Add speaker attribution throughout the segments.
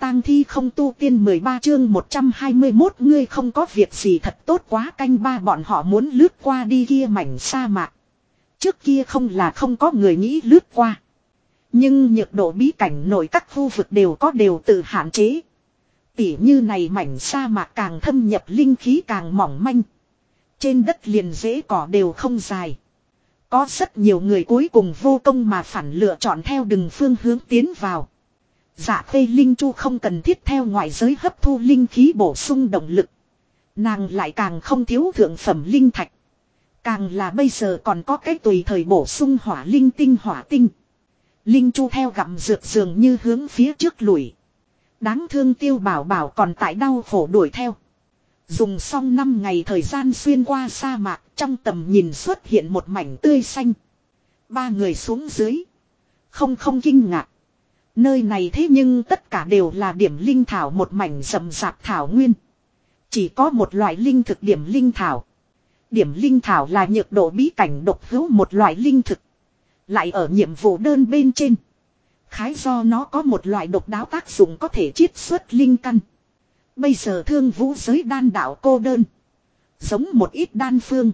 Speaker 1: tang thi không tu tiên 13 chương 121 ngươi không có việc gì thật tốt quá canh ba bọn họ muốn lướt qua đi kia mảnh sa mạc. Trước kia không là không có người nghĩ lướt qua. Nhưng nhiệt độ bí cảnh nội các khu vực đều có đều tự hạn chế. Tỉ như này mảnh sa mạc càng thâm nhập linh khí càng mỏng manh. Trên đất liền rễ cỏ đều không dài. Có rất nhiều người cuối cùng vô công mà phản lựa chọn theo đường phương hướng tiến vào. Dạ Khê Linh Chu không cần thiết theo ngoại giới hấp thu linh khí bổ sung động lực. Nàng lại càng không thiếu thượng phẩm linh thạch. Càng là bây giờ còn có cách tùy thời bổ sung hỏa tinh. Linh Chu theo gặm dược dường như hướng phía trước lùi. Đáng thương Tiêu Bảo Bảo còn tại đau khổ đuổi theo. Dùng xong 5 ngày thời gian xuyên qua sa mạc, trong tầm nhìn xuất hiện một mảnh tươi xanh. 3 người xuống dưới. Không kinh ngạc. Nơi này thế nhưng tất cả đều là điểm linh thảo, một mảnh rậm rạp thảo nguyên. Chỉ có một loại linh thực điểm linh thảo. Điểm linh thảo là nhược độ bí cảnh độc hữu một loại linh thực. Lại ở nhiệm vụ đơn bên trên. Khái do nó có một loại độc đáo tác dụng có thể chiết xuất linh căn. Bây giờ Thương Vũ giới đan đạo cô đơn. Giống một ít đan phương.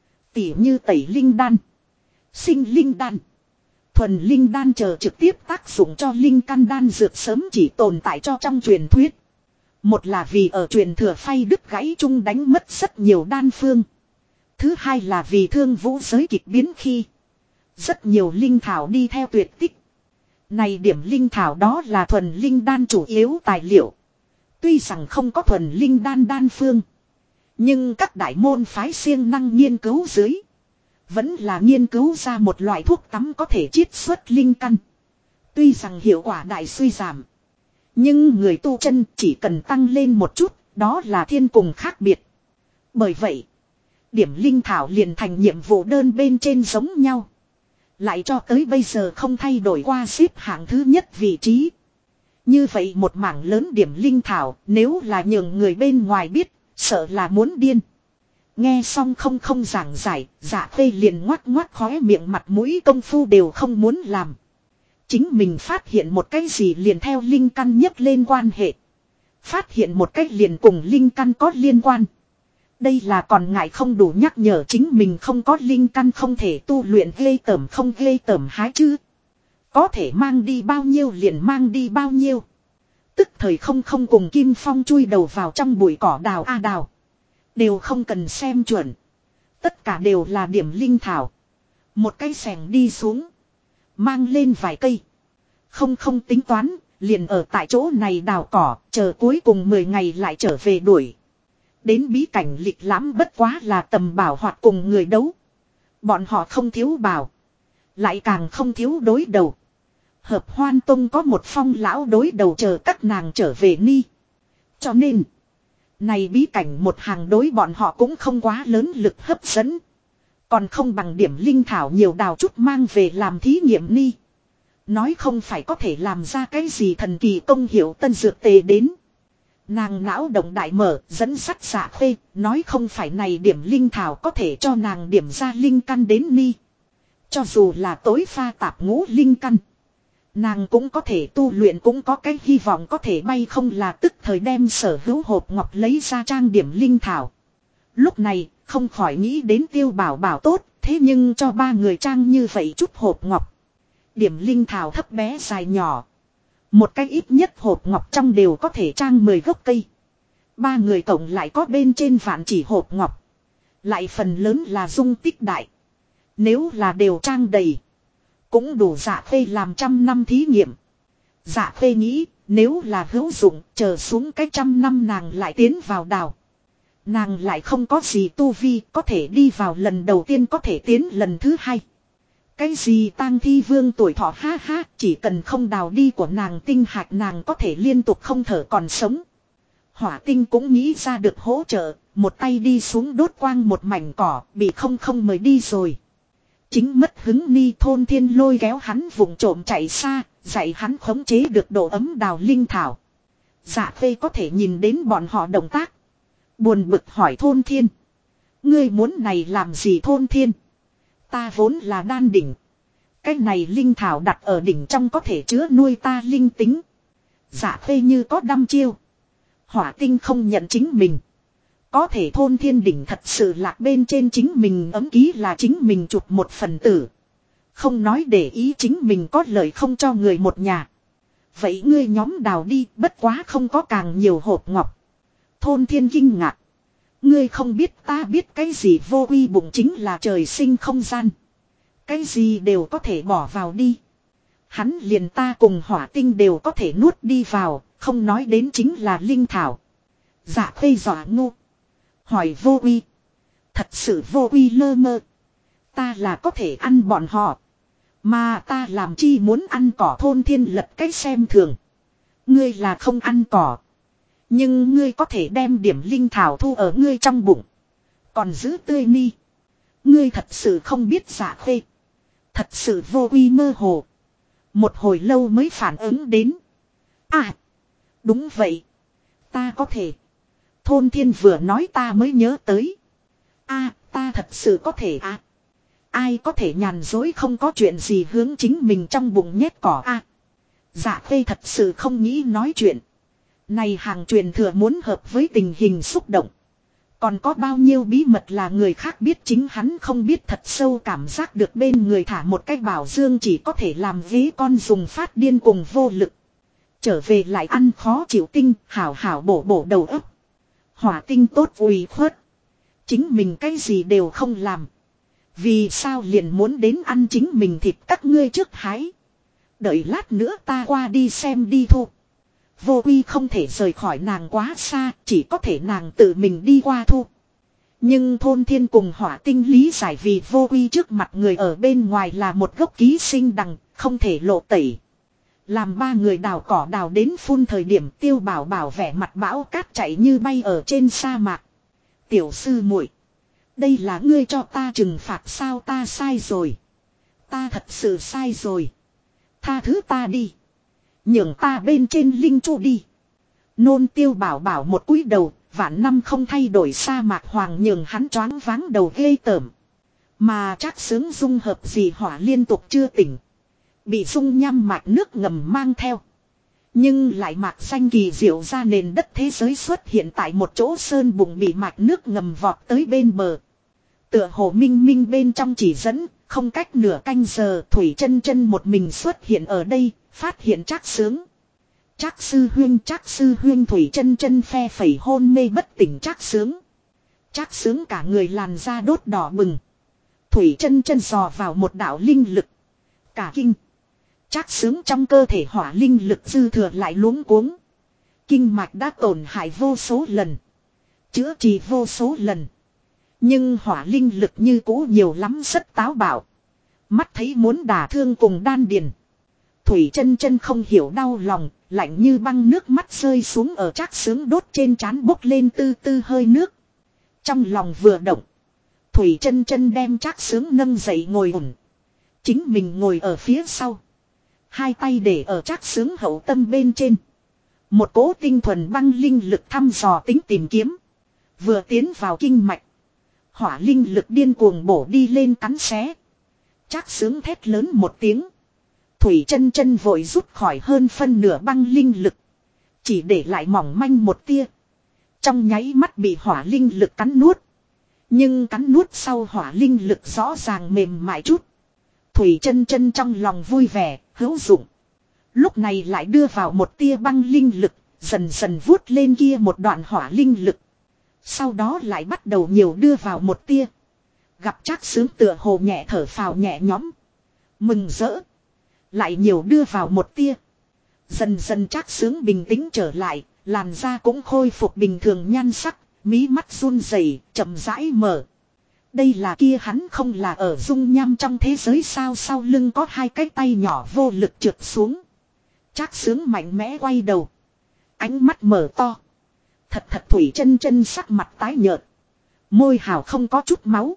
Speaker 1: Tỉ như tẩy linh đan, sinh linh đan, thuần linh đan chờ trực tiếp tác dụng cho linh căn đan dược sớm chỉ tồn tại cho trong truyền thuyết. Một là vì ở truyền thừa phay đứt gãy chung đánh mất rất nhiều đan phương. Thứ hai là vì Thương Vũ giới kịch biến khi rất nhiều linh thảo đi theo tuyệt tích. Này điểm linh thảo đó là thuần linh đan chủ yếu tài liệu. Tuy rằng không có thuần linh đan phương, nhưng các đại môn phái siêng năng nghiên cứu dưới, vẫn là nghiên cứu ra một loại thuốc tắm có thể chiết xuất linh căn. Tuy rằng hiệu quả đại suy giảm, nhưng người tu chân chỉ cần tăng lên một chút, đó là thiên cùng khác biệt. Bởi vậy, điểm linh thảo liền thành nhiệm vụ đơn bên trên giống nhau. Lại cho tới bây giờ không thay đổi qua xếp hạng thứ nhất vị trí. Như vậy một mảng lớn điểm linh thảo, nếu là nhường người bên ngoài biết, sợ là muốn điên. Nghe xong không giảng giải, Dạ Khê liền ngoắc khóe miệng, mặt mũi công phu đều không muốn làm. Chính mình phát hiện một cái gì liền theo linh căn nhấc lên quan hệ. Phát hiện một cái liền cùng linh căn có liên quan. Đây là còn ngại không đủ nhắc nhở chính mình không có linh căn không thể tu luyện, ghê tởm không ghê tởm hái chứ. Có thể mang đi bao nhiêu liền mang đi bao nhiêu. Tức thời không cùng Kim Phong chui đầu vào trong bụi cỏ đào đào. Đều không cần xem chuẩn. Tất cả đều là điểm linh thảo. Một cây xẻng đi xuống. Mang lên vài cây. Không tính toán, liền ở tại chỗ này đào cỏ, chờ cuối cùng 10 ngày lại trở về đuổi. Đến bí cảnh lịch lãm bất quá là tầm bảo hoặc cùng người đấu. Bọn họ không thiếu bảo. Lại càng không thiếu đối đầu. Hợp Hoan Tông có một phong lão đối đầu chờ các nàng trở về ni. Cho nên, này bí cảnh một hàng đối bọn họ cũng không quá lớn lực hấp dẫn. Còn không bằng điểm linh thảo nhiều đào chút mang về làm thí nghiệm ni. Nói không phải có thể làm ra cái gì thần kỳ công hiệu tân dược tề đến. Nàng não động đại mở, dẫn sắt Dạ Khê, nói không phải này điểm linh thảo có thể cho nàng điểm ra linh căn đến ni. Cho dù là tối pha tạp ngũ linh căn, nàng cũng có thể tu luyện, cũng có cái hy vọng có thể bay, không là tức thời đem sở hữu hộp ngọc lấy ra trang điểm linh thảo. Lúc này, không khỏi nghĩ đến Tiêu Bảo Bảo tốt, thế nhưng cho 3 người trang như vậy chút hộp ngọc. Điểm linh thảo thấp bé dài nhỏ. Một cái ít nhất hộp ngọc trong đều có thể trang 10 gốc cây. 3 người tổng lại có bên trên vạn chỉ hộp ngọc. Lại phần lớn là dung tích đại. Nếu là đều trang đầy, cũng đủ Dạ Khê làm 100 năm thí nghiệm. Dạ Khê nghĩ, nếu là hữu dụng, chờ xuống cái 100 năm nàng lại tiến vào đào. Nàng lại không có gì tu vi, có thể đi vào lần đầu tiên, có thể tiến lần thứ hai. Cái gì tang thi vương tuổi thọ ha ha, chỉ cần không đào đi của nàng tinh hạch nàng có thể liên tục không thở còn sống. Hỏa tinh cũng nghĩ ra được hỗ trợ, một tay đi xuống đốt quang một mảnh cỏ, bị không mời đi rồi. Chính mất hứng ni Thôn Thiên lôi kéo hắn vùng trộm chạy xa, dạy hắn khống chế được độ ấm đào linh thảo. Dạ Khê có thể nhìn đến bọn họ động tác. Buồn bực hỏi Thôn Thiên. Ngươi muốn này làm gì Thôn Thiên? Ta vốn là đan đỉnh. Cái này linh thảo đặt ở đỉnh trong có thể chứa nuôi ta linh tính. Dạ khê như có đăm chiêu. Hỏa tinh không nhận chính mình. Có thể thôn thiên đỉnh thật sự lạc bên trên chính mình ấm ký là chính mình chụp một phần tử. Không nói để ý chính mình có lợi không cho người một nhà. Vậy ngươi nhóm đào đi, bất quá không có càng nhiều hộp ngọc. Thôn thiên kinh ngạc. Ngươi không biết ta biết cái gì vô uy bụng chính là trời sinh không gian. Cái gì đều có thể bỏ vào đi. Hắn liền ta cùng hỏa tinh đều có thể nuốt đi vào, không nói đến chính là linh thảo. Dạ khê dọa ngu. Hỏi vô uy. Thật sự vô uy lơ mơ. Ta là có thể ăn bọn họ. Mà ta làm chi muốn ăn cỏ thôn thiên lật cách xem thường. Ngươi là không ăn cỏ. Nhưng ngươi có thể đem điểm linh thảo thu ở ngươi trong bụng. Còn giữ tươi ni. Ngươi thật sự không biết dạ khê. Thật sự vô uy mơ hồ. Một hồi lâu mới phản ứng đến. À. Đúng vậy. Ta có thể. Thôn thiên vừa nói ta mới nhớ tới. À, ta thật sự có thể à. Ai có thể nhàn dối không có chuyện gì hướng chính mình trong bụng nhét cỏ à. Dạ khê thật sự không nghĩ nói chuyện. Này hàng truyền thừa muốn hợp với tình hình xúc động. Còn có bao nhiêu bí mật là người khác biết chính hắn không biết thật sâu cảm giác được bên người thả một cái bảo dương chỉ có thể làm ghế con dùng phát điên cùng vô lực. Trở về lại ăn khó chịu tinh, hảo hảo bổ bổ đầu óc. Hỏa tinh tốt ủy khuất. Chính mình cái gì đều không làm. Vì sao liền muốn đến ăn chính mình thịt các ngươi trước hái. Đợi lát nữa ta qua đi xem đi thu. Vô uy không thể rời khỏi nàng quá xa, chỉ có thể nàng tự mình đi qua thu. Nhưng thôn thiên cùng hỏa tinh lý giải vì vô uy trước mặt người ở bên ngoài là một gốc ký sinh đằng, không thể lộ tẩy. Làm ba người đào cỏ đào đến phun thời điểm Tiêu Bảo Bảo vẻ mặt bão cát chạy như bay ở trên sa mạc. Tiểu sư muội, đây là ngươi cho ta trừng phạt sao ta sai rồi. Ta thật sự sai rồi. Tha thứ ta đi. Nhường ta bên trên linh chu đi. Nôn Tiêu Bảo Bảo một cúi đầu, vạn năm không thay đổi sa mạc hoàng nhường hắn choáng váng đầu ghê tởm. Mà chắc sướng dung hợp gì hỏa liên tục chưa tỉnh. Bị dung nham mạch nước ngầm mang theo. Nhưng lại mạc xanh kỳ diệu ra nền đất thế giới xuất hiện tại một chỗ sơn bụng bị mạch nước ngầm vọt tới bên bờ. Tựa hồ minh minh bên trong chỉ dẫn, không cách nửa canh giờ Thủy Chân Chân một mình xuất hiện ở đây, phát hiện Trác Sướng. Trác sư huynh Thủy Chân Chân phe phẩy hôn mê bất tỉnh Trác Sướng. Trác Sướng cả người làn da đốt đỏ bừng. Thủy Chân Chân dò vào một đạo linh lực. Cả kinh. Trác Sướng trong cơ thể hỏa linh lực dư thừa lại luống cuống. Kinh mạch đã tổn hại vô số lần. Chữa trị vô số lần. Nhưng hỏa linh lực như cũ nhiều lắm rất táo bạo. Mắt thấy muốn đả thương cùng đan điền. Thủy Chân Chân không hiểu đau lòng, lạnh như băng nước mắt rơi xuống ở Trác Sướng đốt trên trán bốc lên tư tư hơi nước. Trong lòng vừa động. Thủy Chân Chân đem Trác Sướng nâng dậy ngồi ổn. Chính mình ngồi ở phía sau. Hai tay để ở Trác Sướng hậu tâm bên trên. Một cỗ tinh thuần băng linh lực thăm dò tính tìm kiếm. Vừa tiến vào kinh mạch. Hỏa linh lực điên cuồng bổ đi lên cắn xé. Trác Sướng thét lớn một tiếng. Thủy Chân Chân vội rút khỏi hơn phân nửa băng linh lực. Chỉ để lại mỏng manh một tia. Trong nháy mắt bị hỏa linh lực cắn nuốt. Nhưng cắn nuốt sau hỏa linh lực rõ ràng mềm mại chút. Thủy Chân Chân trong lòng vui vẻ, hữu dụng. Lúc này lại đưa vào một tia băng linh lực, dần dần vuốt lên kia một đoạn hỏa linh lực. Sau đó lại bắt đầu nhiều đưa vào một tia. Gặp Trác Sướng tựa hồ nhẹ thở phào nhẹ nhõm. Mừng rỡ. Lại nhiều đưa vào một tia. Dần dần Trác Sướng bình tĩnh trở lại, làn da cũng khôi phục bình thường nhan sắc, mí mắt run rẩy, chậm rãi mở. Đây là kia hắn không là ở dung nham trong thế giới sao sau lưng có hai cái tay nhỏ vô lực trượt xuống. Trác Sướng mạnh mẽ quay đầu. Ánh mắt mở to. Thật Thủy Chân Chân sắc mặt tái nhợt. Môi hào không có chút máu.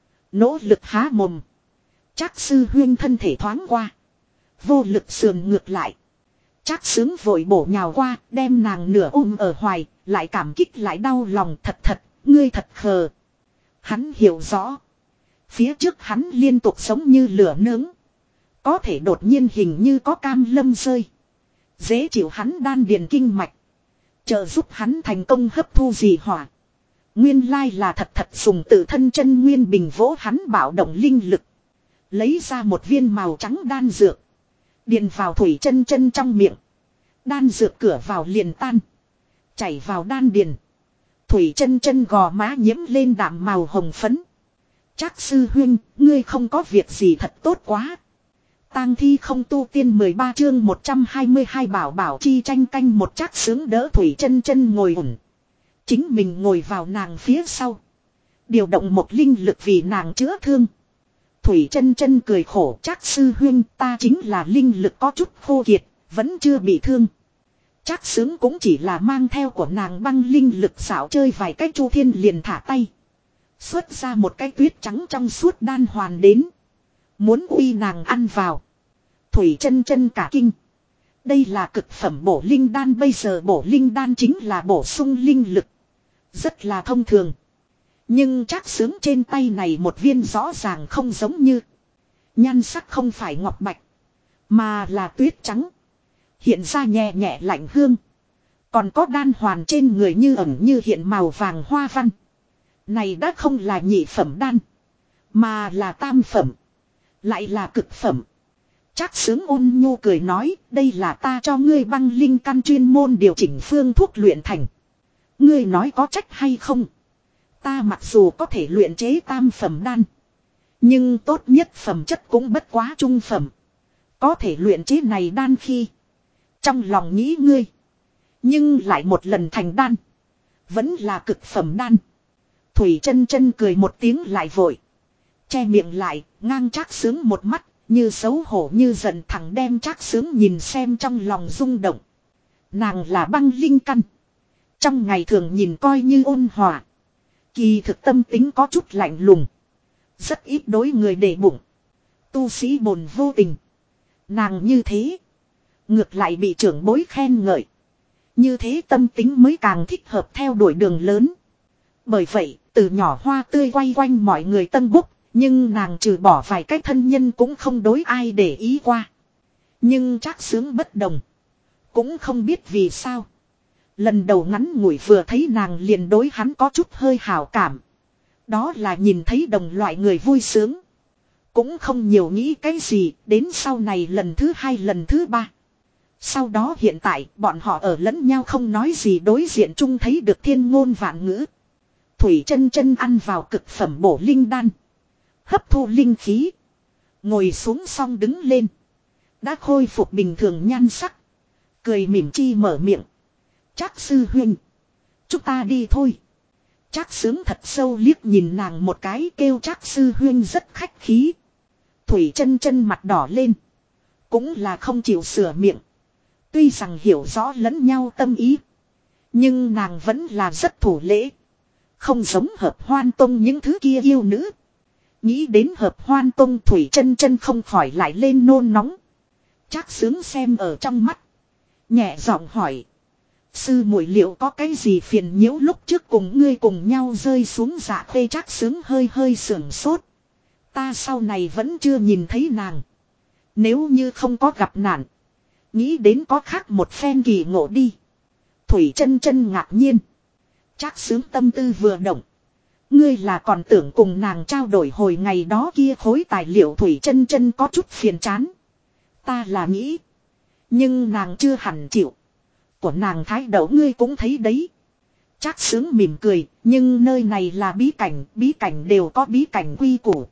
Speaker 1: Nỗ lực há mồm. Trác sư huyên thân thể thoáng qua. Vô lực sườn ngược lại. Trác Sướng vội bổ nhào qua, đem nàng nửa ôm ở hoài, lại cảm kích lại đau lòng thật, ngươi thật khờ. Hắn hiểu rõ. Phía trước hắn liên tục sống như lửa nướng. Có thể đột nhiên hình như có cam lâm rơi. Dễ chịu hắn đan điền kinh mạch. Trợ giúp hắn thành công hấp thu dị hỏa. Nguyên lai là thật thật dùng tự thân chân nguyên bình vỗ hắn bạo động linh lực. Lấy ra một viên màu trắng đan dược. Điền vào Thủy Chân Chân trong miệng. Đan dược cửa vào liền tan. Chảy vào đan điền. Thủy Chân Chân gò má nhiễm lên đạm màu hồng phấn. Trác sư huynh, ngươi không có việc gì thật tốt quá. Tang thi không tu tiên 13 chương 122 bảo bảo chi tranh canh một. Trác sướng đỡ Thủy Chân Chân ngồi ổn. Chính mình ngồi vào nàng phía sau. Điều động một linh lực vì nàng chữa thương. Thủy Chân Chân cười khổ, Trác sư huynh, ta chính là linh lực có chút khô kiệt, vẫn chưa bị thương. Trác sướng cũng chỉ là mang theo của nàng băng linh lực xảo chơi vài cái Chu Thiên liền thả tay. Xuất ra một cái tuyết trắng trong suốt đan hoàn đến. Muốn uy nàng ăn vào. Thủy Chân Chân cả kinh. Đây là cực phẩm bổ linh đan, bây giờ bổ linh đan chính là bổ sung linh lực. Rất là thông thường. Nhưng Trác sướng trên tay này một viên rõ ràng không giống như. Nhan sắc không phải ngọc bạch. Mà là tuyết trắng. Hiện ra nhẹ nhẹ lạnh hương. Còn có đan hoàn trên người như ẩn như hiện màu vàng hoa văn. Này đã không là nhị phẩm đan. Mà là tam phẩm. Lại là cực phẩm. Trác sướng ôn nhu cười nói, đây là ta cho ngươi băng linh căn chuyên môn điều chỉnh phương thuốc luyện thành. Ngươi nói có trách hay không? Ta mặc dù có thể luyện chế tam phẩm đan. Nhưng tốt nhất phẩm chất cũng bất quá trung phẩm. Có thể luyện chế này đan khi. Trong lòng nghĩ ngươi. Nhưng lại một lần thành đan. Vẫn là cực phẩm đan. Thủy Chân Chân cười một tiếng lại vội. Che miệng lại, ngang Trác sướng một mắt. Như xấu hổ như giận thẳng đem Trác sướng nhìn xem trong lòng rung động. Nàng là băng linh căn. Trong ngày thường nhìn coi như ôn hòa. Kỳ thực tâm tính có chút lạnh lùng. Rất ít đối người để bụng. Tu sĩ bồn vô tình. Nàng như thế. Ngược lại bị trưởng bối khen ngợi. Như thế tâm tính mới càng thích hợp theo đuổi đường lớn. Bởi vậy, từ nhỏ hoa tươi quay quanh mọi người tân búc. Nhưng nàng trừ bỏ vài cái thân nhân cũng không đối ai để ý qua. Nhưng Trác sướng bất đồng. Cũng không biết vì sao. Lần đầu ngắn ngủi vừa thấy nàng liền đối hắn có chút hơi hảo cảm. Đó là nhìn thấy đồng loại người vui sướng. Cũng không nhiều nghĩ cái gì, đến sau này lần thứ hai lần thứ ba. Sau đó hiện tại bọn họ ở lẫn nhau không nói gì, đối diện chung thấy được thiên ngôn vạn ngữ. Thủy Chân Chân ăn vào cực phẩm bổ linh đan. Hấp thu linh khí. Ngồi xuống xong đứng lên. Đã khôi phục bình thường nhan sắc. Cười mỉm chi mở miệng. Trác sư huynh. Chúng ta đi thôi. Trác sướng thật sâu liếc nhìn nàng một cái, kêu Trác sư huynh rất khách khí. Thủy Chân Chân mặt đỏ lên. Cũng là không chịu sửa miệng. Tuy rằng hiểu rõ lẫn nhau tâm ý. Nhưng nàng vẫn là rất thủ lễ. Không giống Hợp Hoan Tông những thứ kia yêu nữ. Nghĩ đến Hợp Hoan Tông, Thủy Chân Chân không khỏi lại lên nôn nóng. Trác sướng xem ở trong mắt. Nhẹ giọng hỏi. Sư muội liệu có cái gì phiền nhiễu lúc trước cùng ngươi cùng nhau rơi xuống dạ khê? Trác sướng hơi hơi sưởng sốt. Ta sau này vẫn chưa nhìn thấy nàng. Nếu như không có gặp nạn. Nghĩ đến có khác một phen kỳ ngộ đi. Thủy Chân Chân ngạc nhiên. Trác sướng tâm tư vừa động. Ngươi là còn tưởng cùng nàng trao đổi hồi ngày đó kia khối tài liệu? Thủy Chân Chân có chút phiền chán. Ta là nghĩ. Nhưng nàng chưa hẳn chịu. Của nàng thái độ ngươi cũng thấy đấy. Trác sướng mỉm cười. Nhưng nơi này là bí cảnh đều có bí cảnh quy củ.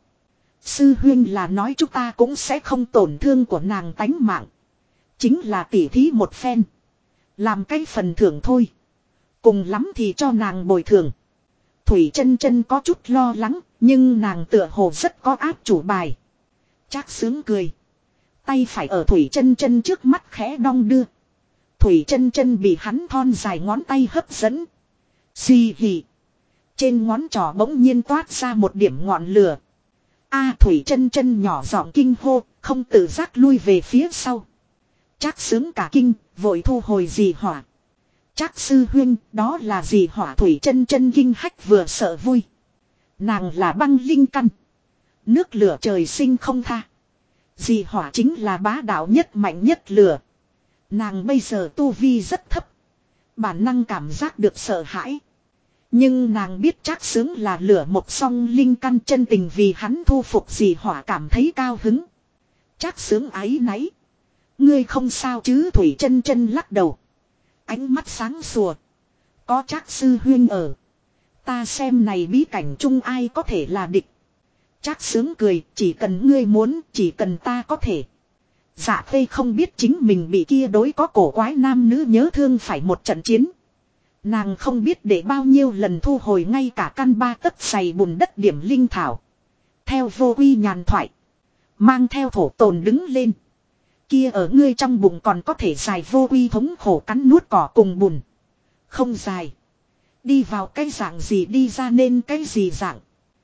Speaker 1: Sư huynh là nói chúng ta cũng sẽ không tổn thương của nàng tánh mạng. Chính là tỉ thí một phen. Làm cái phần thưởng thôi. Cùng lắm thì cho nàng bồi thường. Thủy Chân Chân có chút lo lắng. Nhưng nàng tựa hồ rất có áp chủ bài. Trác sướng cười. Tay phải ở Thủy Chân Chân trước mắt khẽ đong đưa. Thủy Chân Chân bị hắn thon dài ngón tay hấp dẫn. Xì hì. Trên ngón trỏ bỗng nhiên toát ra một điểm ngọn lửa. Thủy Chân Chân nhỏ giọng kinh hô, không tự giác lui về phía sau. Trác sướng cả kinh, vội thu hồi dị hỏa. Trác sư huynh, đó là dị hỏa? Thủy Chân Chân kinh hách vừa sợ vui. Nàng là băng linh căn. Nước lửa trời sinh không tha. Dị hỏa chính là bá đạo nhất mạnh nhất lửa. Nàng bây giờ tu vi rất thấp. Bản năng cảm giác được sợ hãi. Nhưng nàng biết Trác Xướng là lửa một song linh căn, chân tình vì hắn thu phục dì hỏa cảm thấy cao hứng. Trác Xướng áy náy. Ngươi không sao chứ? Thủy Chân Chân lắc đầu. Ánh mắt sáng sủa. Có Trác sư huynh ở. Ta xem này bí cảnh chung ai có thể là địch. Trác Xướng cười, chỉ cần ngươi muốn, chỉ cần ta có thể. Dạ Khê không biết chính mình bị kia đối có cổ quái nam nữ nhớ thương phải một trận chiến. Nàng không biết để bao nhiêu lần thu hồi ngay cả căn 3 tấc dày bùn đất điểm linh thảo. Theo Vô Quy nhàn thoại. Mang theo thổ tồn đứng lên. Kia ở ngươi trong bụng còn có thể dài. Vô Quy thống khổ cắn nuốt cỏ cùng bùn. Không dài. Đi vào cái dạng gì đi ra nên cái gì dạng.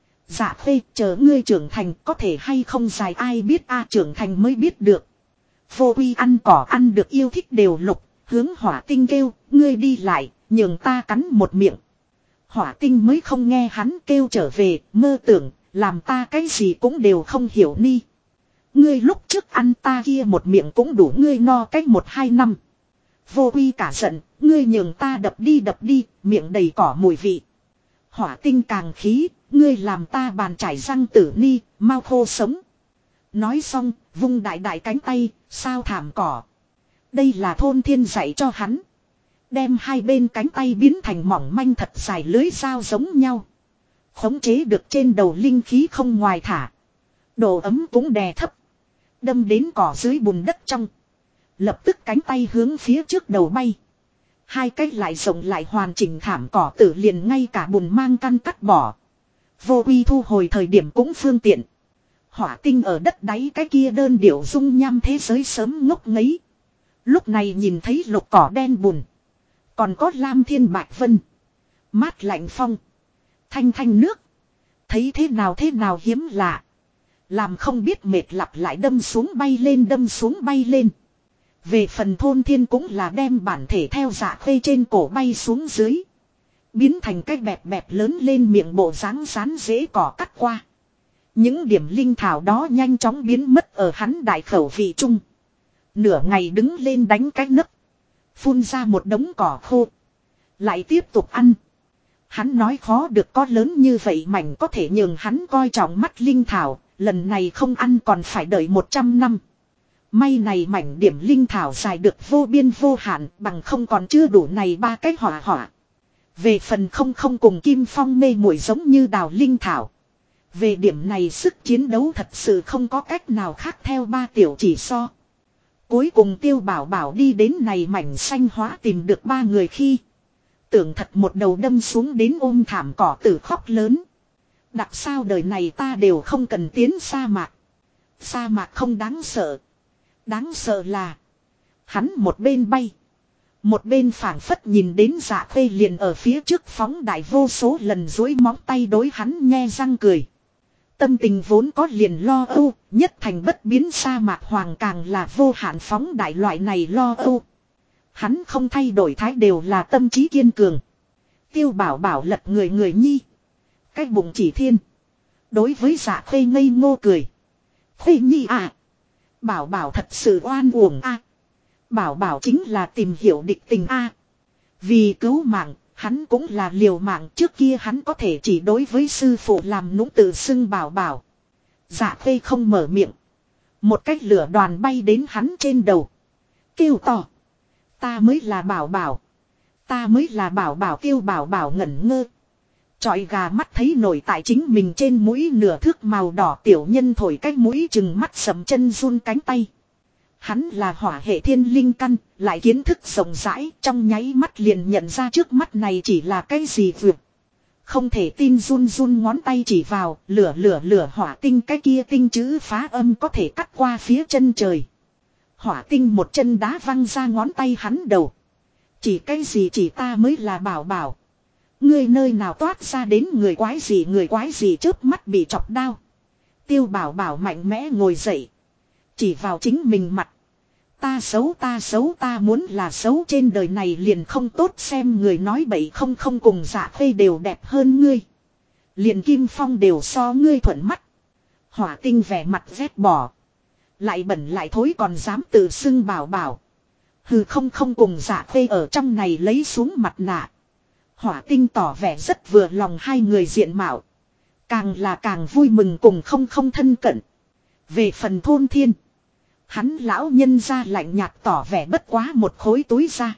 Speaker 1: Dạ Khê chờ ngươi trưởng thành có thể hay không dài ai biết trưởng thành mới biết được. Vô Quy ăn cỏ ăn được yêu thích đều lục. Hướng Hỏa Tinh kêu ngươi đi lại. Nhường ta cắn một miệng. Hỏa Tinh mới không nghe hắn kêu trở về, mơ tưởng, làm ta cái gì cũng đều không hiểu ni. Ngươi lúc trước ăn ta kia một miệng cũng đủ ngươi no cách 1-2 năm. Vô Quy cả giận, ngươi nhường ta đập đi, miệng đầy cỏ mùi vị. Hỏa Tinh càng khí, ngươi làm ta bàn chải răng tử ni, mau khô sống. Nói xong, vung đại đại cánh tay, sao thảm cỏ. Đây là Thôn Thiên dạy cho hắn. Đem hai bên cánh tay biến thành mỏng manh thật dài lưới dao giống nhau. Khống chế được trên đầu linh khí không ngoài thả. Độ ấm cũng đè thấp. Đâm đến cỏ dưới bùn đất trong. Lập tức cánh tay hướng phía trước đầu bay. Hai cái lại rộng lại hoàn chỉnh thảm cỏ tử liền ngay cả bùn mang căn cắt bỏ. Vô Quy thu hồi thời điểm cũng phương tiện. Hỏa Tinh ở đất đáy cái kia đơn điệu dung nham thế giới sớm ngốc ngấy. Lúc này nhìn thấy lục cỏ đen bùn. Còn có lam thiên bạch vân. Mát lạnh phong. Thanh thanh nước. Thấy thế nào hiếm lạ. Làm không biết mệt lặp lại đâm xuống bay lên. Về phần Thôn Thiên cũng là đem bản thể theo Dạ Khê trên cổ bay xuống dưới. Biến thành cái bẹp bẹp lớn lên miệng bộ dáng rán dễ cỏ cắt qua. Những điểm linh thảo đó nhanh chóng biến mất ở hắn đại khẩu vị trung. Nửa ngày đứng lên đánh cái nấc. Phun ra một đống cỏ khô. Lại tiếp tục ăn. Hắn nói khó được có lớn như vậy mảnh có thể nhường hắn coi trọng mắt linh thảo. Lần này không ăn còn phải đợi 100 năm. May này mảnh điểm linh thảo dài được vô biên vô hạn. Bằng không còn chưa đủ này 3 cái hỏa. Về phần không cùng Kim Phong mê muội giống như đào linh thảo. Về điểm này sức chiến đấu thật sự không có cách nào khác theo 3 tiểu chỉ so. Cuối cùng Tiêu Bảo Bảo đi đến này mảnh xanh hóa tìm được 3 người khi. Tưởng thật một đầu đâm xuống đến ôm thảm cỏ tử khóc lớn. Đặc sao đời này ta đều không cần tiến sa mạc. Sa mạc không đáng sợ. Đáng sợ là. Hắn một bên bay. Một bên phảng phất nhìn đến Dạ Khê liền ở phía trước phóng đại vô số lần duỗi móng tay đối hắn nhe răng cười. Tâm tình vốn có liền lo âu, nhất thành bất biến sa mạc hoàng càng là vô hạn phóng đại loại này lo âu. Hắn không thay đổi thái đều là tâm trí kiên cường. Tiêu Bảo Bảo lật người nhi. Cái bụng chỉ thiên. Đối với Dạ Khê ngây ngô cười. Khê nhi à. Bảo Bảo thật sự oan uổng a. Bảo Bảo chính là tìm hiểu địch tình a. Vì cứu mạng, hắn cũng là liều mạng. Trước kia hắn có thể chỉ đối với sư phụ làm nũng tự xưng Bảo Bảo. Dạ Khê không mở miệng. Một cái lửa đoàn bay đến hắn trên đầu. Kêu to. Ta mới là Bảo Bảo. Ta mới là Bảo Bảo. Kêu Bảo Bảo ngẩn ngơ. Chọi gà mắt thấy nổi tại chính mình trên mũi nửa thước màu đỏ tiểu nhân thổi cái mũi chừng mắt sầm chân run cánh tay. Hắn là hỏa hệ thiên linh căn, lại kiến thức rộng rãi, trong nháy mắt liền nhận ra trước mắt này chỉ là cái gì vượt. Không thể tin run run ngón tay chỉ vào, lửa hỏa tinh cái kia tinh chữ phá âm có thể cắt qua phía chân trời. Hỏa tinh một chân đá văng ra ngón tay hắn đầu. Chỉ cái gì chỉ ta mới là Bảo Bảo. Ngươi nơi nào toát ra đến người quái gì chớp mắt bị chọc đau. Tiêu Bảo Bảo mạnh mẽ ngồi dậy. Chỉ vào chính mình mặt. Ta xấu ta muốn là xấu trên đời này liền không tốt xem người nói bậy không cùng Dạ Khê đều đẹp hơn ngươi. Liền Kim Phong đều so ngươi thuận mắt. Hỏa tinh vẻ mặt ghét bỏ. Lại bẩn lại thối còn dám tự xưng Bảo Bảo. Hừ không không cùng Dạ Khê ở trong này lấy xuống mặt nạ. Hỏa Tinh tỏ vẻ rất vừa lòng hai người diện mạo. Càng là càng vui mừng cùng không không thân cận. Về phần Thôn Thiên. Hắn lão nhân ra lạnh nhạt tỏ vẻ bất quá một khối túi ra.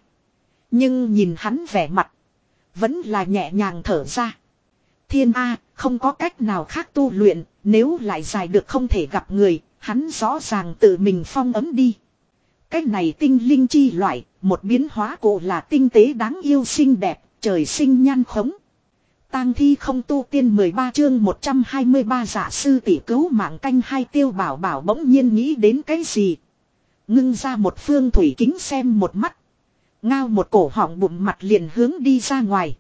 Speaker 1: Nhưng nhìn hắn vẻ mặt. Vẫn là nhẹ nhàng thở ra. Thiên A không có cách nào khác tu luyện. Nếu lại dài được không thể gặp người. Hắn rõ ràng tự mình phong ấm đi. Cách này tinh linh chi loại. Một biến hóa cổ là tinh tế đáng yêu xinh đẹp. Trời sinh nhan khống. Tang thi không tu tiên 13 chương 123 giả sư tỷ cứu mạng canh hai Tiêu Bảo Bảo bỗng nhiên nghĩ đến cái gì. Ngưng ra một phương thủy kính xem một mắt. Ngao một cổ họng bụng mặt liền hướng đi ra ngoài.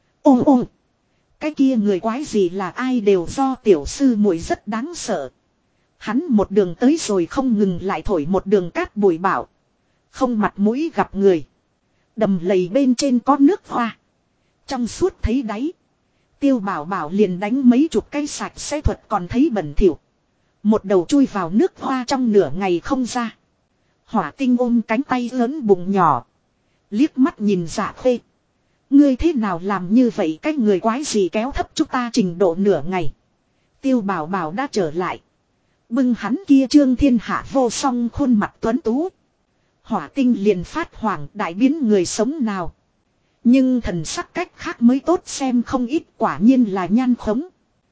Speaker 1: Ô ô. Cái kia người quái gì là ai đều do tiểu sư muội rất đáng sợ. Hắn một đường tới rồi không ngừng lại thổi một đường cát bụi bảo. Không mặt mũi gặp người. Đầm lầy bên trên có nước hoa. Trong suốt thấy đáy. Tiêu Bảo Bảo liền đánh mấy chục cây sạch sẽ thuật còn thấy bẩn thỉu. Một đầu chui vào nước hoa trong nửa ngày không ra. Hỏa Tinh ôm cánh tay lớn bụng nhỏ. Liếc mắt nhìn Dạ Khê. Ngươi thế nào làm như vậy cái người quái gì kéo thấp chúng ta trình độ nửa ngày. Tiêu Bảo Bảo đã trở lại. Bưng hắn kia trương thiên hạ vô song khuôn mặt tuấn tú. Hỏa Tinh liền phát hoảng đại biến người sống nào. Nhưng thần sắc cách khác mới tốt xem không ít quả nhiên là nhan khống.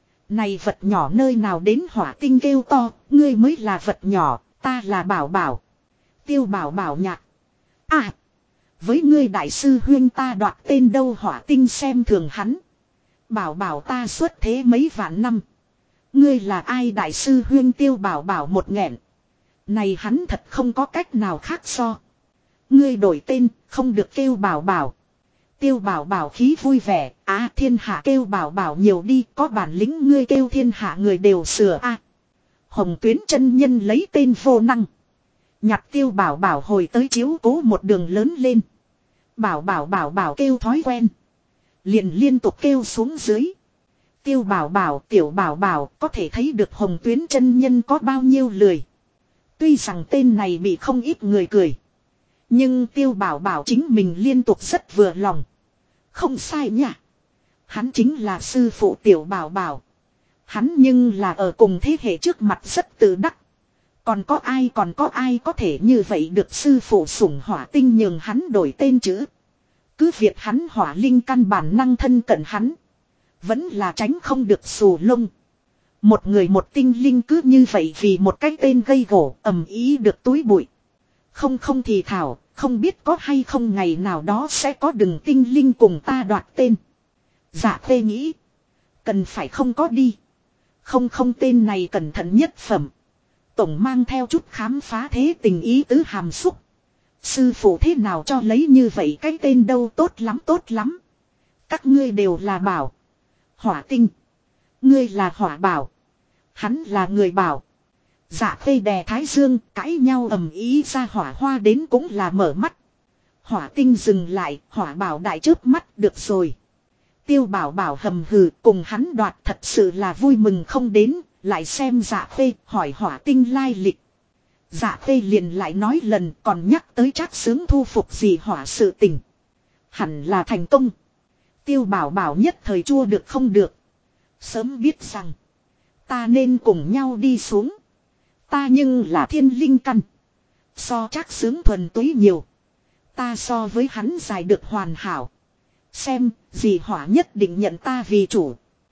Speaker 1: Này vật nhỏ nơi nào đến Hỏa Tinh kêu to, ngươi mới là vật nhỏ, ta là Bảo Bảo. Tiêu Bảo Bảo nhạc. À, với ngươi đại sư huyên ta đoạt tên đâu Hỏa Tinh xem thường hắn. Bảo Bảo ta xuất thế mấy vạn năm. Ngươi là ai đại sư huyên Tiêu Bảo Bảo một nghẹn. Này hắn thật không có cách nào khác so. Ngươi đổi tên, không được kêu Bảo Bảo. Tiêu Bảo Bảo khí vui vẻ, thiên hạ kêu Bảo Bảo nhiều đi, có bản lĩnh ngươi kêu thiên hạ người đều sửa Hồng Tuyến chân nhân lấy tên vô năng. Nhặt Tiêu Bảo Bảo hồi tới chiếu cố một đường lớn lên. Bảo Bảo kêu thói quen. Liền liên tục kêu xuống dưới. Tiêu Bảo Bảo, Tiểu Bảo Bảo có thể thấy được Hồng Tuyến chân nhân có bao nhiêu lười. Tuy rằng tên này bị không ít người cười. Nhưng Tiêu Bảo Bảo chính mình liên tục rất vừa lòng. Không sai nhỉ. Hắn chính là sư phụ Tiểu Bảo Bảo. Hắn nhưng là ở cùng thế hệ trước mặt rất tự đắc. Còn có ai có thể như vậy được sư phụ sủng Hỏa Tinh nhường hắn đổi tên chữ. Cứ việc hắn hỏa linh căn bản năng thân cận hắn. Vẫn là tránh không được xù lông. Một người một tinh linh cứ như vậy vì một cái tên gây gổ ầm ý được túi bụi. Không thì thảo, không biết có hay không ngày nào đó sẽ có đừng tinh linh cùng ta đoạt tên. Dạ Khê nghĩ. Cần phải không có đi. Không tên này cẩn thận nhất phẩm. Tổng mang theo chút khám phá thế tình ý tứ hàm xúc. Sư phụ thế nào cho lấy như vậy cái tên đâu tốt lắm. Các ngươi đều là Bảo. Hỏa Tinh. Ngươi là Hỏa Bảo. Hắn là người Bảo. Dạ Khê đè thái dương cãi nhau ầm ý ra hỏa hoa đến cũng là mở mắt. Hỏa Tinh dừng lại, Hỏa Bảo đại chớp mắt được rồi. Tiêu Bảo Bảo hầm hừ cùng hắn đoạt thật sự là vui mừng không đến, lại xem Dạ Khê hỏi Hỏa Tinh lai lịch. Dạ Khê liền lại nói lần còn nhắc tới Trác Xướng thu phục gì hỏa sự tình. Hẳn là thành công. Tiêu Bảo Bảo nhất thời chua được không được. Sớm biết rằng ta nên cùng nhau đi xuống. Ta nhưng là thiên linh căn. So Trác Xướng thuần túy nhiều. Ta so với hắn dài được hoàn hảo. Xem, dì hỏa nhất định nhận ta vì chủ.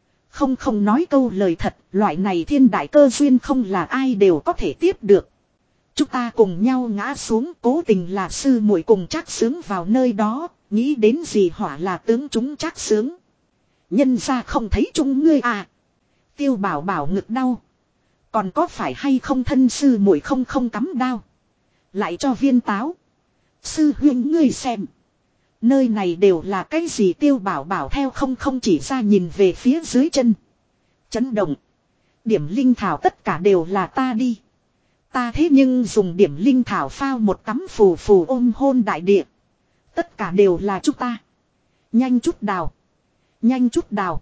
Speaker 1: Không nói câu lời thật, loại này thiên đại cơ duyên không là ai đều có thể tiếp được. Chúng ta cùng nhau ngã xuống, cố tình là sư muội cùng Trác Xướng vào nơi đó, nghĩ đến dì hỏa là tướng chúng Trác Xướng. Nhân ra không thấy chúng ngươi à. Tiêu Bảo Bảo ngực đau. Còn có phải hay không thân sư muội không cắm đao. Lại cho viên táo. Sư huynh ngươi xem. Nơi này đều là cái gì Tiêu Bảo Bảo theo không chỉ ra nhìn về phía dưới chân. Chấn động. Điểm linh thảo tất cả đều là ta đi. Ta thế nhưng dùng điểm linh thảo phao một tắm phù phù ôm hôn đại địa. Tất cả đều là chúng ta. Nhanh chút đào. Nhanh chút đào.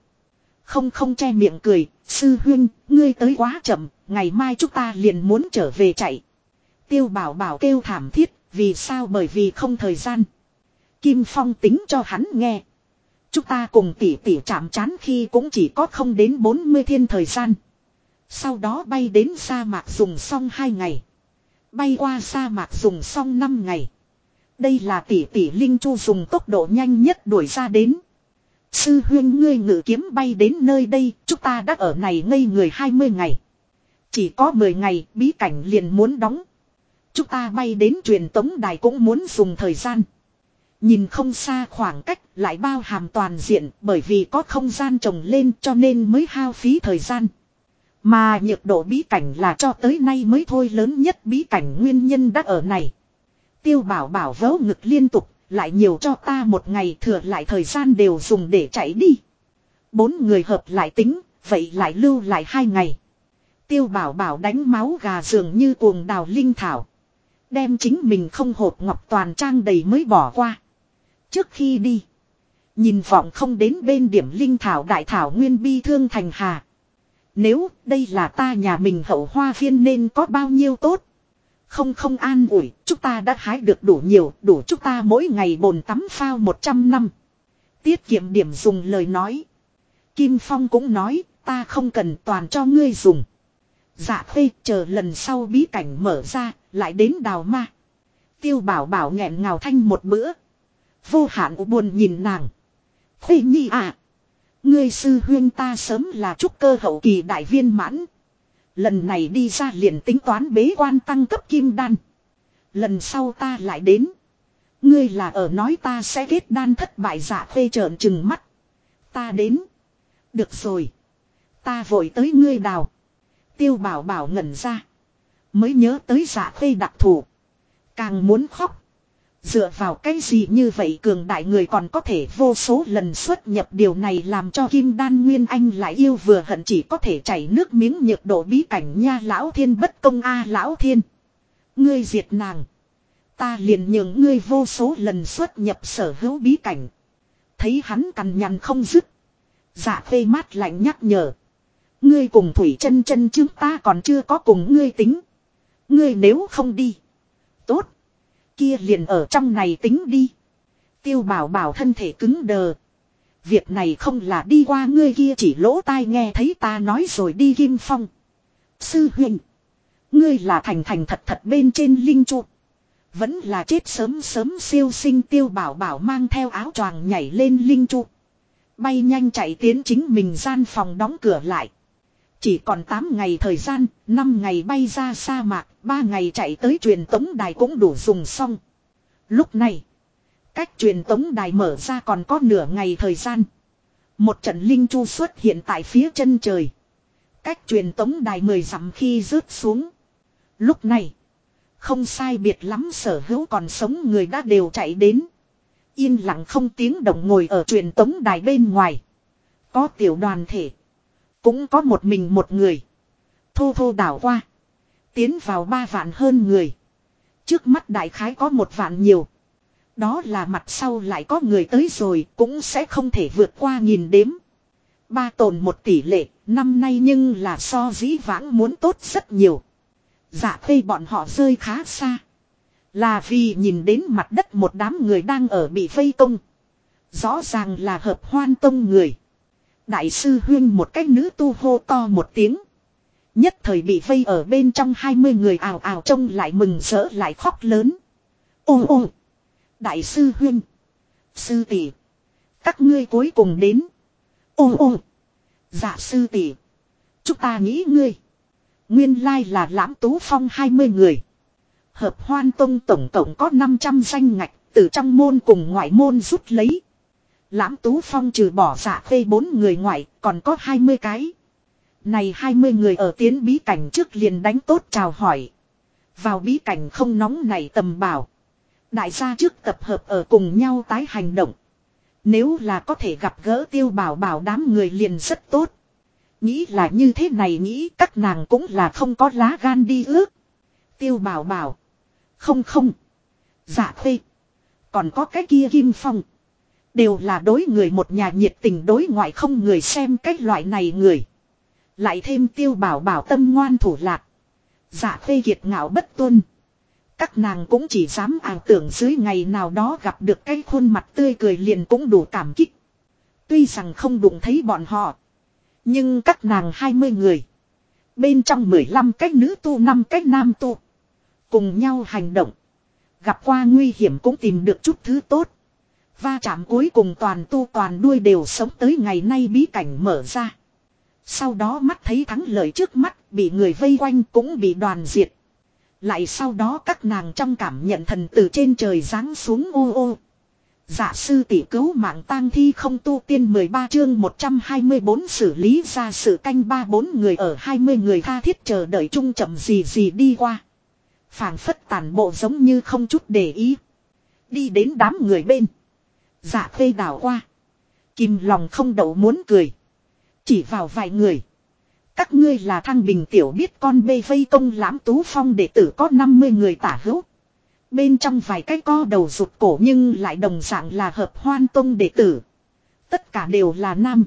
Speaker 1: Không che miệng cười. Sư huynh, ngươi tới quá chậm. Ngày mai chúng ta liền muốn trở về chạy. Tiêu Bảo Bảo kêu thảm thiết. Vì sao? Bởi vì không thời gian. Kim Phong tính cho hắn nghe. Chúng ta cùng tỷ tỷ chạm trán khi cũng chỉ có không đến 40 thiên thời gian. Sau đó bay đến sa mạc dùng xong 2 ngày. Bay qua sa mạc dùng xong 5 ngày. Đây là tỷ tỷ Linh Chu dùng tốc độ nhanh nhất đuổi ra đến. Sư huynh ngươi ngự kiếm bay đến nơi đây, chúng ta đã ở này ngây người 20 ngày. Chỉ có 10 ngày bí cảnh liền muốn đóng. Chúng ta bay đến truyền tống đài cũng muốn dùng thời gian. Nhìn không xa khoảng cách lại bao hàm toàn diện bởi vì có không gian trồng lên cho nên mới hao phí thời gian. Mà nhược độ bí cảnh là cho tới nay mới thôi lớn nhất bí cảnh nguyên nhân đã ở này. Tiêu Bảo Bảo vớ ngực liên tục, lại nhiều cho ta 1 ngày thừa lại thời gian đều dùng để chạy đi. 4 người hợp lại tính, vậy lại lưu lại 2 ngày. Tiêu Bảo Bảo đánh máu gà dường như cuồng đào linh thảo. Đem chính mình không hộp ngọc toàn trang đầy mới bỏ qua. Trước khi đi, nhìn vọng không đến bên điểm linh thảo đại thảo nguyên bi thương thành hà. Nếu đây là ta nhà mình hậu hoa viên nên có bao nhiêu tốt. Không an ủi, chúng ta đã hái được đủ nhiều, đủ chúng ta mỗi ngày bồn tắm phao 100 năm. Tiết kiệm điểm dùng lời nói. Kim Phong cũng nói, ta không cần toàn cho ngươi dùng. Dạ Khê chờ lần sau bí cảnh mở ra, lại đến đào ma. Tiêu Bảo Bảo nghẹn ngào thanh một bữa. Vô hạn buồn nhìn nàng. Khê nhi à. Ngươi sư huyên ta sớm là trúc cơ hậu kỳ đại viên mãn. Lần này đi ra liền tính toán bế quan tăng cấp kim đan. Lần sau ta lại đến. Ngươi là ở nói ta sẽ kết đan thất bại. Dạ Khê trợn trừng mắt. Ta đến. Được rồi. Ta vội tới ngươi đào. Tiêu Bảo Bảo ngẩn ra. Mới nhớ tới Dạ Khê đặc thù. Càng muốn khóc. Dựa vào cái gì như vậy cường đại người còn có thể vô số lần xuất nhập, điều này làm cho Kim Đan Nguyên Anh lại yêu vừa hận chỉ có thể chảy nước miếng. Nhược độ bí cảnh nha, Lão Thiên bất công a. Lão Thiên, ngươi diệt nàng, ta liền nhường ngươi vô số lần xuất nhập sở hữu bí cảnh. Thấy hắn cằn nhằn không dứt, Dạ Khê mát lạnh nhắc nhở. Ngươi cùng Thủy Chân Chân chúng ta còn chưa có cùng ngươi tính. Ngươi nếu không đi, tốt, kia liền ở trong này tính đi. Tiêu Bảo Bảo thân thể cứng đờ. Việc này không là đi qua ngươi kia chỉ lỗ tai nghe thấy ta nói rồi đi. Kim Phong, sư huynh, ngươi là thành thành thật thật bên trên linh trụ, vẫn là chết sớm sớm siêu sinh. Tiêu Bảo Bảo mang theo áo choàng nhảy lên linh trụ, bay nhanh chạy tiến chính mình gian phòng đóng cửa lại. Chỉ còn 8 ngày thời gian, 5 ngày bay ra sa mạc, 3 ngày chạy tới truyền tống đài cũng đủ dùng xong. Lúc này, cách truyền tống đài mở ra còn có nửa ngày thời gian. Một trận linh chu xuất hiện tại phía chân trời. Cách truyền tống đài 10 dặm khi rớt xuống. Lúc này, không sai biệt lắm sở hữu còn sống người đã đều chạy đến. Yên lặng không tiếng động ngồi ở truyền tống đài bên ngoài. Có tiểu đoàn thể, cũng có một mình một người. Thô thô đảo qua, tiến vào 3 vạn hơn người. Trước mắt đại khái có 1 vạn nhiều. Đó là mặt sau lại có người tới rồi, cũng sẽ không thể vượt qua nghìn đếm. 3 tồn 1 tỷ lệ, năm nay nhưng là so dĩ vãng muốn tốt rất nhiều. Dạ Khê bọn họ rơi khá xa, là vì nhìn đến mặt đất một đám người đang ở bị vây công. Rõ ràng là Hợp Hoan Tông người. Đại sư huyên một cách nữ tu hô to một tiếng. Nhất thời bị vây ở bên trong 20 người ào ào trông lại mừng rỡ lại khóc lớn. Ô ô, đại sư huyên, sư tỷ, các ngươi cuối cùng đến. Ô ô, dạ sư tỷ, chúng ta nghĩ ngươi. Nguyên lai là Lãm Tú Phong 20 người. Hợp Hoan Tông tổng cộng có 500 danh ngạch, từ trong môn cùng ngoại môn rút lấy. Lãm Tú Phong trừ bỏ Dạ Khê 4 người ngoại, còn có 20 cái. Này 20 người ở tiến bí cảnh trước liền đánh tốt chào hỏi. Vào bí cảnh không nóng này tầm bảo. Đại gia trước tập hợp ở cùng nhau tái hành động. Nếu là có thể gặp gỡ Tiêu Bảo Bảo đám người liền rất tốt. Nghĩ là như thế này, nghĩ các nàng cũng là không có lá gan đi ước. Tiêu Bảo Bảo, không, Dạ Khê, còn có cái kia Kim Phong, đều là đối người một nhà nhiệt tình, đối ngoại không người xem cách loại này người. Lại thêm Tiêu Bảo Bảo tâm ngoan thủ lạc, Dạ Khê kiệt ngạo bất tuân. Các nàng cũng chỉ dám ảo tưởng dưới ngày nào đó gặp được cái khuôn mặt tươi cười liền cũng đủ cảm kích. Tuy rằng không đụng thấy bọn họ. Nhưng các nàng 20 người. Bên trong 15 cái nữ tu 5 cái nam tu. Cùng nhau hành động. Gặp qua nguy hiểm cũng tìm được chút thứ tốt. Va chạm cuối cùng toàn tu toàn đuôi đều sống tới ngày nay bí cảnh mở ra. Sau đó mắt thấy thắng lợi trước mắt, bị người vây quanh cũng bị đoàn diệt. Lại sau đó các nàng trong cảm nhận thần từ trên trời giáng xuống ô ô. Dạ sư tỷ cứu mạng tang thi không tu tiên 13 chương 124 xử lý ra sự canh 3-4 người ở 20 người tha thiết chờ đợi chung chậm gì đi qua. Phảng phất tàn bộ giống như không chút để ý. Đi đến đám người bên. Dạ khê đảo qua. Kìm lòng không đậu muốn cười. Chỉ vào vài người. Các ngươi là Thăng Bình tiểu biết con bê vây công Lãm Tú Phong đệ tử có 50 người tả hữu. Bên trong vài cái co đầu rụt cổ nhưng lại đồng dạng là Hợp Hoan Tông đệ tử. Tất cả đều là nam.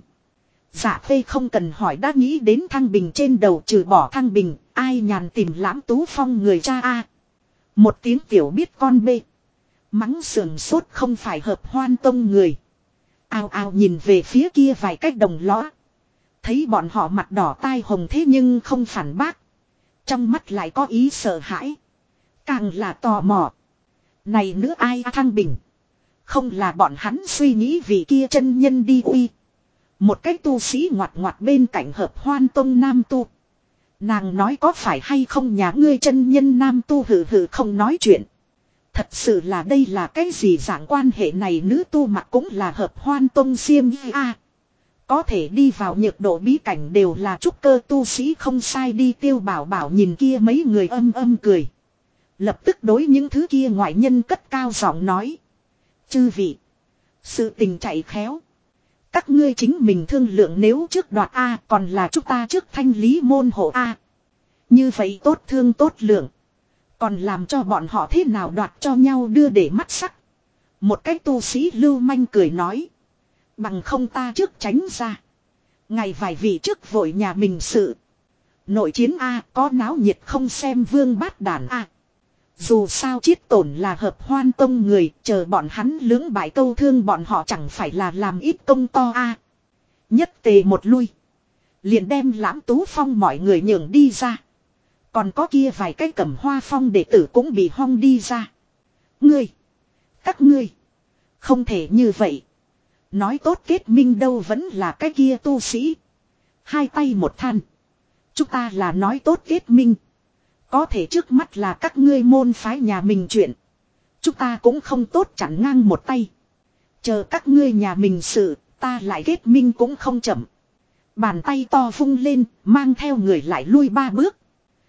Speaker 1: Dạ khê không cần hỏi đã nghĩ đến Thăng Bình trên đầu trừ bỏ Thăng Bình. Ai nhàn tìm Lãm Tú Phong người cha a. Một tiếng tiểu biết con bê. Mắng sườn sốt không phải Hợp Hoan Tông người. Ao ao nhìn về phía kia vài cách đồng lõa. Thấy bọn họ mặt đỏ tai hồng thế nhưng không phản bác. Trong mắt lại có ý sợ hãi. Càng là tò mò. Này nữa ai Thăng Bình. Không là bọn hắn suy nghĩ vì kia chân nhân đi uy. Một cái tu sĩ ngoặt ngoặt bên cạnh Hợp Hoan Tông nam tu. Nàng nói có phải hay không nhà ngươi chân nhân nam tu hừ hừ không nói chuyện. Thật sự là đây là cái gì dạng quan hệ này nữ tu mặt cũng là Hợp Hoan Tông xiêm a. Có thể đi vào nhược độ bí cảnh đều là trúc cơ tu sĩ không sai đi Tiêu Bảo Bảo nhìn kia mấy người âm cười. Lập tức đối những thứ kia ngoại nhân cất cao giọng nói. Chư vị. Sự tình chạy khéo. Các ngươi chính mình thương lượng nếu trước đoạt A còn là chúng ta trước thanh lý môn hộ A. Như vậy tốt thương tốt lượng. Còn làm cho bọn họ thế nào đoạt cho nhau đưa để mắt sắc. Một cái tu sĩ lưu manh cười nói. Bằng không ta trước tránh ra. Ngày vài vị trước vội nhà mình sự. Nội chiến A có náo nhiệt không xem vương bát đàn A. Dù sao chiết tổn là Hợp Hoan Tông người. Chờ bọn hắn lưỡng bại câu thương bọn họ chẳng phải là làm ít công to A. Nhất tề một lui. Liền đem Lãm Tú Phong mọi người nhường đi ra. Còn có kia vài cái Cẩm Hoa Phong đệ tử cũng bị hong đi ra. Ngươi. Các ngươi. Không thể như vậy. Nói tốt kết minh đâu vẫn là cái kia tu sĩ. Hai tay một than. Chúng ta là nói tốt kết minh. Có thể trước mắt là các ngươi môn phái nhà mình chuyện. Chúng ta cũng không tốt chặn ngang một tay. Chờ các ngươi nhà mình sự, ta lại kết minh cũng không chậm. Bàn tay to vung lên, mang theo người lại lui 3 bước.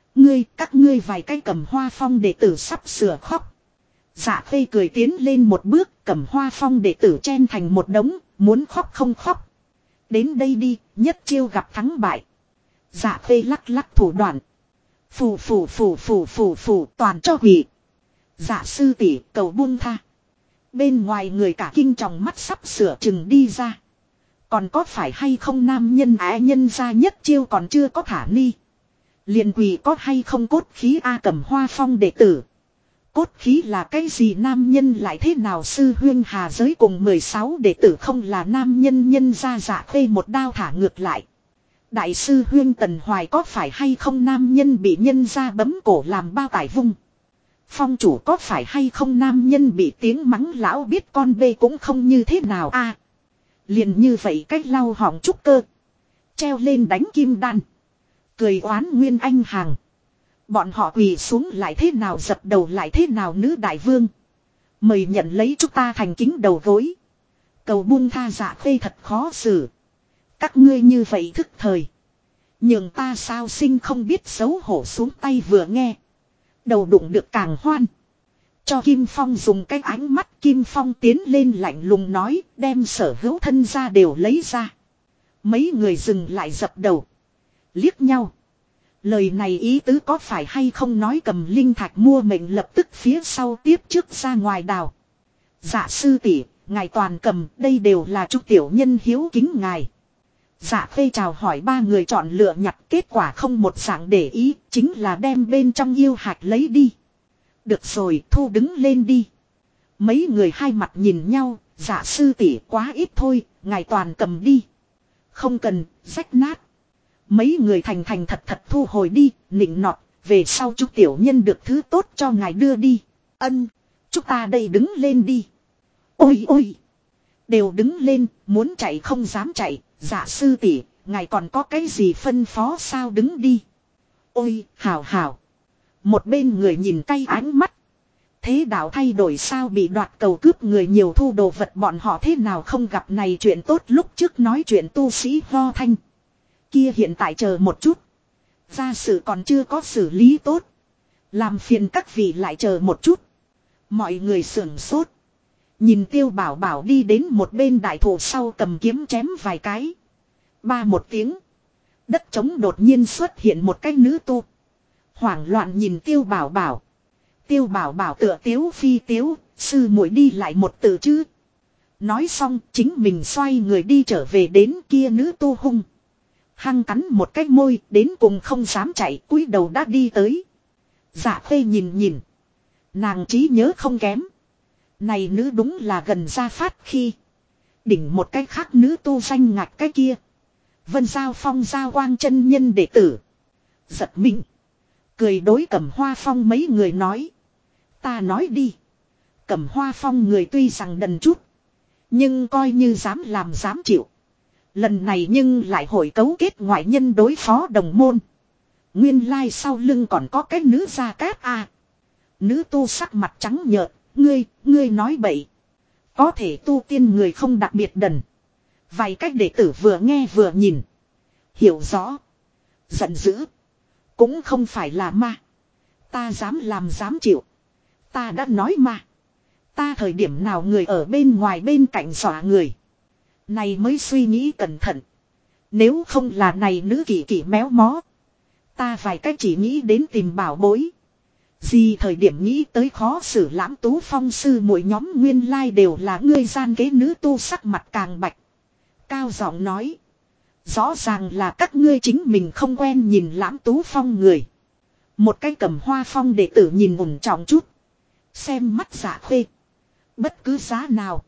Speaker 1: Các ngươi vài cái Cẩm Hoa Phong đệ tử sắp sửa khóc. Dạ Khê cười tiến lên một bước, Cẩm Hoa Phong đệ tử chen thành một đống, muốn khóc không khóc. Đến đây đi, nhất chiêu gặp thắng bại. Dạ Khê lắc lắc thủ đoạn. Phủ toàn cho hủy. Dạ sư tỷ cầu buông tha. Bên ngoài người cả kinh tròng mắt sắp sửa chừng đi ra. Còn có phải hay không nam nhân nhân ra nhất chiêu còn chưa có thả ni. Liền quỳ có hay không cốt khí A Cẩm Hoa Phong đệ tử. Cốt khí là cái gì nam nhân lại thế nào sư huyên hà giới cùng 16 đệ tử không là nam nhân nhân ra Dạ Khê một đao thả ngược lại. Đại sư huyên Tần Hoài có phải hay không nam nhân bị nhân ra bấm cổ làm bao tải vung. Phong chủ có phải hay không nam nhân bị tiếng mắng lão biết con bê cũng không như thế nào a. Liền như vậy cách lau họng trúc cơ. Treo lên đánh kim đan. Cười oán nguyên anh hàng. Bọn họ quỳ xuống lại thế nào dập đầu lại thế nào nữ đại vương. Mời nhận lấy chúng ta thành kính đầu gối. Cầu buông tha Dạ Khê thật khó xử. Các ngươi như vậy thức thời. Nhưng ta sao sinh không biết xấu hổ xuống tay vừa nghe. Đầu đụng được càng hoan. Cho Kim Phong dùng cái ánh mắt Kim Phong tiến lên lạnh lùng nói đem sở hữu thân ra đều lấy ra. Mấy người dừng lại dập đầu. Liếc nhau. Lời này ý tứ có phải hay không nói cầm linh thạch mua mệnh lập tức phía sau tiếp trước ra ngoài đào. Dạ sư tỷ, ngài toàn cầm đây đều là chúc tiểu nhân hiếu kính ngài. Dạ Khê chào hỏi 3 người chọn lựa nhặt kết quả không một dạng để ý, chính là đem bên trong yêu hạt lấy đi. Được rồi, thu đứng lên đi. Mấy người hai mặt nhìn nhau, dạ sư tỷ quá ít thôi, ngài toàn cầm đi. Không cần, rách nát. Mấy người thành thành thật thật thu hồi đi, nịnh nọt, về sau chúc tiểu nhân được thứ tốt cho ngài đưa đi. Ân, chúng ta đây đứng lên đi. Ôi ôi, đều đứng lên, muốn chạy không dám chạy, dạ sư tỷ, ngài còn có cái gì phân phó sao đứng đi. Ôi, hảo hảo. Một bên người nhìn cay ánh mắt. Thế đạo thay đổi sao bị đoạt cầu cướp người nhiều thu đồ vật bọn họ thế nào không gặp này chuyện tốt lúc trước nói chuyện tu sĩ ho thanh. Kia hiện tại chờ một chút. Gia sự còn chưa có xử lý tốt. Làm phiền các vị lại chờ một chút. Mọi người sưởng sốt. Nhìn Tiêu Bảo Bảo đi đến một bên đại thụ sau cầm kiếm chém vài cái. Ba một tiếng. Đất trống đột nhiên xuất hiện một cái nữ tu. Hoảng loạn nhìn Tiêu Bảo Bảo. Tiêu Bảo Bảo tựa tiếu phi tiếu, sư muội đi lại một từ chứ. Nói xong chính mình xoay người đi trở về đến kia nữ tu hung. Hăng cắn một cái môi đến cùng không dám chạy cúi đầu đã đi tới. Dạ Khê nhìn nhìn. Nàng trí nhớ không kém. Này nữ đúng là gần ra phát khi. Đỉnh một cái khác nữ tu danh ngạch cái kia. Vân Giao Phong Giao Quang chân nhân đệ tử. Giật mình. Cười đối Cẩm Hoa Phong mấy người nói. Ta nói đi. Cẩm Hoa Phong người tuy rằng đần chút. Nhưng coi như dám làm dám chịu. Lần này nhưng lại hội cấu kết ngoại nhân đối phó đồng môn. Nguyên lai sau lưng còn có cái nữ gia cát à. Nữ tu sắc mặt trắng nhợt. Ngươi nói bậy. Có thể tu tiên người không đặc biệt đần. Vài cách đệ tử vừa nghe vừa nhìn. Hiểu rõ. Giận dữ. Cũng không phải là ma. Ta dám làm dám chịu. Ta đã nói mà. Ta thời điểm nào người ở bên ngoài bên cạnh dọa người. Này mới suy nghĩ cẩn thận. Nếu không là này nữ kỳ kỳ méo mó. Ta vài cách chỉ nghĩ đến tìm bảo bối. Gì thời điểm nghĩ tới khó xử Lãm Tú Phong sư mỗi nhóm nguyên lai đều là ngươi gian kế nữ tu sắc mặt càng bạch. Cao giọng nói. Rõ ràng là các ngươi chính mình không quen nhìn Lãm Tú Phong người. Một cái Cẩm Hoa Phong đệ tử nhìn ủng trọng chút. Xem mắt Dạ Khê. Bất cứ giá nào.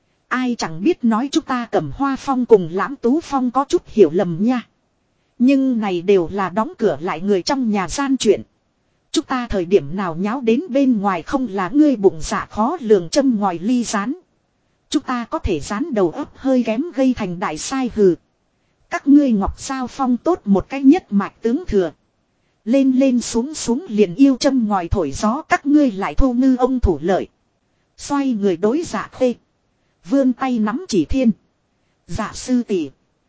Speaker 1: Ai chẳng biết nói chúng ta Cẩm Hoa Phong cùng Lãm Tú Phong có chút hiểu lầm nha. Nhưng này đều là đóng cửa lại người trong nhà gian chuyện. Chúng ta thời điểm nào nháo đến bên ngoài không là ngươi bụng dạ khó lường châm ngòi ly rán. Chúng ta có thể rán đầu ấp hơi kém gây thành đại sai hừ. Các ngươi Ngọc Sao Phong tốt một cách nhất mạch tướng thừa. Lên lên xuống xuống liền yêu châm ngòi thổi gió các ngươi lại thu ngư ông thủ lợi. Xoay người đối Dạ Khê. Vươn tay nắm chỉ thiên. Dạ sư tỷ,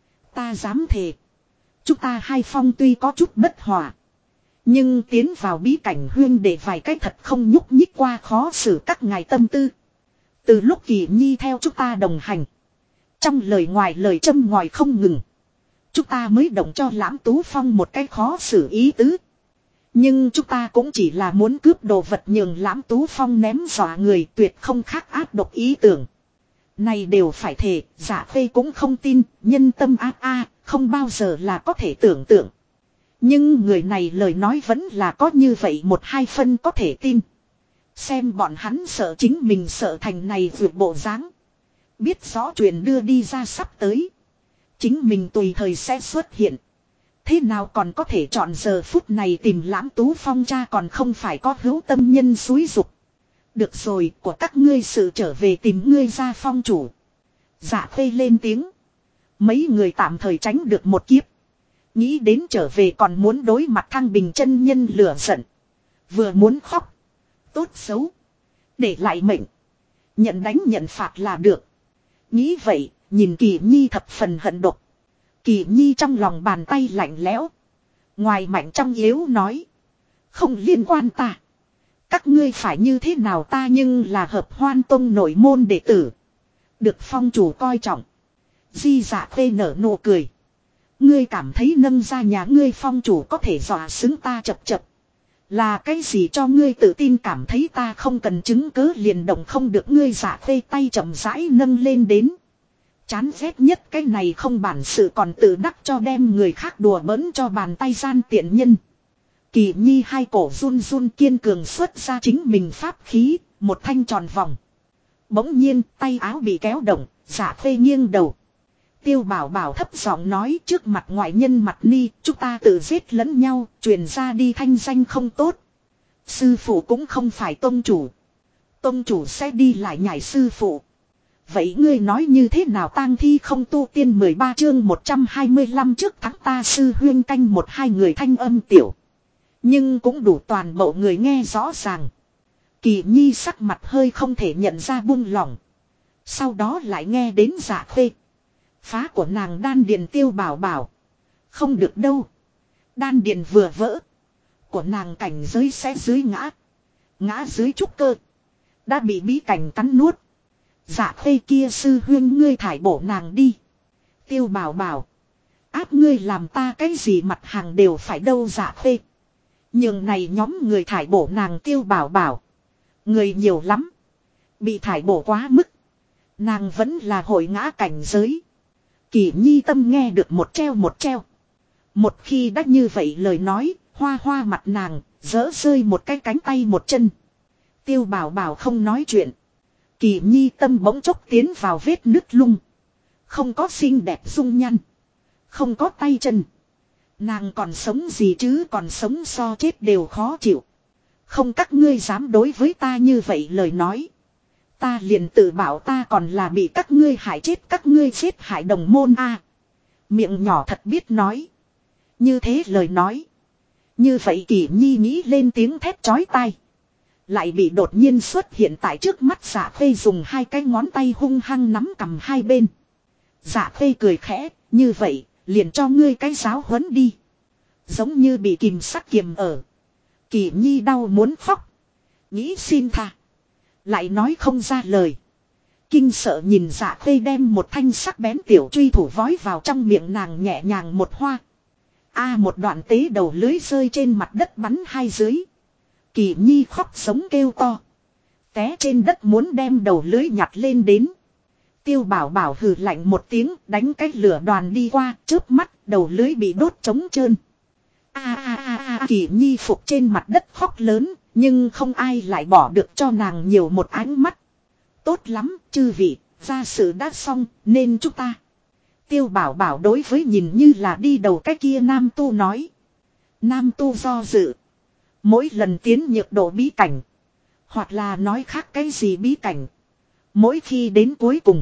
Speaker 1: ta dám thề. Chúng ta hai phong tuy có chút bất hòa. Nhưng tiến vào bí cảnh huyên để vài cách thật không nhúc nhích qua khó xử các ngài tâm tư. Từ lúc Kỳ Nhi theo chúng ta đồng hành. Trong lời ngoài lời châm ngòi không ngừng. Chúng ta mới động cho Lãm Tú Phong một cái khó xử ý tứ. Nhưng chúng ta cũng chỉ là muốn cướp đồ vật nhường Lãm Tú Phong ném dọa người tuyệt không khác ác độc ý tưởng. Này đều phải thề, Dạ Khê cũng không tin, nhân tâm ác không bao giờ là có thể tưởng tượng. Nhưng người này lời nói vẫn là có như vậy một hai phân có thể tin. Xem bọn hắn sợ chính mình sợ thành này vượt bộ dáng. Biết rõ chuyện đưa đi ra sắp tới. Chính mình tùy thời sẽ xuất hiện. Thế nào còn có thể chọn giờ phút này tìm Lãm Tú Phong cha còn không phải có hữu tâm nhân xúi dục. Được rồi, của các ngươi sự trở về tìm ngươi ra phong chủ. Dạ Khê lên tiếng. Mấy người tạm thời tránh được một kiếp. Nghĩ đến trở về còn muốn đối mặt Thăng Bình chân nhân lửa giận. Vừa muốn khóc. Tốt xấu. Để lại mệnh. Nhận đánh nhận phạt là được. Nghĩ vậy, nhìn Kỳ Nhi thập phần hận độc. Kỳ Nhi trong lòng bàn tay lạnh lẽo. Ngoài mạnh trong yếu nói. Không liên quan ta. Các ngươi phải như thế nào ta nhưng là Hợp Hoan Tông nội môn đệ tử. Được phong chủ coi trọng. Di Dạ Khê nở nụ cười. Ngươi cảm thấy nâng ra nhà ngươi phong chủ có thể dọa xứng ta chập chập. Là cái gì cho ngươi tự tin cảm thấy ta không cần chứng cớ liền động không được ngươi Dạ Khê tay chậm rãi nâng lên đến. Chán ghét nhất cái này không bản sự còn tự đắc cho đem người khác đùa bỡn cho bàn tay gian tiện nhân. Kỳ Nhi hai cổ run run kiên cường xuất ra chính mình pháp khí, một thanh tròn vòng. Bỗng nhiên tay áo bị kéo động, Dạ Khê nghiêng đầu. Tiêu Bảo Bảo thấp giọng nói trước mặt ngoại nhân mặt ni, chúng ta tự giết lẫn nhau, truyền ra đi thanh danh không tốt. Sư phụ cũng không phải tông chủ. Tông chủ sẽ đi lại nhảy sư phụ. Vậy ngươi nói như thế nào tang thi không tu tiên 13 chương 125 trước tháng ta sư huyên canh một hai người thanh âm tiểu. Nhưng cũng đủ toàn bộ người nghe rõ ràng. Kỳ Nhi sắc mặt hơi không thể nhận ra buông lỏng. Sau đó lại nghe đến Dạ Khê. Phá của nàng đan điền Tiêu Bảo Bảo. Không được đâu. Đan điền vừa vỡ. Của nàng cảnh giới sẽ dưới ngã. Ngã dưới trúc cơ. Đã bị bí cảnh cắn nuốt. Dạ Khê kia sư huyên ngươi thải bổ nàng đi. Tiêu Bảo Bảo. Áp ngươi làm ta cái gì mặt hàng đều phải đâu Dạ Khê. Nhưng này nhóm người thải bổ nàng Tiêu Bảo Bảo. Người nhiều lắm. Bị thải bổ quá mức. Nàng vẫn là hội ngã cảnh giới. Kỳ Nhi tâm nghe được một treo một treo. Một khi đã như vậy lời nói, hoa hoa mặt nàng, dỡ rơi một cái cánh tay một chân. Tiêu Bảo Bảo không nói chuyện. Kỳ Nhi tâm bỗng chốc tiến vào vết nứt lung. Không có xinh đẹp dung nhăn. Không có tay chân. Nàng còn sống gì chứ còn sống so chết đều khó chịu. Không các ngươi dám đối với ta như vậy lời nói. Ta liền tự bảo ta còn là bị các ngươi hại chết các ngươi chết hại đồng môn a. Miệng nhỏ thật biết nói. Như thế lời nói. Như vậy Kỳ Nhi nghĩ lên tiếng thét chói tai. Lại bị đột nhiên xuất hiện tại trước mắt Dạ Khê dùng hai cái ngón tay hung hăng nắm cầm hai bên. Dạ Khê cười khẽ, như vậy, liền cho ngươi cái giáo huấn đi. Giống như bị kìm sắt kiềm ở. Kỳ Nhi đau muốn khóc. Nghĩ xin tha. Lại nói không ra lời. Kinh sợ nhìn Dạ Khê đem một thanh sắc bén tiểu truy thủ vói vào trong miệng nàng nhẹ nhàng một hoa. Một đoạn tế đầu lưới rơi trên mặt đất bắn hai dưới. Kỳ Nhi khóc sống kêu to. Té trên đất muốn đem đầu lưới nhặt lên đến. Tiêu Bảo Bảo hừ lạnh một tiếng đánh cái lửa đoàn đi qua chớp mắt đầu lưới bị đốt trống trơn. Kỳ Nhi phục trên mặt đất khóc lớn nhưng không ai lại bỏ được cho nàng nhiều một ánh mắt. Tốt lắm chư vị, gia sự đã xong nên chúng ta. Tiêu Bảo Bảo đối với nhìn như là đi đầu cái kia nam tu nói. Nam tu do dự. Mỗi lần tiến nhược độ bí cảnh. Hoặc là nói khác cái gì bí cảnh. Mỗi khi đến cuối cùng.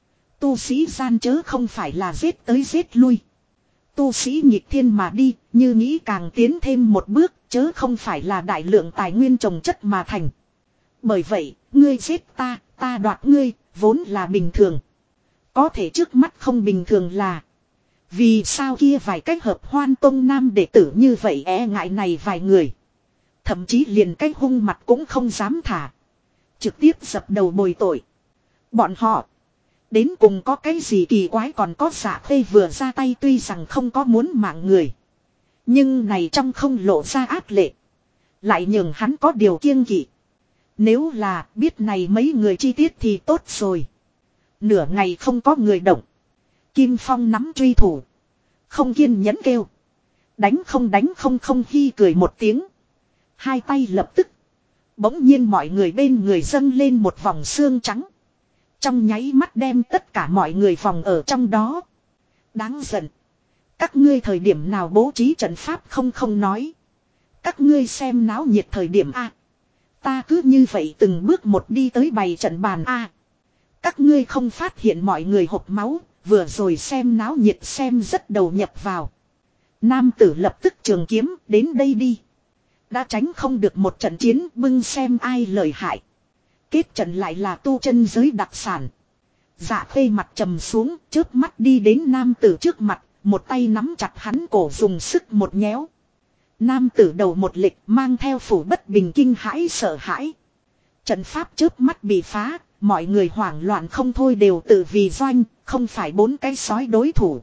Speaker 1: Tu sĩ gian chớ không phải là giết tới giết lui. Tu sĩ nghịch thiên mà đi. Như nghĩ càng tiến thêm một bước. Chớ không phải là đại lượng tài nguyên trồng chất mà thành. Bởi vậy ngươi giết ta, ta đoạt ngươi. Vốn là bình thường. Có thể trước mắt không bình thường là. Vì sao kia vài cách hợp Hoan Tông nam đệ tử như vậy ngại này vài người. Thậm chí liền cái hung mặt cũng không dám thả. Trực tiếp dập đầu bồi tội. Bọn họ. Đến cùng có cái gì kỳ quái còn có Dạ Khê vừa ra tay tuy rằng không có muốn mạng người. Nhưng này trong không lộ ra ác lệ. Lại nhường hắn có điều kiêng kỵ. Nếu là biết này mấy người chi tiết thì tốt rồi. Nửa ngày không có người động. Kim Phong nắm truy thủ. Không kiên nhẫn kêu. Đánh không khi cười một tiếng. Hai tay lập tức. Bỗng nhiên mọi người bên người dâng lên một vòng xương trắng. Trong nháy mắt đem tất cả mọi người vòng ở trong đó. Đáng giận. Các ngươi thời điểm nào bố trí trận pháp không nói. Các ngươi xem náo nhiệt thời điểm A. Ta cứ như vậy từng bước một đi tới bày trận bàn A. Các ngươi không phát hiện mọi người hộc máu. Vừa rồi xem náo nhiệt xem rất đầu nhập vào. Nam tử lập tức trường kiếm đến đây đi. Đã tránh không được một trận chiến bưng xem ai lợi hại. Kết trận lại là tu chân giới đặc sản. Dạ Khê mặt trầm xuống chớp mắt đi đến nam tử trước mặt. Một tay nắm chặt hắn cổ dùng sức một nhéo. Nam tử đầu một lịch mang theo phủ bất bình kinh hãi sợ hãi. Trận pháp chớp mắt bị phá. Mọi người hoảng loạn không thôi đều tự vì doanh. Không phải bốn cái sói đối thủ.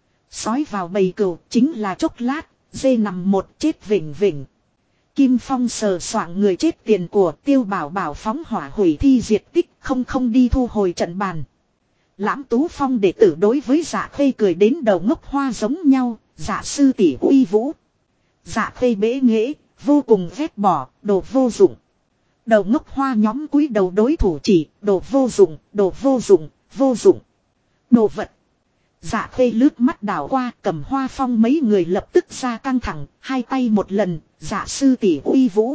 Speaker 1: Sói vào bầy cừu chính là chốc lát. Dê nằm một chết vỉnh vỉnh. Kim Phong sờ soạng người chết tiền của Tiêu Bảo Bảo phóng hỏa hủy thi diệt tích không đi thu hồi trận bàn. Lãm Tú Phong đệ tử đối với Dạ Khê cười đến đầu ngốc hoa giống nhau, Dạ sư tỷ uy vũ. Dạ Khê bế nghễ, vô cùng ghét bỏ, đồ vô dụng. Đầu ngốc hoa nhóm cúi đầu đối thủ chỉ, đồ vô dụng, đồ vô dụng, vô dụng. Đồ vật. Dạ Khê lướt mắt đảo qua, Cầm Hoa Phong mấy người lập tức ra căng thẳng, hai tay một lần, dạ sư tỷ uy vũ.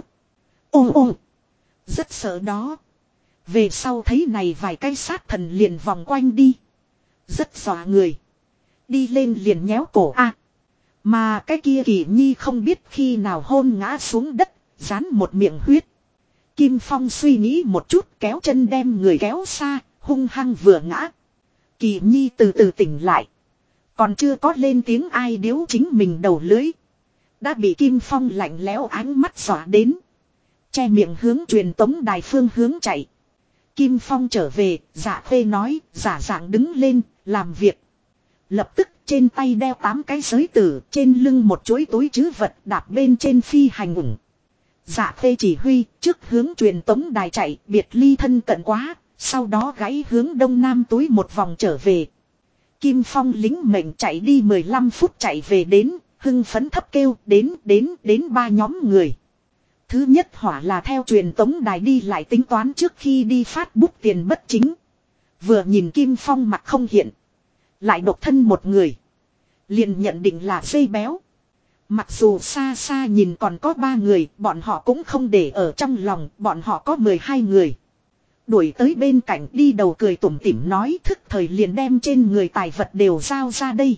Speaker 1: Ô ô, rất sợ đó. Về sau thấy này vài cái sát thần liền vòng quanh đi. Rất dọa người. Đi lên liền nhéo cổ a. Mà cái kia Kỳ Nhi không biết khi nào hôn ngã xuống đất, dán một miệng huyết. Kim Phong suy nghĩ một chút kéo chân đem người kéo xa, hung hăng vừa ngã. Kỳ Nhi từ từ tỉnh lại. Còn chưa có lên tiếng ai điếu chính mình đầu lưới. Đã bị Kim Phong lạnh lẽo ánh mắt dọa đến. Che miệng hướng truyền tống đài phương hướng chạy. Kim Phong trở về, Dạ Khê nói, giả dạng đứng lên, làm việc. Lập tức trên tay đeo 8 cái giới tử, trên lưng một chuỗi túi trữ vật đạp bên trên phi hành ủng. Dạ Khê chỉ huy, trước hướng truyền tống đài chạy, biệt ly thân cận quá, sau đó gãy hướng đông nam túi một vòng trở về. Kim Phong lính mệnh chạy đi 15 phút chạy về đến, hưng phấn thấp kêu, đến 3 nhóm người. Thứ nhất hỏa là theo truyền tống đài đi lại tính toán trước khi đi phát bút tiền bất chính. Vừa nhìn Kim Phong mặt không hiện. Lại độc thân một người. Liền nhận định là dây béo. Mặc dù xa xa nhìn còn có 3 người, bọn họ cũng không để ở trong lòng, bọn họ có 12 người. Đuổi tới bên cạnh đi đầu cười tủm tỉm nói thức thời liền đem trên người tài vật đều giao ra đây.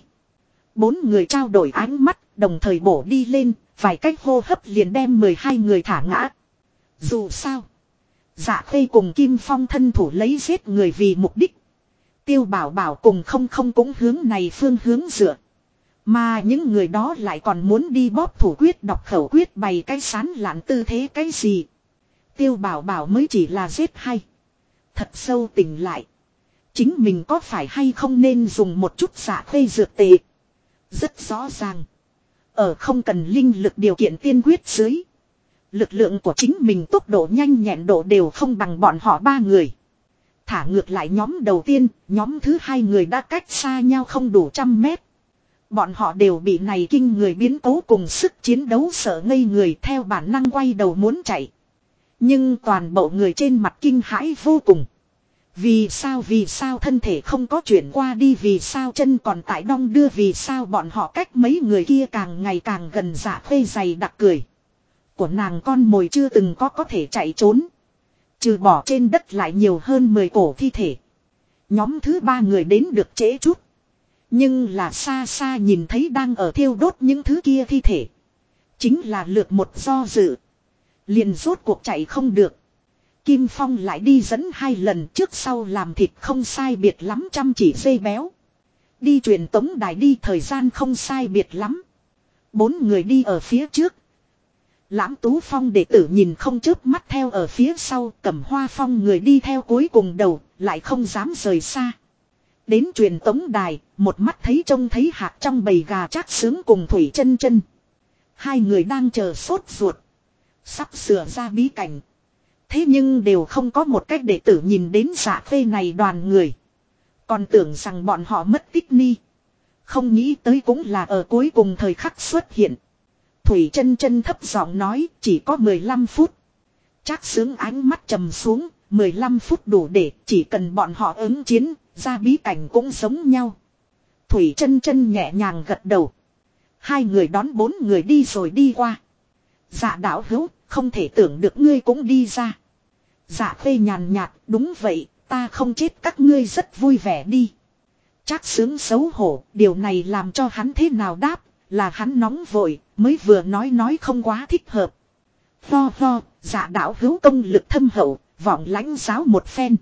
Speaker 1: 4 người trao đổi ánh mắt, đồng thời bổ đi lên, vài cách hô hấp liền đem 12 người thả ngã. Dù sao, Dạ Khê cùng Kim Phong thân thủ lấy giết người vì mục đích. Tiêu Bảo Bảo cùng không cũng hướng này phương hướng dựa. Mà những người đó lại còn muốn đi bóp thủ quyết đọc khẩu quyết bày cái sán lạn tư thế cái gì. Tiêu Bảo Bảo mới chỉ là giết hay. Thật sâu tỉnh lại. Chính mình có phải hay không nên dùng một chút Dạ Khê dược tệ. Rất rõ ràng. Ở không cần linh lực điều kiện tiên quyết dưới. Lực lượng của chính mình tốc độ nhanh nhẹn độ đều không bằng bọn họ 3 người. Thả ngược lại nhóm đầu tiên, nhóm thứ 2 người đã cách xa nhau không đủ 100 mét. Bọn họ đều bị này kinh người biến cố cùng sức chiến đấu sợ ngây người theo bản năng quay đầu muốn chạy. Nhưng toàn bộ người trên mặt kinh hãi vô cùng. Vì sao thân thể không có chuyển qua đi, vì sao chân còn tại đong đưa, vì sao bọn họ cách mấy người kia càng ngày càng gần. Dạ Khê dày đặc cười. Của nàng con mồi chưa từng có thể chạy trốn. Trừ bỏ trên đất lại nhiều hơn 10 cổ thi thể. Nhóm thứ 3 người đến được trễ chút. Nhưng là xa xa nhìn thấy đang ở thiêu đốt những thứ kia thi thể. Chính là lượt một do dự. Liền rốt cuộc chạy không được. Kim Phong lại đi dẫn 2 lần trước sau làm thịt không sai biệt lắm chăm chỉ dây béo. Đi truyền tống đài đi thời gian không sai biệt lắm. 4 người đi ở phía trước. Lãm Tú Phong đệ tử nhìn không chớp mắt theo ở phía sau, Cẩm Hoa Phong người đi theo cuối cùng đầu, lại không dám rời xa. Đến truyền tống đài, một mắt thấy trông thấy hạt trong bầy gà Trác Sướng cùng Thủy Chân Chân. 2 người đang chờ sốt ruột. Sắp sửa ra bí cảnh. Thế nhưng đều không có một cách đệ tử nhìn đến Dạ Khê này đoàn người. Còn tưởng rằng bọn họ mất tích ni. Không nghĩ tới cũng là ở cuối cùng thời khắc xuất hiện. Thủy Chân Chân thấp giọng nói chỉ có 15 phút. Trác Sướng ánh mắt trầm xuống, 15 phút đủ để chỉ cần bọn họ ứng chiến, ra bí cảnh cũng giống nhau. Thủy Chân Chân nhẹ nhàng gật đầu. 2 người đón 4 người đi rồi đi qua. Dạ đạo hữu, không thể tưởng được ngươi cũng đi ra. Dạ Khê nhàn nhạt, đúng vậy, ta không chết các ngươi rất vui vẻ đi. Trác Sướng xấu hổ, điều này làm cho hắn thế nào đáp, là hắn nóng vội, mới vừa nói không quá thích hợp. Ho, dạ đạo hữu công lực thâm hậu, vọng lãnh giáo một phen.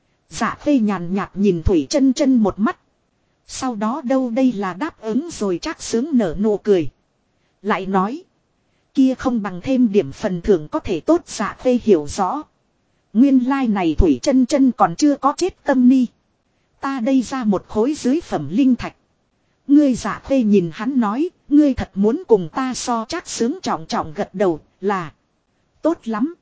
Speaker 1: Dạ Khê nhàn nhạt nhìn Thủy Chân Chân một mắt. Sau đó đâu đây là đáp ứng rồi. Trác Sướng nở nụ cười. Lại nói. Kia không bằng thêm điểm phần thưởng có thể tốt. Dạ Khê hiểu rõ. Nguyên lai này Thủy Chân Chân còn chưa có chết tâm ni. Ta đây ra một khối dưới phẩm linh thạch. Ngươi Dạ Khê nhìn hắn nói. Ngươi thật muốn cùng ta so. Trác Sướng trọng trọng gật đầu là. Tốt lắm.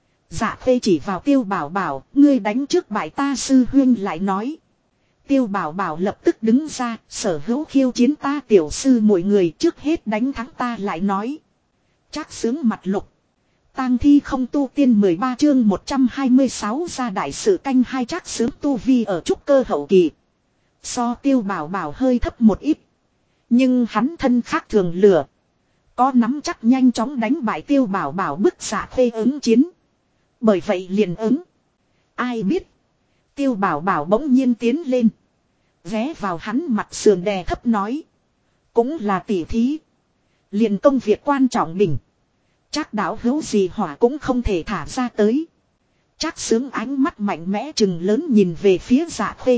Speaker 1: Dạ Khê chỉ vào Tiêu Bảo Bảo. Ngươi đánh trước bại ta sư huyên lại nói. Tiêu Bảo Bảo lập tức đứng ra. Sở hữu khiêu chiến ta tiểu sư mọi người trước hết đánh thắng ta lại nói. Trác Xướng mặt lục. Tang thi không tu tiên 13 chương 126 ra đại sự canh hai. Trác Xướng tu vi ở trúc cơ hậu kỳ. So Tiêu Bảo Bảo hơi thấp một ít. Nhưng hắn thân khác thường lửa. Có nắm chắc nhanh chóng đánh bại Tiêu Bảo Bảo bức xạ phê ứng chiến. Bởi vậy liền ứng. Ai biết. Tiêu Bảo Bảo bỗng nhiên tiến lên. Ghé vào hắn mặt sườn đè thấp nói. Cũng là tỉ thí. Liền công việc quan trọng mình. Trác đạo hữu gì hỏa cũng không thể thả ra tới. Trác Xướng ánh mắt mạnh mẽ trừng lớn nhìn về phía Dạ Khê.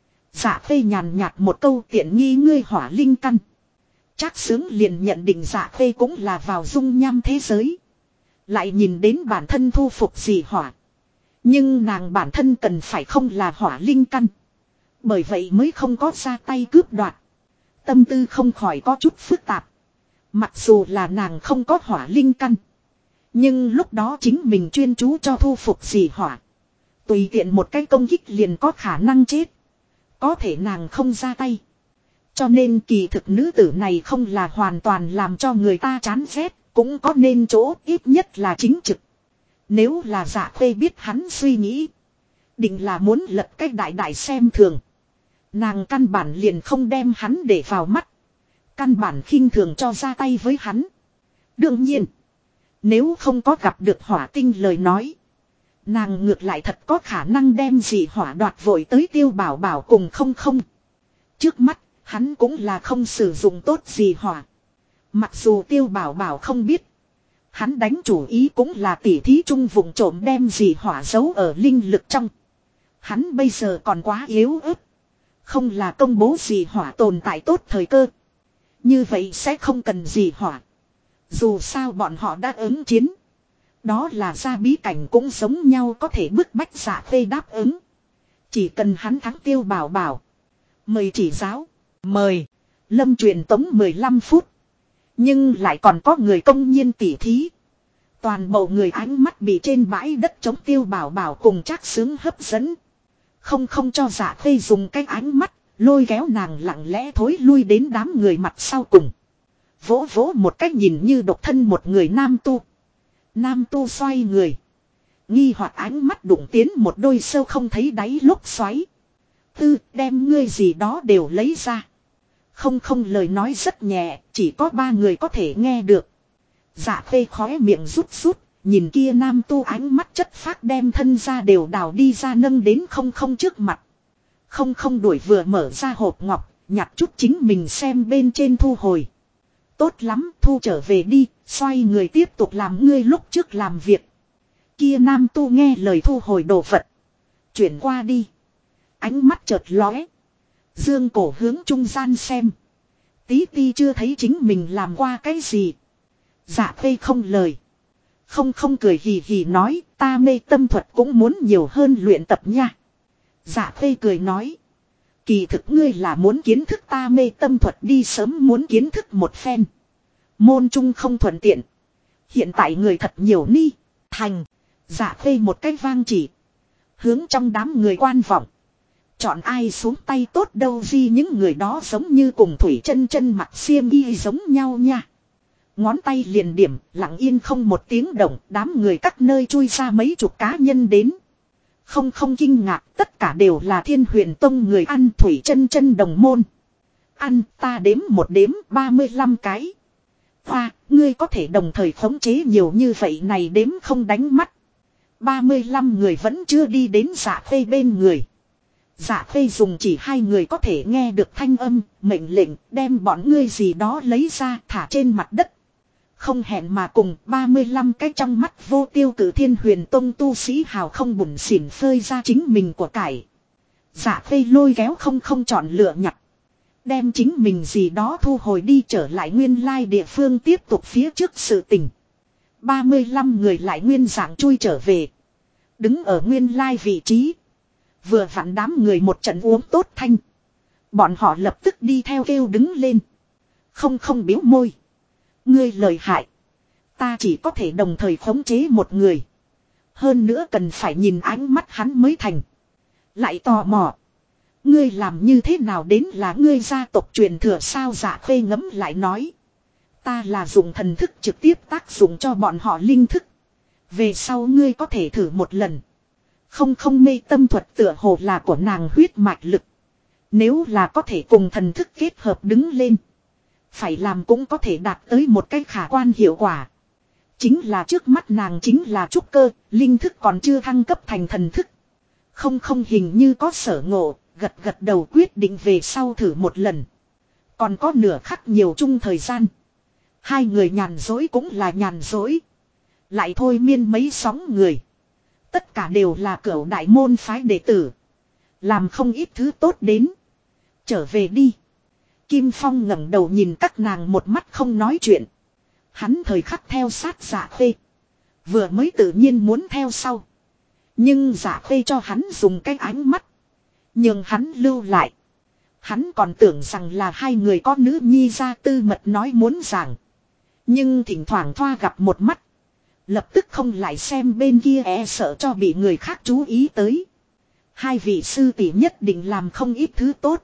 Speaker 1: Dạ Khê nhàn nhạt một câu tiện nghi ngươi hỏa linh căn. Trác Xướng liền nhận định Dạ Khê cũng là vào dung nham thế giới. Lại nhìn đến bản thân thu phục gì hỏa. Nhưng nàng bản thân cần phải không là hỏa linh căn. Bởi vậy mới không có ra tay cướp đoạt. Tâm tư không khỏi có chút phức tạp. Mặc dù là nàng không có hỏa linh căn. Nhưng lúc đó chính mình chuyên chú cho thu phục gì hỏa. Tùy tiện một cái công kích liền có khả năng chết. Có thể nàng không ra tay. Cho nên kỳ thực nữ tử này không là hoàn toàn làm cho người ta chán ghét. Cũng có nên chỗ ít nhất là chính trực. Nếu là Dạ Khê biết hắn suy nghĩ. Định là muốn lật cách đại đại xem thường. Nàng căn bản liền không đem hắn để vào mắt. Căn bản khinh thường cho ra tay với hắn. Đương nhiên. Nếu không có gặp được hỏa tinh lời nói. Nàng ngược lại thật có khả năng đem dị hỏa đoạt vội tới Tiêu Bảo Bảo cùng không. Trước mắt, hắn cũng là không sử dụng tốt dị hỏa. Mặc dù Tiêu Bảo Bảo không biết. Hắn đánh chủ ý cũng là tỉ thí chung vùng trộm đem dị hỏa giấu ở linh lực trong. Hắn bây giờ còn quá yếu ớt. Không là công bố dị hỏa tồn tại tốt thời cơ. Như vậy sẽ không cần dị hỏa. Dù sao bọn họ đã ứng chiến. Đó là ra bí cảnh cũng giống nhau có thể bức bách Dạ Khê đáp ứng. Chỉ cần hắn thắng Tiêu Bảo Bảo. Mời chỉ giáo. Mời. Lâm truyền tống 15 phút. Nhưng lại còn có người công nhiên tỉ thí. Toàn bộ người ánh mắt bị trên bãi đất chống Tiêu Bảo Bảo cùng Trác Xướng hấp dẫn. Không cho Dạ Khê dùng cái ánh mắt. Lôi kéo nàng lặng lẽ thối lui đến đám người mặt sau cùng. Vỗ vỗ một cách nhìn như độc thân một người nam tu. Nam tu xoay người. Nghi hoặc ánh mắt đụng tiến một đôi sâu không thấy đáy lốc xoáy. Tư đem ngươi gì đó đều lấy ra. Không lời nói rất nhẹ. Chỉ có 3 người có thể nghe được. Dạ Khê khóe miệng rút. Nhìn kia nam tu ánh mắt chất phác đem thân ra đều đào đi ra nâng đến không trước mặt. Không đuổi vừa mở ra hộp ngọc. Nhặt chút chính mình xem bên trên thu hồi. Tốt lắm thu trở về đi. Xoay người tiếp tục làm ngươi lúc trước làm việc. Kia nam tu nghe lời thu hồi đồ vật. Chuyển qua đi. Ánh mắt chợt lóe. Dương cổ hướng trung gian xem. Tí ti chưa thấy chính mình làm qua cái gì. Dạ Khê không lời. Không cười hì hì nói. Ta mê tâm thuật cũng muốn nhiều hơn luyện tập nha. Dạ Khê cười nói. Kỳ thực ngươi là muốn kiến thức ta mê tâm thuật đi sớm muốn kiến thức một phen. Môn trung không thuận tiện. Hiện tại người thật nhiều ni. Thành. Dạ Khê một cái vang chỉ. Hướng trong đám người quan vọng. Chọn ai xuống tay tốt đâu gì những người đó giống như cùng Thủy chân mặc xiêm y giống nhau nha. Ngón tay liền điểm lặng yên không một tiếng động. Đám người các nơi chui ra mấy chục cá nhân đến. Không kinh ngạc tất cả đều là Thiên Huyền Tông người ăn Thủy chân đồng môn. Ăn ta đếm một đếm 35 cái. Hoa, ngươi có thể đồng thời khống chế nhiều như vậy này đếm không đánh mắt. 35 người vẫn chưa đi đến Dạ Khê bên người. Dạ Khê dùng chỉ 2 người có thể nghe được thanh âm, mệnh lệnh, đem bọn ngươi gì đó lấy ra thả trên mặt đất. Không hẹn mà cùng 35 cái trong mắt vô tiêu cử Thiên Huyền Tông tu sĩ hào không bủn xỉn phơi ra chính mình của cải. Dạ Khê lôi kéo không chọn lựa nhặt. Đem chính mình gì đó thu hồi đi trở lại nguyên lai địa phương tiếp tục phía trước sự tình. 35 người lại nguyên dạng chui trở về. Đứng ở nguyên lai vị trí. Vừa vặn đám người một trận uống tốt thanh. Bọn họ lập tức đi theo kêu đứng lên. Không biếu môi. Ngươi lợi hại. Ta chỉ có thể đồng thời khống chế một người. Hơn nữa cần phải nhìn ánh mắt hắn mới thành. Lại tò mò. Ngươi làm như thế nào đến là ngươi gia tộc truyền thừa sao? Dạ Khê ngấm lại nói. Ta là dùng thần thức trực tiếp tác dụng cho bọn họ linh thức. Về sau ngươi có thể thử một lần. Không mê tâm thuật tựa hồ là của nàng huyết mạch lực. Nếu là có thể cùng thần thức kết hợp đứng lên. Phải làm cũng có thể đạt tới một cái khả quan hiệu quả. Chính là trước mắt nàng chính là trúc cơ, linh thức còn chưa thăng cấp thành thần thức. Không hình như có sở ngộ, gật đầu quyết định về sau thử một lần. Còn có nửa khắc nhiều chung thời gian. Hai người nhàn dối cũng là nhàn dối. Lại thôi miên mấy sóng người. Tất cả đều là cửu đại môn phái đệ tử. Làm không ít thứ tốt đến. Trở về đi. Kim Phong ngẩng đầu nhìn các nàng một mắt không nói chuyện. Hắn thời khắc theo sát Dạ Khê. Vừa mới tự nhiên muốn theo sau. Nhưng Dạ Khê cho hắn dùng cái ánh mắt. Nhưng hắn lưu lại. Hắn còn tưởng rằng là hai người có nữ nhi ra tư mật nói muốn giảng. Nhưng thỉnh thoảng thoa gặp một mắt. Lập tức không lại xem bên kia sợ cho bị người khác chú ý tới. Hai vị sư tỷ nhất định làm không ít thứ tốt.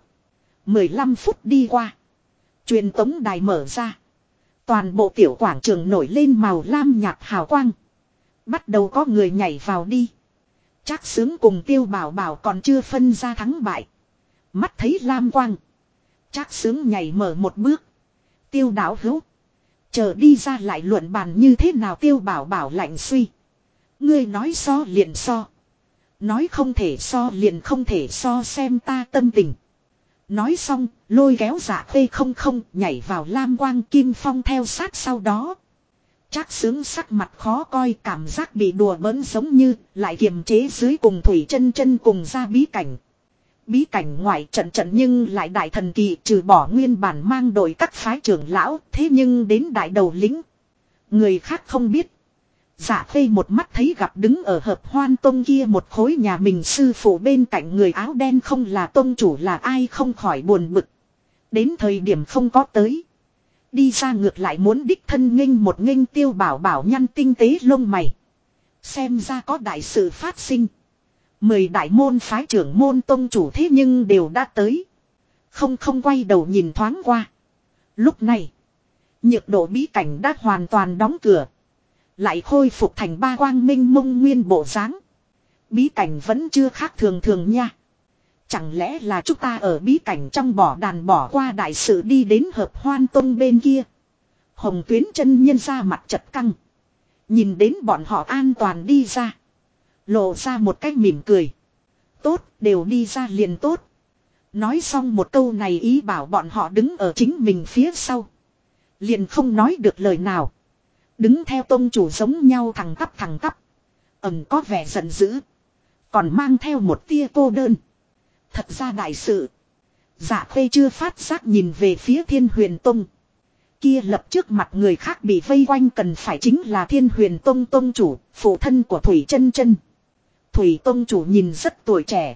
Speaker 1: 15 phút đi qua. Truyền tống đài mở ra. Toàn bộ tiểu quảng trường nổi lên màu lam nhạt hào quang. Bắt đầu có người nhảy vào đi. Trác Xướng cùng Tiêu Bảo Bảo còn chưa phân ra thắng bại. Mắt thấy lam quang. Trác Xướng nhảy mở một bước. Tiêu đạo hữu. Chờ đi ra lại luận bàn như thế nào. Tiêu Bảo Bảo lạnh suy. Ngươi nói so liền so. Nói không thể so liền không thể so xem ta tâm tình. Nói xong, lôi kéo Dạ Khê không nhảy vào lam quang. Kim Phong theo sát sau đó. Trác Xướng sắc mặt khó coi, cảm giác bị đùa bỡn giống như lại kiềm chế dưới cùng Thủy Chân Chân cùng ra bí cảnh. Bí cảnh ngoại trận nhưng lại đại thần kỳ, trừ bỏ nguyên bản mang đội các phái trưởng lão, thế nhưng đến đại đầu lĩnh. Người khác không biết. Dạ Khê một mắt thấy gặp đứng ở Hợp Hoan Tông kia một khối nhà mình sư phụ bên cạnh người áo đen không là tông chủ là ai không khỏi buồn bực. Đến thời điểm không có tới. Đi ra ngược lại muốn đích thân nghênh Tiêu Bảo Bảo nhăn tinh tế lông mày. Xem ra có đại sự phát sinh. 10 đại môn phái trưởng môn tông chủ thế nhưng đều đã tới. Không quay đầu nhìn thoáng qua. Lúc này, nhược độ bí cảnh đã hoàn toàn đóng cửa. Lại khôi phục thành ba quang minh mông nguyên bộ dáng. Bí cảnh vẫn chưa khác thường nha. Chẳng lẽ là chúng ta ở bí cảnh trong bỏ đàn bỏ qua đại sự đi đến Hợp Hoan Tông bên kia. Hồng Tuyến chân nhân ra mặt chật căng. Nhìn đến bọn họ an toàn đi ra. Lộ ra một cách mỉm cười. Tốt, đều đi ra liền tốt. Nói xong một câu này ý bảo bọn họ đứng ở chính mình phía sau. Liền không nói được lời nào. Đứng theo tông chủ giống nhau thẳng tắp. Ẩn có vẻ giận dữ. Còn mang theo một tia cô đơn. Thật ra đại sự. Dạ Khê chưa phát giác nhìn về phía Thiên Huyền Tông. Kia lập trước mặt người khác bị vây quanh cần phải chính là Thiên Huyền Tông tông chủ, phụ thân của Thủy Chân Chân. Thủy tông chủ nhìn rất tuổi trẻ.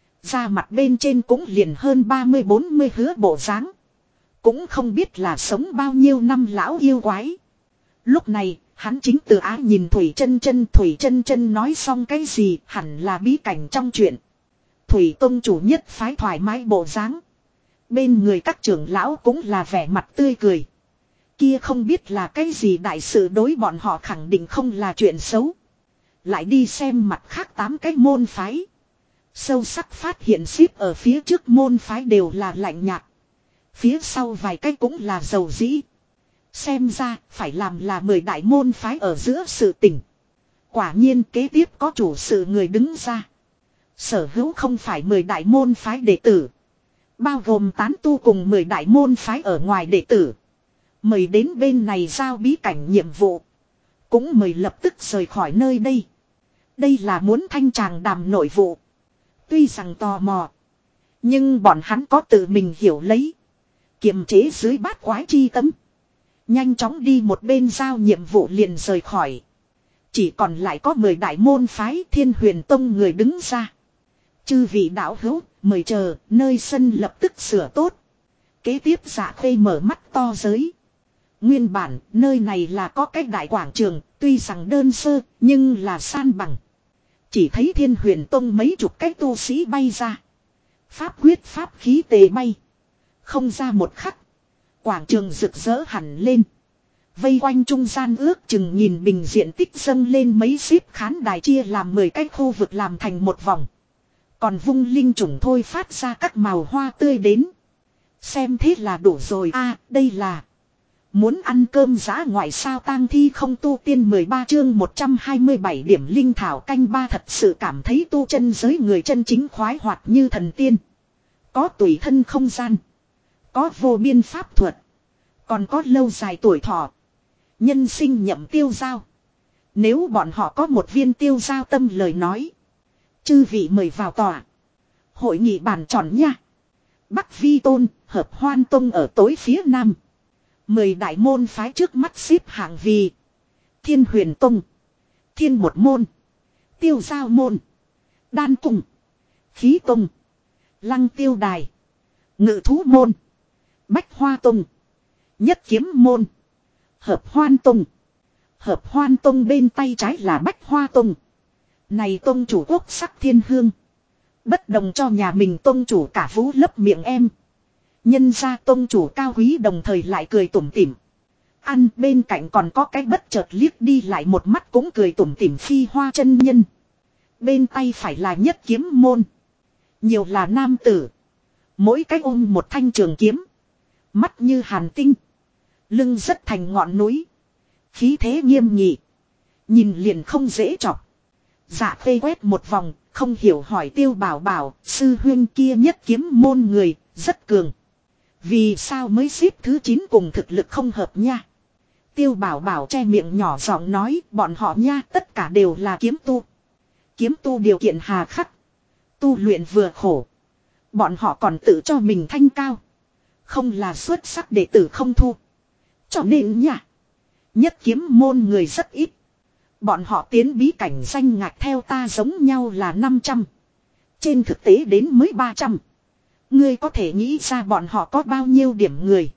Speaker 1: Da mặt bên trên cũng liền hơn 30-40 hứa bộ dáng. Cũng không biết là sống bao nhiêu năm lão yêu quái. Lúc này, hắn chính từ ái nhìn Thủy Chân Chân nói xong cái gì hẳn là bí cảnh trong chuyện. Thủy tông chủ nhất phái thoải mái bộ dáng. Bên người các trưởng lão cũng là vẻ mặt tươi cười. Kia không biết là cái gì đại sự đối bọn họ khẳng định không là chuyện xấu. Lại đi xem mặt khác 8 cái môn phái. Sâu sắc phát hiện xếp ở phía trước môn phái đều là lạnh nhạt. Phía sau vài cái cũng là dầu dĩ. Xem ra phải làm là 10 đại môn phái ở giữa sự tình. Quả nhiên kế tiếp có chủ sự người đứng ra. Sở hữu không phải 10 đại môn phái đệ tử. Bao gồm tán tu cùng 10 đại môn phái ở ngoài đệ tử. Mời đến bên này giao bí cảnh nhiệm vụ. Cũng mời lập tức rời khỏi nơi đây. Đây là muốn thanh tràng đàm nội vụ. Tuy rằng tò mò. Nhưng bọn hắn có tự mình hiểu lấy. Kiềm chế dưới bát quái chi tâm. Nhanh chóng đi một bên giao nhiệm vụ liền rời khỏi. Chỉ còn lại có 10 đại môn phái Thiên Huyền Tông người đứng ra. Chư vị đạo hữu, mời chờ, nơi sân lập tức sửa tốt. Kế tiếp Dạ Khê mở mắt to giới. Nguyên bản, nơi này là có cái đại quảng trường, tuy rằng đơn sơ, nhưng là san bằng. Chỉ thấy Thiên Huyền Tông mấy chục cái tu sĩ bay ra. Pháp quyết pháp khí tề bay. Không ra một khắc. Quảng trường rực rỡ hẳn lên. Vây quanh trung gian ước chừng nhìn bình diện tích dâng lên mấy xếp khán đài chia làm 10 cái khu vực làm thành một vòng. Còn vung linh chủng thôi phát ra các màu hoa tươi đến. Xem thế là đủ rồi đây là muốn ăn cơm giã ngoại sao tang thi không tu tiên 13 chương 127 điểm linh thảo canh ba thật sự cảm thấy tu chân giới người chân chính khoái hoạt như thần tiên. Có tùy thân không gian. Có vô biên pháp thuật. Còn có lâu dài tuổi thọ. Nhân sinh nhậm tiêu giao. Nếu bọn họ có một viên tiêu giao tâm lời nói. Chư vị mời vào tòa. Hội nghị bàn tròn nha. Bắc Vi Tôn, Hợp Hoan Tông ở tối phía nam. 10 đại môn phái trước mắt xếp hạng vì Thiên Huyền Tông, Thiên Một Môn, Tiêu Giao Môn, Đan Cung, Khí Tông, Lăng Tiêu Đài, Ngự Thú Môn, Bách Hoa Tông, Nhất Kiếm Môn, Hợp Hoan Tông. Hợp Hoan Tông bên tay trái là Bách Hoa Tông. Này tông chủ quốc sắc thiên hương. Bất đồng cho nhà mình tông chủ cả vũ lấp miệng em. Nhân ra tông chủ cao quý đồng thời lại cười tủm tỉm. Ăn bên cạnh còn có cái bất chợt liếc đi lại một mắt cũng cười tủm tỉm Phi Hoa chân nhân. Bên tay phải là Nhất Kiếm Môn. Nhiều là nam tử. Mỗi cái ôm một thanh trường kiếm. Mắt như hàn tinh. Lưng rất thành ngọn núi. Khí thế nghiêm nghị. Nhìn liền không dễ chọc. Dạ Khê quét một vòng. Không hiểu hỏi Tiêu Bảo Bảo. Sư huyên kia Nhất Kiếm Môn người. Rất cường. Vì sao mới xếp thứ 9 cùng thực lực không hợp nha. Tiêu Bảo Bảo che miệng nhỏ giọng nói. Bọn họ nha tất cả đều là kiếm tu. Kiếm tu điều kiện hà khắc. Tu luyện vừa khổ. Bọn họ còn tự cho mình thanh cao. Không là xuất sắc đệ tử không thu. Cho nên nha. Nhất Kiếm Môn người rất ít. Bọn họ tiến bí cảnh danh ngạch theo ta giống nhau là 500. Trên thực tế đến mới 300. Ngươi có thể nghĩ ra bọn họ có bao nhiêu điểm người.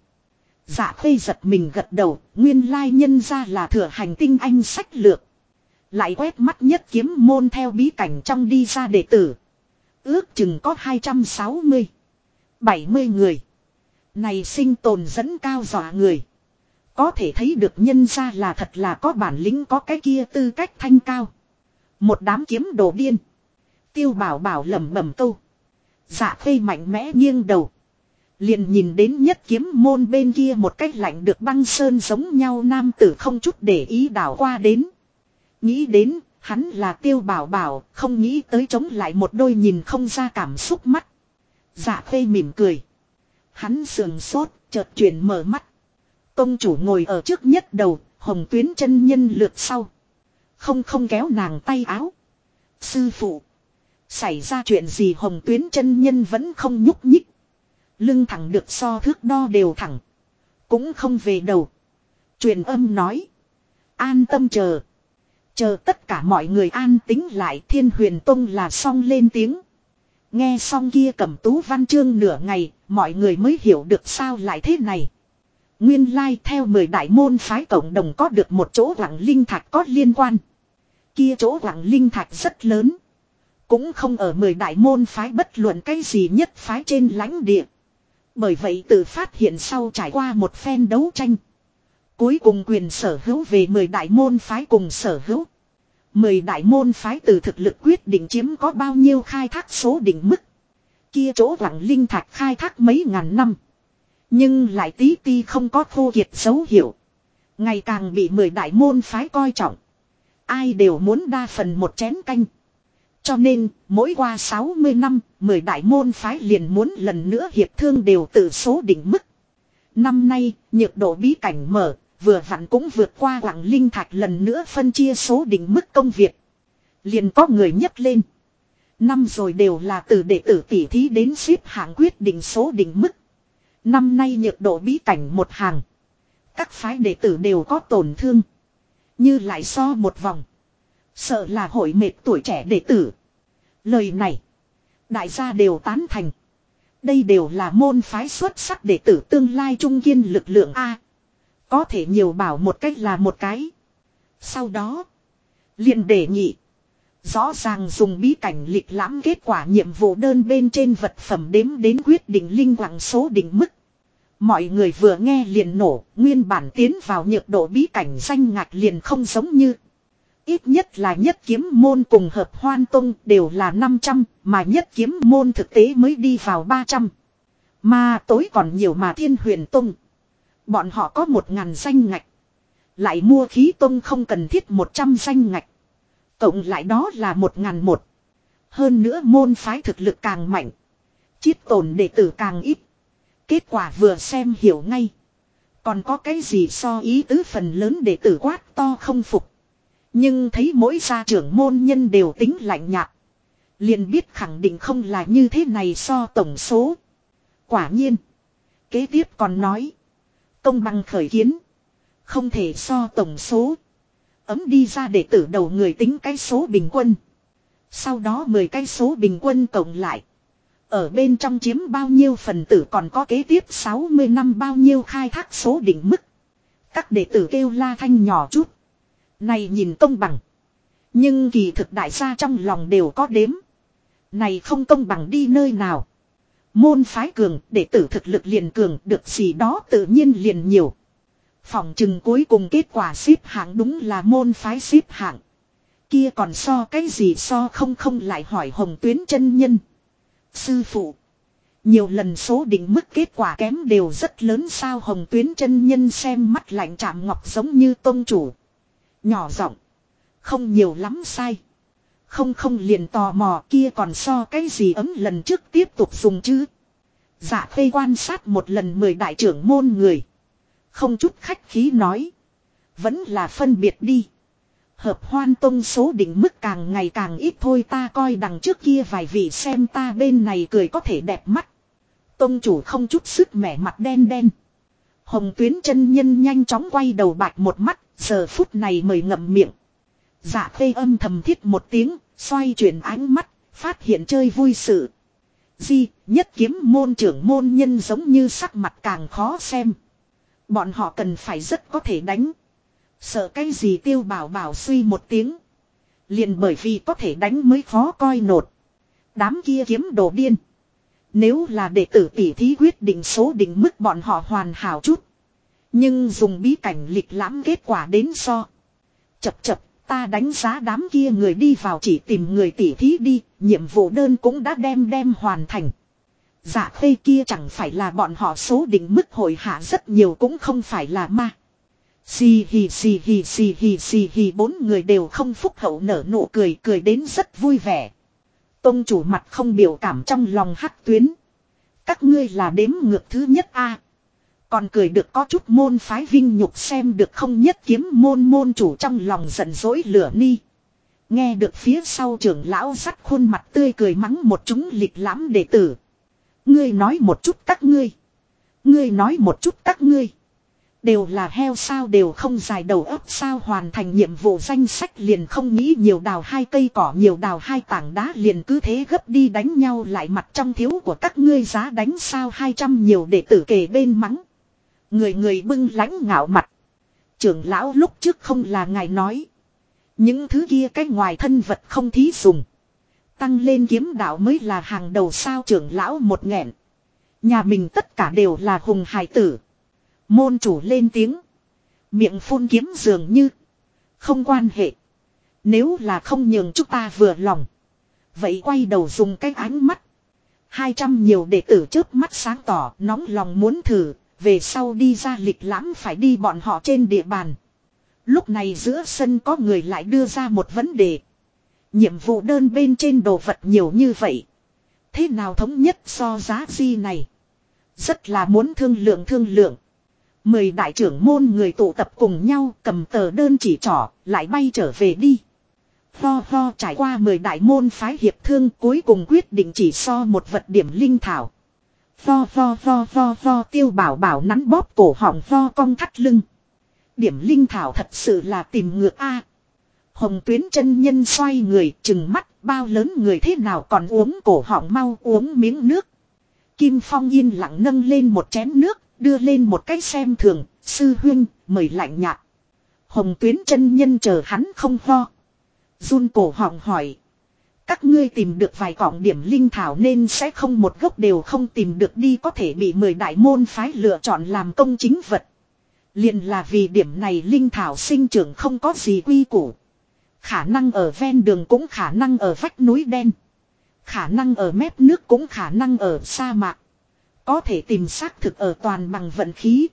Speaker 1: Dạ Khê giật mình gật đầu. Nguyên lai nhân ra là thừa hành tinh anh sách lược. Lại quét mắt Nhất Kiếm Môn theo bí cảnh trong đi ra đệ tử. Ước chừng có 260. 70 người. Này sinh tồn dẫn cao dọa người. Có thể thấy được nhân ra là thật là có bản lĩnh có cái kia tư cách thanh cao. Một đám kiếm đồ điên. Tiêu Bảo Bảo lẩm bẩm câu. Dạ Khê mạnh mẽ nghiêng đầu. Liền nhìn đến Nhất Kiếm Môn bên kia một cách lạnh được băng sơn giống nhau nam tử không chút để ý đảo qua đến. Nghĩ đến hắn là Tiêu Bảo Bảo không nghĩ tới chống lại một đôi nhìn không ra cảm xúc mắt. Dạ Khê mỉm cười. Hắn sườn sốt chợt chuyển mở mắt. Tông chủ ngồi ở trước nhất đầu, Hồng Tuyến chân nhân lượt sau. Không kéo nàng tay áo. Sư phụ. Xảy ra chuyện gì Hồng Tuyến chân nhân vẫn không nhúc nhích. Lưng thẳng được so thước đo đều thẳng. Cũng không về đầu. Truyền âm nói. An tâm chờ. Chờ tất cả mọi người an tính lại Thiên Huyền Tông là xong lên tiếng. Nghe xong kia Cẩm Tú văn chương nửa ngày, mọi người mới hiểu được sao lại thế này. Nguyên lai theo 10 đại môn phái cộng đồng có được một chỗ Quặng Linh Thạch có liên quan. Kia chỗ Quặng Linh Thạch rất lớn. Cũng không ở 10 đại môn phái bất luận cái gì nhất phái trên lãnh địa. Bởi vậy tự phát hiện sau trải qua một phen đấu tranh. Cuối cùng quyền sở hữu về 10 đại môn phái cùng sở hữu. 10 đại môn phái từ thực lực quyết định chiếm có bao nhiêu khai thác số định mức. Kia chỗ Quặng Linh Thạch khai thác mấy ngàn năm. Nhưng lại tí ti không có khô kiệt dấu hiệu. Ngày càng bị 10 đại môn phái coi trọng. Ai đều muốn đa phần một chén canh. Cho nên, mỗi qua 60 năm, 10 đại môn phái liền muốn lần nữa hiệp thương đều tự số định mức. Năm nay, nhược độ bí cảnh mở, vừa vặn cũng vượt qua Quặng Linh Thạch lần nữa phân chia số định mức công việc. Liền có người nhấc lên. Năm rồi đều là từ đệ tử tỷ thí đến xếp hạng quyết định số định mức. Năm nay nhược độ bí cảnh một hàng. Các phái đệ tử đều có tổn thương. Như lại so một vòng. Sợ là hội mệt tuổi trẻ đệ tử. Lời này. Đại gia đều tán thành. Đây đều là môn phái xuất sắc đệ tử tương lai trung kiên lực lượng A. Có thể nhiều bảo một cách là một cái. Sau đó. Liền đề nghị. Rõ ràng dùng bí cảnh lịch lãm kết quả nhiệm vụ đơn bên trên vật phẩm đếm đến quyết định linh quặng số định mức. Mọi người vừa nghe liền nổ, nguyên bản tiến vào nhược độ bí cảnh danh ngạch liền không giống như. Ít nhất là nhất kiếm môn cùng hợp hoan tông đều là 500, mà nhất kiếm môn thực tế mới đi vào 300. Mà tối còn nhiều mà thiên huyền tông. Bọn họ có 1000 danh ngạch. Lại mua khí tông không cần thiết 100 danh ngạch. Cộng lại đó là 1001. Hơn nữa môn phái thực lực càng mạnh. Chiết tổn đệ tử càng ít. Kết quả vừa xem hiểu ngay. Còn có cái gì so ý tứ phần lớn đệ tử quát to không phục. Nhưng thấy mỗi gia trưởng môn nhân đều tính lạnh nhạt. Liền biết khẳng định không là như thế này so tổng số. Quả nhiên. Kế tiếp còn nói. Công bằng khởi kiến. Không thể so tổng số. Ấm đi ra đệ tử đầu người tính cái số bình quân. Sau đó 10 cái số bình quân cộng lại. Ở bên trong chiếm bao nhiêu phần tử còn có kế tiếp 60 năm bao nhiêu khai thác số định mức. Các đệ tử kêu la thanh nhỏ chút. Này nhìn công bằng. Nhưng kỳ thực đại gia trong lòng đều có đếm. Này không công bằng đi nơi nào. Môn phái cường, đệ tử thực lực liền cường, được gì đó tự nhiên liền nhiều. Phỏng chừng cuối cùng kết quả xếp hạng đúng là môn phái xếp hạng. Kia còn so cái gì so không lại hỏi Hồng Tuyến chân nhân. Sư phụ. Nhiều lần số định mức kết quả kém đều rất lớn sao Hồng Tuyến chân nhân xem mắt lạnh chạm ngọc giống như tôn chủ. Nhỏ giọng. Không nhiều lắm sai. Không liền tò mò kia còn so cái gì ấm lần trước tiếp tục dùng chứ. Dạ Khê quan sát một lần 10 đại trưởng môn người. Không chút khách khí nói. Vẫn là phân biệt đi. Hợp hoan tông số định mức càng ngày càng ít thôi ta coi đằng trước kia vài vị xem ta bên này cười có thể đẹp mắt. Tông chủ không chút sức mẻ mặt đen đen. Hồng Tuyến chân nhân nhanh chóng quay đầu bạch một mắt, giờ phút này mời ngậm miệng. Dạ Khê âm thầm thiết một tiếng, xoay chuyển ánh mắt, phát hiện chơi vui sự. Di, nhất kiếm môn trưởng môn nhân giống như sắc mặt càng khó xem. Bọn họ cần phải rất có thể đánh. Sợ cái gì Tiêu Bảo Bảo suy một tiếng. Liền bởi vì có thể đánh mới khó coi nột. Đám kia kiếm đồ điên. Nếu là đệ tử tỷ thí quyết định số định mức bọn họ hoàn hảo chút. Nhưng dùng bí cảnh lịch lãm kết quả đến so. Chập ta đánh giá đám kia người đi vào chỉ tìm người tỷ thí đi. Nhiệm vụ đơn cũng đã đem hoàn thành. Dạ Khê kia chẳng phải là bọn họ số định mức hồi hạ rất nhiều cũng không phải là ma. Xì hì bốn người đều không phúc hậu nở nụ cười đến rất vui vẻ. Tông chủ mặt không biểu cảm trong lòng hắc tuyến. Các ngươi là đếm ngược thứ nhất a. Còn cười được có chút môn phái vinh nhục xem được không nhất kiếm môn chủ trong lòng giận dỗi lửa ni. Nghe được phía sau trưởng lão dắt khuôn mặt tươi cười mắng một chúng lịch lãm đệ tử. Ngươi nói một chút các ngươi. Ngươi nói một chút các ngươi. Đều là heo sao đều không dài đầu óc sao hoàn thành nhiệm vụ danh sách liền không nghĩ nhiều đào 2 cây cỏ nhiều đào 2 tảng đá liền cứ thế gấp đi đánh nhau lại mặt trong thiếu của các ngươi giá đánh sao 200 nhiều đệ tử kề bên mắng. Người bưng lãnh ngạo mặt. Trưởng lão lúc trước không là ngài nói. Những thứ kia cái ngoài thân vật không thí dùng. Tăng lên kiếm đạo mới là hàng đầu sao trưởng lão một nghẹn. Nhà mình tất cả đều là hùng hài tử. Môn chủ lên tiếng. Miệng phun kiếm dường như. Không quan hệ. Nếu là không nhường chúng ta vừa lòng. Vậy quay đầu dùng cái ánh mắt. 200 nhiều đệ tử chớp mắt sáng tỏ nóng lòng muốn thử. Về sau đi ra lịch lãm phải đi bọn họ trên địa bàn. Lúc này giữa sân có người lại đưa ra một vấn đề. Nhiệm vụ đơn bên trên đồ vật nhiều như vậy. Thế nào thống nhất so giá gì này? Rất là muốn thương lượng. 10 đại trưởng môn người tụ tập cùng nhau cầm tờ đơn chỉ trỏ, lại bay trở về đi. Ho trải qua 10 đại môn phái hiệp thương cuối cùng quyết định chỉ so một vật điểm linh thảo. Ho Tiêu Bảo Bảo nắn bóp cổ họng ho cong thắt lưng. Điểm linh thảo thật sự là tìm ngược a. Hồng Tuyến chân nhân xoay người chừng mắt bao lớn người thế nào còn uống cổ họng mau uống miếng nước. Kim Phong yên lặng nâng lên một chén nước. Đưa lên một cái xem thường, sư huynh, mời lạnh nhạt. Hồng Tuyến chân nhân chờ hắn không ho. Run cổ họng hỏi. Các ngươi tìm được vài cọng điểm linh thảo nên sẽ không một gốc đều không tìm được đi, có thể bị 10 đại môn phái lựa chọn làm công chính vật. Liền là vì điểm này linh thảo sinh trưởng không có gì quy củ. Khả năng ở ven đường, cũng khả năng ở vách núi đen. Khả năng ở mép nước, cũng khả năng ở sa mạc. Có thể tìm xác thực ở toàn bằng vận khí.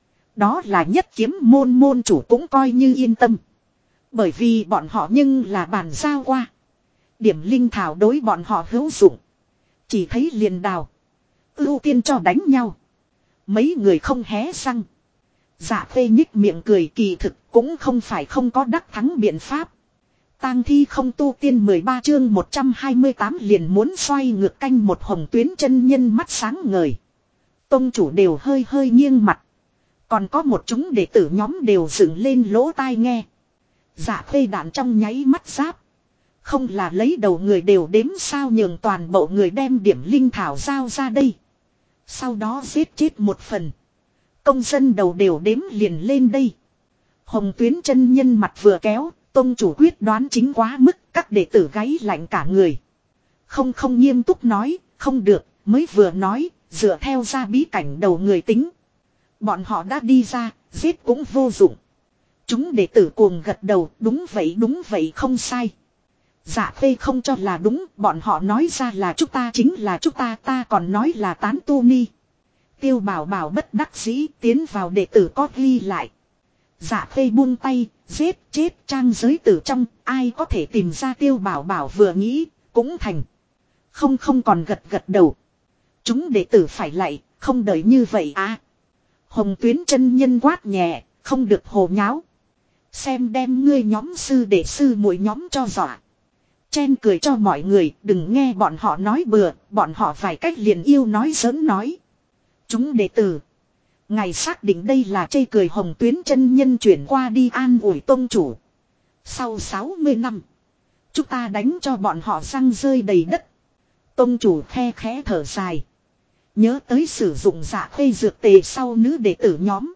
Speaker 1: Đó là Nhất Kiếm môn môn chủ cũng coi như yên tâm. Bởi vì bọn họ nhưng là bàn giao qua. Điểm linh thảo đối bọn họ hữu dụng. Chỉ thấy liền đào. Ưu tiên cho đánh nhau. Mấy người không hé răng. Dạ Khê nhích miệng cười, kỳ thực cũng không phải không có đắc thắng biện pháp. Tang thi không tu tiên 13 chương 128 liền muốn xoay ngược canh một Hồng Tuyến chân nhân mắt sáng ngời. Tông chủ đều hơi hơi nghiêng mặt. Còn có một chúng đệ tử nhóm đều dựng lên lỗ tai nghe. Dạ Khê đạn trong nháy mắt giáp. Không là lấy đầu người đều đếm sao, nhường toàn bộ người đem điểm linh thảo giao ra đây. Sau đó giết chết một phần. Công dân đầu đều đếm liền lên đây. Hồng Tuyến chân nhân mặt vừa kéo, tông chủ quyết đoán chính quá mức, các đệ tử gáy lạnh cả người. Không nghiêm túc nói, không được, mới vừa nói, dựa theo ra bí cảnh đầu người tính. Bọn họ đã đi ra, giết cũng vô dụng. Chúng đệ tử cuồng gật đầu, đúng vậy không sai. Dạ Khê không cho là đúng, bọn họ nói ra là chúng ta chính là chúng ta còn nói là tán tu ni. Tiêu Bảo Bảo bất đắc dĩ tiến vào đệ tử có ghi lại. Dạ Khê buông tay, giết chết trang giới tử trong, ai có thể tìm ra Tiêu Bảo Bảo vừa nghĩ, cũng thành. Không còn gật đầu. Chúng đệ tử phải lạy, không đợi như vậy à. Hồng Tuyến chân nhân quát nhẹ, không được hồ nháo. Xem đem ngươi nhóm sư đệ sư muội nhóm cho dọa. Chen cười cho mọi người, đừng nghe bọn họ nói bừa, bọn họ vài cách liền yêu nói giỡn nói. Chúng đệ tử. Ngài xác định đây là chê cười. Hồng Tuyến chân nhân chuyển qua đi an ủi tông chủ. Sau 60 năm. Chúng ta đánh cho bọn họ răng rơi đầy đất. Tông chủ khe khẽ thở dài. Nhớ tới sử dụng Dạ Khê dược tề sau nữ đệ tử nhóm.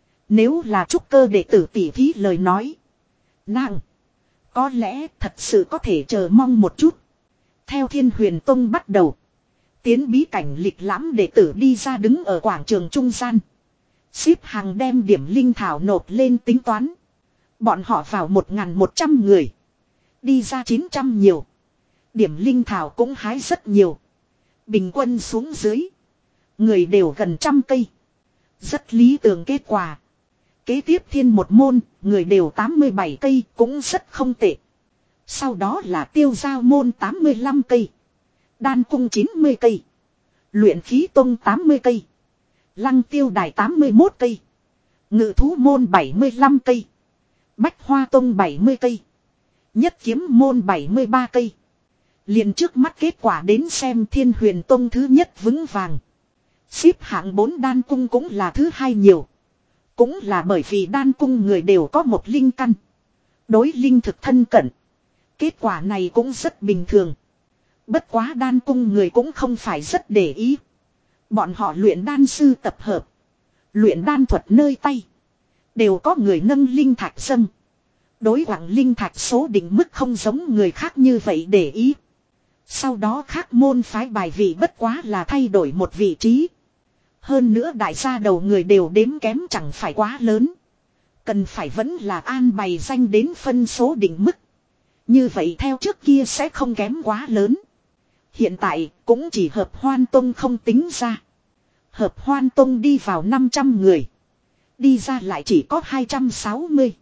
Speaker 1: Nếu là trúc cơ đệ tử tỉ thí lời nói. Nàng. Có lẽ thật sự có thể chờ mong một chút. Theo Thiên Huyền Tông bắt đầu. Tiến bí cảnh lịch lãm đệ tử đi ra đứng ở quảng trường trung gian. Xếp hàng đem điểm linh thảo nộp lên tính toán. Bọn họ vào 1.100 người. Đi ra 900 nhiều. Điểm linh thảo cũng hái rất nhiều. Bình quân xuống dưới. Người đều gần 100 cây. Rất lý tưởng kết quả. Kế tiếp Thiên một môn, người đều 87 cây cũng rất không tệ. Sau đó là Tiêu Giao môn 85 cây. Đan cung 90 cây. Luyện khí tông 80 cây. Lăng Tiêu đài 81 cây. Ngự thú môn 75 cây. Bách Hoa tông 70 cây. Nhất Kiếm môn 73 cây. Liền trước mắt kết quả đến xem, Thiên Huyền tông thứ nhất vững vàng. Xếp hạng 4 đan cung cũng là thứ hai nhiều. Cũng là bởi vì đan cung người đều có một linh căn. Đối linh thực thân cận. Kết quả này cũng rất bình thường. Bất quá đan cung người cũng không phải rất để ý. Bọn họ luyện đan sư tập hợp. Luyện đan thuật nơi tay. Đều có người nâng linh thạch dâng. Đối quảng linh thạch số định mức không giống người khác như vậy để ý. Sau đó khác môn phái bài vị bất quá là thay đổi một vị trí. Hơn nữa đại gia đầu người đều đếm kém chẳng phải quá lớn. Cần phải vẫn là an bày danh đến phân số định mức. Như vậy theo trước kia sẽ không kém quá lớn. Hiện tại cũng chỉ Hợp Hoan Tông không tính ra. Hợp Hoan Tông đi vào 500 người. Đi ra lại chỉ có 260.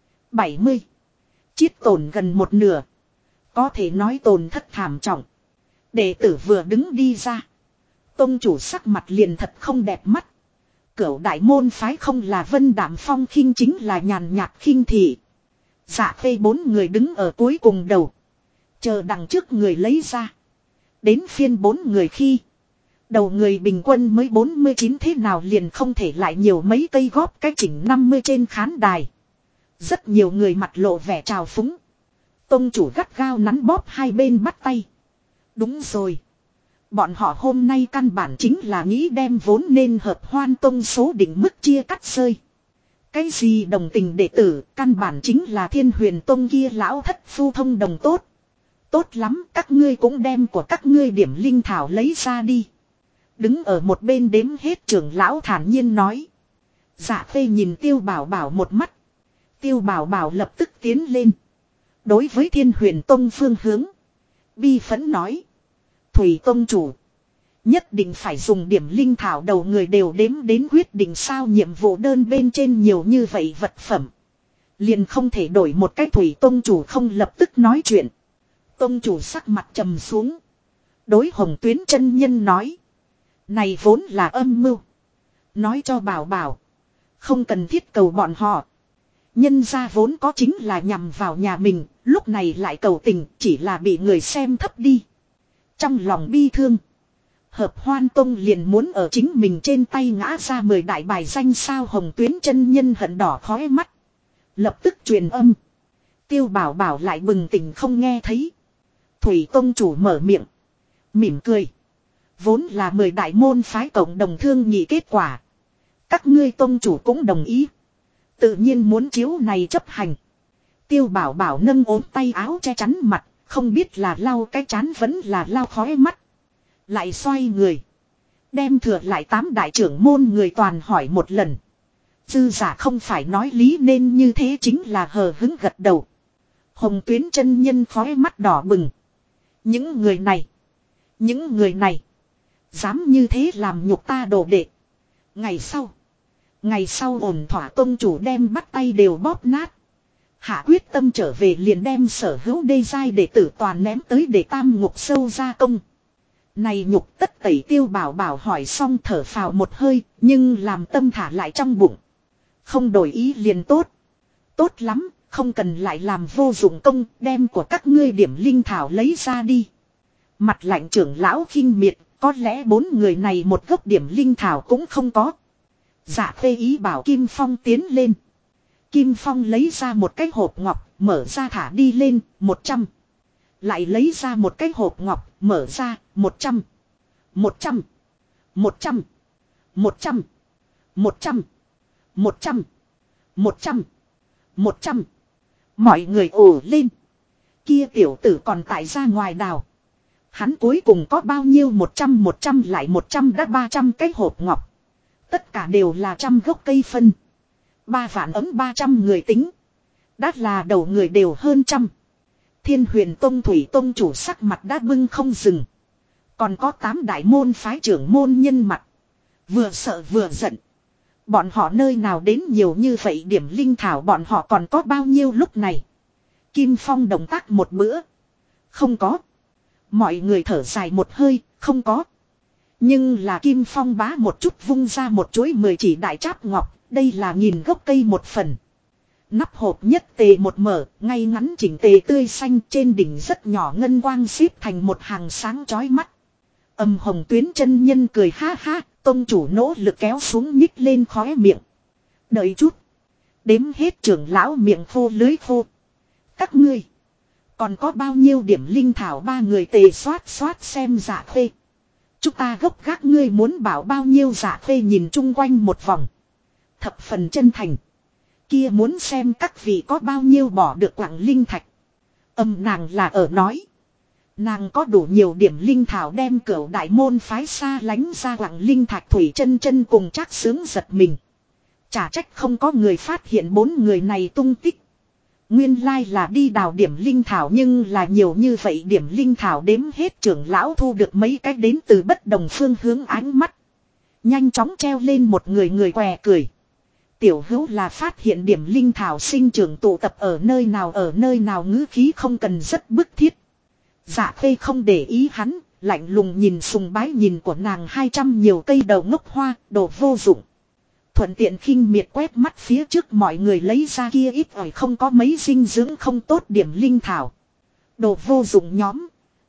Speaker 1: 70. Chiết tổn gần một nửa. Có thể nói tổn thất thảm trọng. Đệ tử vừa đứng đi ra. Tông chủ sắc mặt liền thật không đẹp mắt. Cửu đại môn phái không là Vân Đạm Phong khinh chính là nhàn nhạt khinh thị. Dạ Khê 4 người đứng ở cuối cùng đầu. Chờ đằng trước người lấy ra. Đến phiên 4 người khi. Đầu người bình quân mới 49 thế nào liền không thể lại nhiều mấy cây góp cái chỉnh 50 trên khán đài. Rất nhiều người mặt lộ vẻ trào phúng. Tông chủ gắt gao nắn bóp hai bên bắt tay. Đúng rồi. Bọn họ hôm nay căn bản chính là nghĩ đem vốn nên Hợp Hoan Tông số định mức chia cắt rơi. Cái gì đồng tình đệ tử, căn bản chính là Thiên Huyền Tông kia lão thất phu thông đồng tốt. Tốt lắm, các ngươi cũng đem của các ngươi điểm linh thảo lấy ra đi. Đứng ở một bên đếm hết trưởng lão thản nhiên nói. Dạ Phê nhìn Tiêu Bảo Bảo một mắt. Tiêu Bảo Bảo lập tức tiến lên. Đối với Thiên Huyền Tông phương hướng. Bi phẫn nói. Thủy Tông chủ. Nhất định phải dùng điểm linh thảo đầu người đều đếm đến quyết định sao nhiệm vụ đơn bên trên nhiều như vậy vật phẩm. Liền không thể đổi một cái Thủy Tông chủ không lập tức nói chuyện. Tông chủ sắc mặt trầm xuống. Đối Hồng Tuyến chân nhân nói. Này vốn là âm mưu. Nói cho Bảo Bảo. Không cần thiết cầu bọn họ. Nhân ra vốn có chính là nhằm vào nhà mình. Lúc này lại cầu tình chỉ là bị người xem thấp đi. Trong lòng bi thương. Hợp Hoan Tông liền muốn ở chính mình trên tay ngã ra 10 đại bài danh sao Hồng Tuyến chân nhân hận đỏ khói mắt. Lập tức truyền âm. Tiêu Bảo Bảo lại bừng tỉnh không nghe thấy. Thủy Tông chủ mở miệng. Mỉm cười. Vốn là 10 đại môn phái cộng đồng thương nghị kết quả. Các ngươi tông chủ cũng đồng ý. Tự nhiên muốn chiếu này chấp hành. Tiêu Bảo Bảo nâng ốm tay áo che chắn mặt. Không biết là lau cái chán vẫn là lau khói mắt. Lại xoay người. Đem thừa lại 8 đại trưởng môn người toàn hỏi một lần. Dư giả không phải nói lý nên như thế chính là hờ hứng gật đầu. Hồng Tuyến chân nhân khói mắt đỏ bừng. Những người này. Những người này. Dám như thế làm nhục ta đồ đệ. Ngày sau ổn thỏa tông chủ đem bắt tay đều bóp nát. Hạ quyết tâm trở về liền đem sở hữu đê giai đệ tử toàn ném tới để tam ngục sâu ra công. Này nhục tất tẩy Tiêu Bảo Bảo hỏi xong thở phào một hơi, nhưng làm tâm thả lại trong bụng. Không đổi ý liền tốt. Tốt lắm, không cần lại làm vô dụng công, đem của các ngươi điểm linh thảo lấy ra đi. Mặt lạnh trưởng lão khinh miệt, có lẽ 4 người này một gốc điểm linh thảo cũng không có. Dạ Phê ý bảo Kim Phong tiến lên. Kim Phong lấy ra một cái hộp ngọc, mở ra thả đi lên, 100. Lại lấy ra một cái hộp ngọc, mở ra, 100. 100. 100. 100. 100. 100. 100. 100. Mọi người ồ lên. Kia tiểu tử còn tại ra ngoài đào. Hắn cuối cùng có bao nhiêu 100 lại 100 đã 300 cái hộp ngọc. Tất cả đều là trăm gốc cây phân. 3 vạn ấm 300 người tính. Đã là đầu người đều hơn trăm. Thiên Huyền Tông Thủy Tông chủ sắc mặt đã bưng không dừng. Còn có 8 đại môn phái trưởng môn nhân mặt. Vừa sợ vừa giận. Bọn họ nơi nào đến nhiều như vậy điểm linh thảo bọn họ còn có bao nhiêu lúc này. Kim Phong động tác một bữa. Không có. Mọi người thở dài một hơi, không có. Nhưng là Kim Phong bá một chút vung ra một chuỗi 10 chỉ đại tráp ngọc, đây là nghìn gốc cây một phần. Nắp hộp nhất tề một mở, ngay ngắn chỉnh tề tươi xanh trên đỉnh rất nhỏ ngân quang xếp thành một hàng sáng chói mắt. Âm Hồng Tuyến chân nhân cười ha ha, tông chủ nỗ lực kéo xuống nhích lên khóe miệng. Đợi chút. Đếm hết trưởng lão miệng khô lưới khô. Các ngươi. Còn có bao nhiêu điểm linh thảo 3 người tề xoát xoát xem Dạ Phê. Chúng ta gốc gác ngươi muốn bảo bao nhiêu Dạ Phê nhìn chung quanh một vòng. Thập phần chân thành. Kia muốn xem các vị có bao nhiêu bỏ được quặng linh thạch. Nàng là ở nói. Nàng có đủ nhiều điểm linh thảo đem cửu đại môn phái xa lánh ra quặng linh thạch Thủy chân chân cùng chắc sướng giật mình. Chả trách không có người phát hiện 4 người này tung tích. Nguyên lai là đi đào điểm linh thảo nhưng là nhiều như vậy điểm linh thảo đếm hết trưởng lão thu được mấy cách đến từ bất đồng phương hướng ánh mắt. Nhanh chóng treo lên một người què cười. Tiểu hữu là phát hiện điểm linh thảo sinh trưởng tụ tập ở nơi nào ngữ khí không cần rất bức thiết. Dạ Phê không để ý hắn, lạnh lùng nhìn sùng bái nhìn của nàng 200 nhiều cây đầu ngốc hoa, đồ vô dụng. Thuận tiện khinh miệt quét mắt phía trước mọi người lấy ra kia ít ỏi không có mấy dinh dưỡng không tốt điểm linh thảo. Đồ vô dụng nhóm.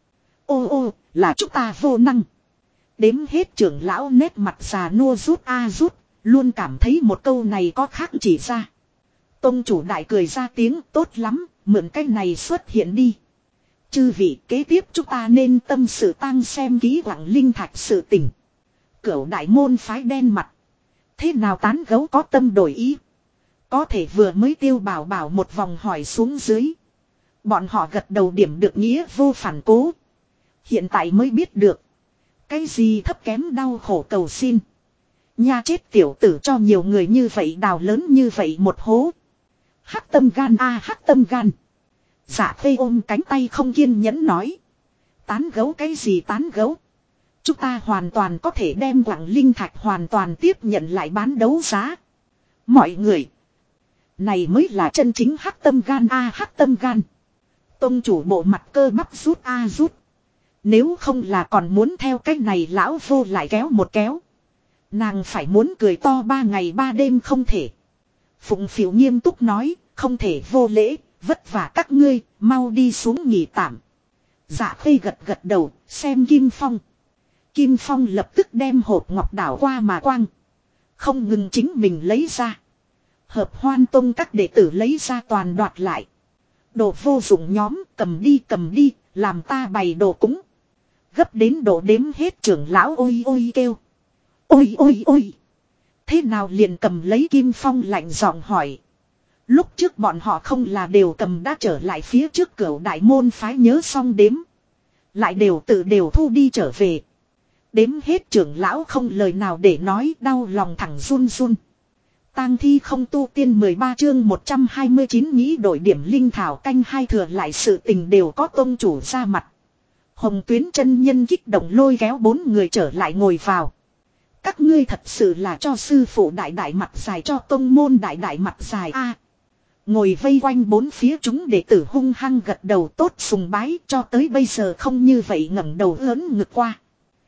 Speaker 1: Ô là chúng ta vô năng. Đếm hết trưởng lão nét mặt già nua rút rút, luôn cảm thấy một câu này có khác chỉ ra. Tông chủ đại cười ra tiếng tốt lắm, mượn cái này xuất hiện đi. Chư vị kế tiếp chúng ta nên tâm sự tăng xem ký quặng linh thạch sự tình. Cửu đại môn phái đen mặt. Thế nào tán gấu có tâm đổi ý. Có thể vừa mới Tiêu Bảo Bảo một vòng hỏi xuống dưới. Bọn họ gật đầu điểm được nghĩa vô phản cố. Hiện tại mới biết được. Cái gì thấp kém đau khổ cầu xin. Nha chết tiểu tử cho nhiều người như vậy đào lớn như vậy một hố. Hắc tâm gan a hắc tâm gan. Dạ Khê ôm cánh tay không kiên nhẫn nói. Tán gấu cái gì tán gấu. Chúng ta hoàn toàn có thể đem quặng linh thạch hoàn toàn tiếp nhận lại bán đấu giá. Mọi người. Này mới là chân chính hắc tâm gan a hắc tâm gan. Tông chủ bộ mặt cơ bắp rút a rút. Nếu không là còn muốn theo cách này lão vô lại kéo một kéo. Nàng phải muốn cười to 3 ngày 3 đêm không thể. Phụng Phỉ nghiêm túc nói, không thể vô lễ, vất vả các ngươi, mau đi xuống nghỉ tạm. Dạ Khê gật gật đầu, xem Kim Phong. Kim Phong lập tức đem hộp ngọc đảo qua mà quang. Không ngừng chính mình lấy ra. Hợp Hoan Tông các đệ tử lấy ra toàn đoạt lại. Đồ vô dụng nhóm, cầm đi, làm ta bày đồ cúng. Gấp đến độ đếm hết trưởng lão ôi ôi kêu. Ôi ôi ôi. Thế nào liền cầm lấy Kim Phong lạnh giọng hỏi. Lúc trước bọn họ không là đều cầm đã trở lại phía trước cửa đại môn phái nhớ xong đếm. Lại đều thu đi trở về. Đếm hết trưởng lão không lời nào để nói đau lòng thẳng run run. Tang thi không tu tiên 13 chương 129 nghĩ đổi điểm linh thảo canh hai thừa lại sự tình đều có tông chủ ra mặt. Hồng Tuyến chân nhân kích động lôi kéo 4 người trở lại ngồi vào. Các ngươi thật sự là cho sư phụ đại đại mặt dài cho tông môn đại đại mặt dài a. Ngồi vây quanh 4 phía chúng đệ tử hung hăng gật đầu tốt sùng bái cho tới bây giờ không như vậy ngẩng đầu ớn ngực qua.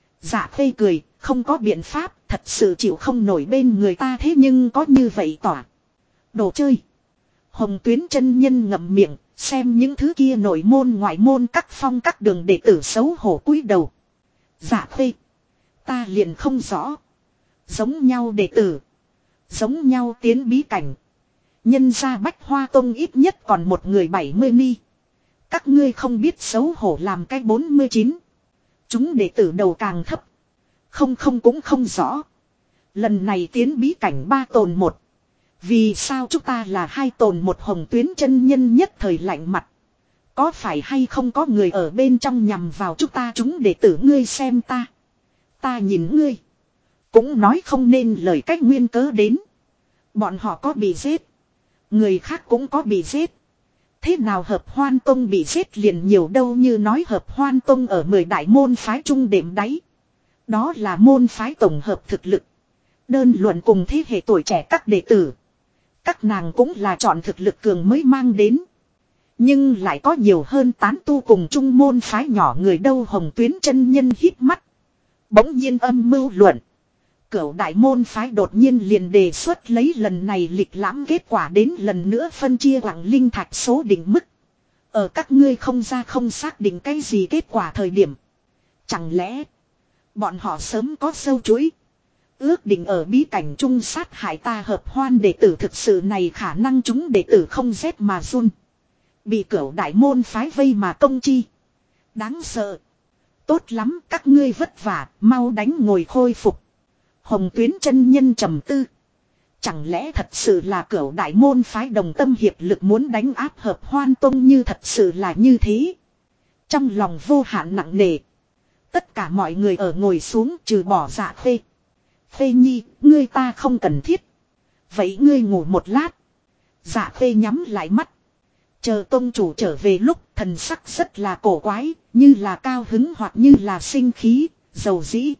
Speaker 1: Dạ Khê cười, không có biện pháp, thật sự chịu không nổi bên người ta thế nhưng có như vậy tỏa. Đồ chơi. Hồng Tuyến chân nhân ngậm miệng, xem những thứ kia nội môn ngoại môn các phong các đường đệ tử xấu hổ cúi đầu. Dạ Khê. Ta liền không rõ. Giống nhau đệ tử. Giống nhau tiến bí cảnh. Nhân ra Bách Hoa Tông ít nhất còn một người 70 ni. Các ngươi không biết xấu hổ làm cái 49. Chúng đệ tử đầu càng thấp. Không cũng không rõ. Lần này tiến bí cảnh 3 tồn 1. Vì sao chúng ta là 2 tồn 1 Hồng Tuyến chân nhân nhất thời lạnh mặt. Có phải hay không có người ở bên trong nhằm vào chúng đệ tử ngươi xem ta. Ta nhìn ngươi. Cũng nói không nên lời cách nguyên cớ đến. Bọn họ có bị giết. Người khác cũng có bị giết. Thế nào Hợp Hoan Tông bị giết liền nhiều đâu như nói Hợp Hoan Tông ở 10 đại môn phái trung đệm đáy. Đó là môn phái tổng hợp thực lực. Đơn luận cùng thế hệ tuổi trẻ các đệ tử. Các nàng cũng là chọn thực lực cường mới mang đến. Nhưng lại có nhiều hơn tán tu cùng trung môn phái nhỏ người đâu Hồng Tuyến chân nhân hít mắt. Bỗng nhiên âm mưu luận. Cửu đại môn phái đột nhiên liền đề xuất lấy lần này lịch lãm kết quả đến lần nữa phân chia quặng linh thạch số định mức. Ở các ngươi không ra không xác định cái gì kết quả thời điểm. Chẳng lẽ bọn họ sớm có sâu chuỗi. Ước định ở bí cảnh chung sát hại ta Hợp Hoan đệ tử thực sự này khả năng chúng đệ tử không rét mà run. Bị cửu đại môn phái vây mà công chi. Đáng sợ. Tốt lắm các ngươi vất vả mau đánh ngồi khôi phục. Hồng Tuyến chân nhân trầm tư. Chẳng lẽ thật sự là cửu đại môn phái đồng tâm hiệp lực muốn đánh áp Hợp Hoan Tông như thật sự là như thế. Trong lòng vô hạn nặng nề. Tất cả mọi người ở ngồi xuống trừ bỏ Dạ Khê. Khê nhi, ngươi ta không cần thiết. Vậy ngươi ngủ một lát. Dạ Khê nhắm lại mắt. Chờ tông chủ trở về lúc thần sắc rất là cổ quái, như là cao hứng hoặc như là sinh khí, dầu dĩ.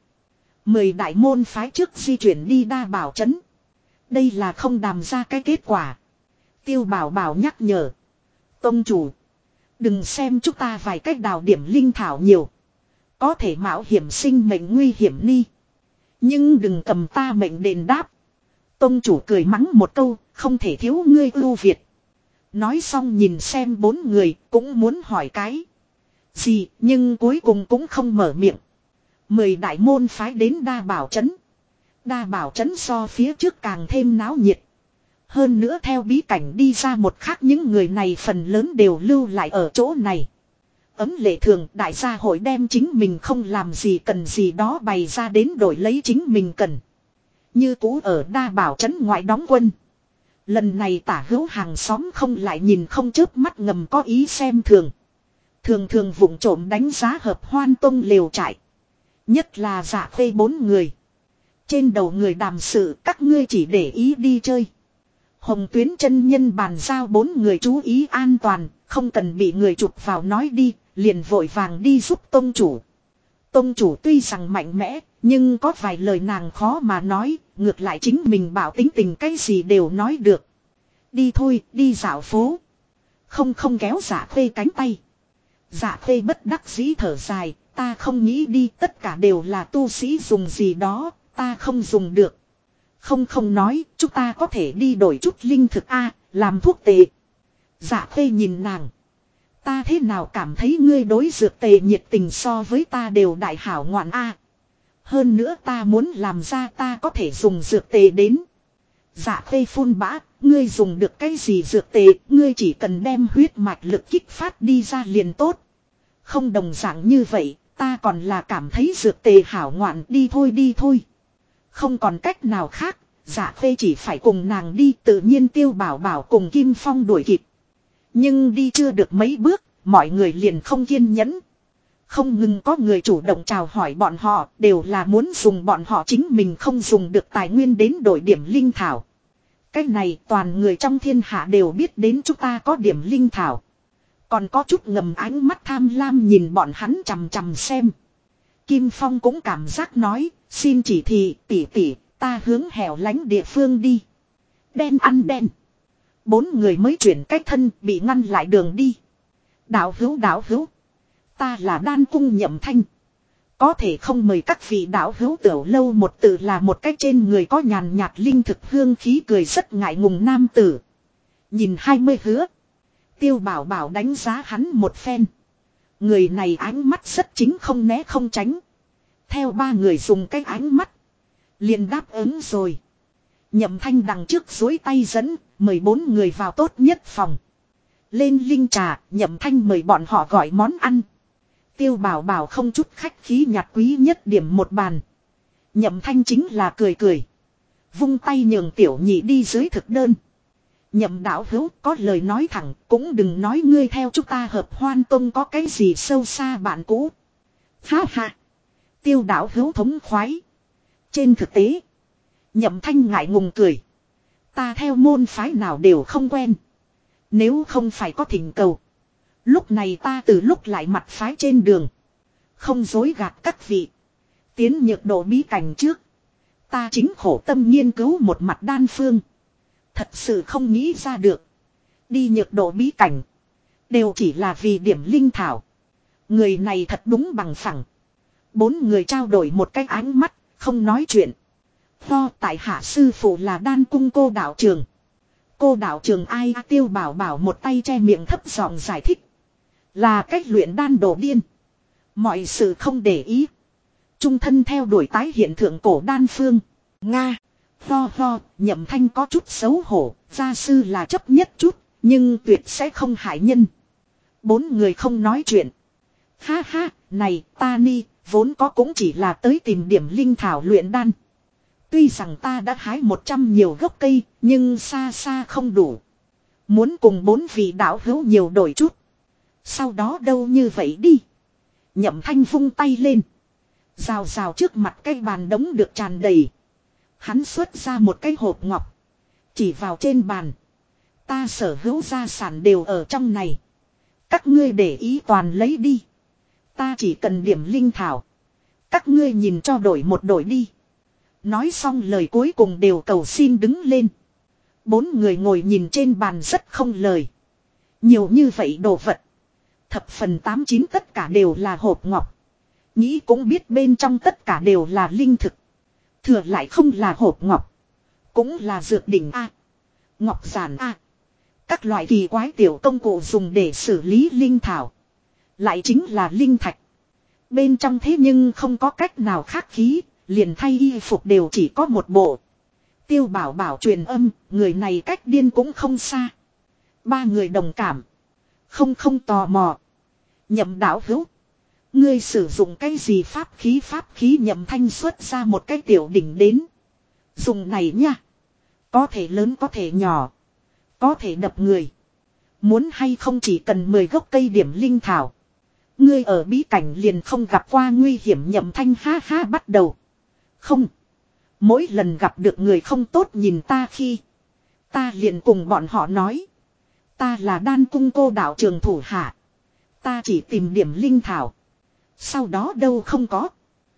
Speaker 1: 10 đại môn phái trước di chuyển đi Đa Bảo trấn. Đây là không đàm ra cái kết quả. Tiêu Bảo Bảo nhắc nhở. Tông chủ. Đừng xem chúng ta vài cách đào điểm linh thảo nhiều. Có thể mạo hiểm sinh mệnh nguy hiểm ni. Nhưng đừng cầm ta mệnh đền đáp. Tông chủ cười mắng một câu, không thể thiếu ngươi ưu việt. Nói xong nhìn xem 4 người, cũng muốn hỏi cái gì, nhưng cuối cùng cũng không mở miệng. 10 đại môn phái đến Đa Bảo trấn. Đa Bảo trấn so phía trước càng thêm náo nhiệt. Hơn nữa theo bí cảnh đi ra một khác những người này phần lớn đều lưu lại ở chỗ này. Ấm lệ thường đại gia hội đem chính mình không làm gì cần gì đó bày ra đến đổi lấy chính mình cần. Như cũ ở Đa Bảo trấn ngoại đóng quân. Lần này tả hữu hàng xóm không lại nhìn không chớp mắt ngầm có ý xem thường. Thường thường vụng trộm đánh giá Hợp Hoan Tông lều trại. Nhất là Dạ Khê 4 người. Trên đầu người đàm sự các ngươi chỉ để ý đi chơi. Hồng Tuyến chân nhân bàn giao 4 người chú ý an toàn, không cần bị người chụp vào nói đi, liền vội vàng đi giúp tông chủ. Tông chủ tuy rằng mạnh mẽ, nhưng có vài lời nàng khó mà nói, ngược lại chính mình bảo tính tình cái gì đều nói được. Đi thôi, đi dạo phố. Không kéo Dạ Khê cánh tay. Dạ Khê bất đắc dĩ thở dài, ta không nghĩ đi, tất cả đều là tu sĩ dùng gì đó, ta không dùng được. Không nói, chúng ta có thể đi đổi chút linh thực a, làm thuốc tệ. Dạ Khê nhìn nàng. Ta thế nào cảm thấy ngươi đối dược tề nhiệt tình so với ta đều đại hảo ngoạn a. Hơn nữa ta muốn làm ra ta có thể dùng dược tề đến. Dạ Khê phun bã, ngươi dùng được cái gì dược tề, ngươi chỉ cần đem huyết mạch lực kích phát đi ra liền tốt. Không đồng dạng như vậy, ta còn là cảm thấy dược tề hảo ngoạn, đi thôi. Không còn cách nào khác, Dạ Khê chỉ phải cùng nàng đi, tự nhiên Tiêu Bảo Bảo cùng Kim Phong đuổi kịp. Nhưng đi chưa được mấy bước, mọi người liền không kiên nhẫn. Không ngừng có người chủ động chào hỏi bọn họ, đều là muốn dùng bọn họ chính mình không dùng được tài nguyên đến đổi điểm linh thảo. Cái này toàn người trong thiên hạ đều biết đến chúng ta có điểm linh thảo. Còn có chút ngầm ánh mắt tham lam nhìn bọn hắn chằm chằm xem. Kim Phong cũng cảm giác nói, xin chỉ thị tỷ, ta hướng hẻo lánh địa phương đi. Đen ăn đen. 4 người mới chuyển cách thân bị ngăn lại đường đi. Đạo hữu. Ta là Đan Cung Nhậm Thanh. Có thể không mời các vị đạo hữu tiểu lâu một từ là một cách trên người có nhàn nhạt linh thực hương khí cười rất ngại ngùng nam tử. Nhìn 20 hứa. Tiêu Bảo Bảo đánh giá hắn một phen. Người này ánh mắt rất chính không né không tránh. Theo 3 người dùng cái ánh mắt. Liền đáp ứng rồi. Nhậm Thanh đằng trước dối tay dẫn, mời 4 người vào tốt nhất phòng. Lên linh trà, Nhậm Thanh mời bọn họ gọi món ăn. Tiêu Bảo Bảo không chút khách khí nhặt quý nhất điểm một bàn. Nhậm Thanh chính là cười. Vung tay nhường tiểu nhị đi dưới thực đơn. Nhậm đạo hữu có lời nói thẳng, cũng đừng nói ngươi theo chúng ta Hợp Hoan Tông có cái gì sâu xa bạn cũ. Ha. Tiêu đạo hữu thống khoái. Trên thực tế, Nhậm Thanh ngại ngùng cười. Ta theo môn phái nào đều không quen. Nếu không phải có thỉnh cầu. Lúc này ta từ lúc lại mặt phái trên đường. Không dối gạt các vị. Tiến nhược độ bí cảnh trước. Ta chính khổ tâm nghiên cứu một mặt đan phương. Thật sự không nghĩ ra được. Đi nhược độ bí cảnh. Đều chỉ là vì điểm linh thảo. Người này thật đúng bằng phẳng. 4 người trao đổi một cái ánh mắt. Không nói chuyện. Do tại hạ sư phụ là Đan Cung cô đạo trường. Cô đạo trường ai Tiêu Bảo Bảo một tay che miệng thấp giọng giải thích. Là cách luyện đan đồ điên. Mọi sự không để ý. Trung thân theo đuổi tái hiện thượng cổ đan phương. Nga. Ho. Nhậm Thanh có chút xấu hổ. Gia sư là chấp nhất chút. Nhưng tuyệt sẽ không hại nhân. 4 người không nói chuyện. Ha. Này ta ni. Vốn có cũng chỉ là tới tìm điểm linh thảo luyện đan. Tuy rằng ta đã hái 100 nhiều gốc cây. Nhưng xa không đủ. Muốn cùng 4 vị đạo hữu nhiều đổi chút. Sau đó đâu như vậy đi. Nhậm Thanh vung tay lên. Rào trước mặt cái bàn đống được tràn đầy. Hắn xuất ra một cái hộp ngọc. Chỉ vào trên bàn. Ta sở hữu gia sản đều ở trong này. Các ngươi để ý toàn lấy đi. Ta chỉ cần điểm linh thảo. Các ngươi nhìn cho đổi một đổi đi. Nói xong lời cuối cùng đều cầu xin đứng lên. 4 người ngồi nhìn trên bàn rất không lời. Nhiều như vậy đồ vật. Thập phần 89 tất cả đều là hộp ngọc. Nghĩ cũng biết bên trong tất cả đều là linh thực. Thừa lại không là hộp ngọc. Cũng là dược đỉnh A. Ngọc giản A. Các loại kỳ quái tiểu công cụ dùng để xử lý linh thảo. Lại chính là linh thạch. Bên trong thế nhưng không có cách nào khác khí. Liền thay y phục đều chỉ có một bộ. Tiêu Bảo Bảo truyền âm. Người này cách điên cũng không xa. 3 người đồng cảm. Không tò mò. Nhậm đạo hữu. Ngươi sử dụng cái gì pháp khí Nhậm Thanh xuất ra một cái tiểu đỉnh đến. Dùng này nha. Có thể lớn có thể nhỏ. Có thể đập người. Muốn hay không chỉ cần 10 gốc cây điểm linh thảo. Ngươi ở bí cảnh liền không gặp qua nguy hiểm, Nhậm Thanh ha ha bắt đầu. Không. Mỗi lần gặp được người không tốt nhìn ta khi. Ta liền cùng bọn họ nói. Ta là Đan Cung cô đạo trường thủ hạ. Ta chỉ tìm điểm linh thảo. Sau đó đâu không có.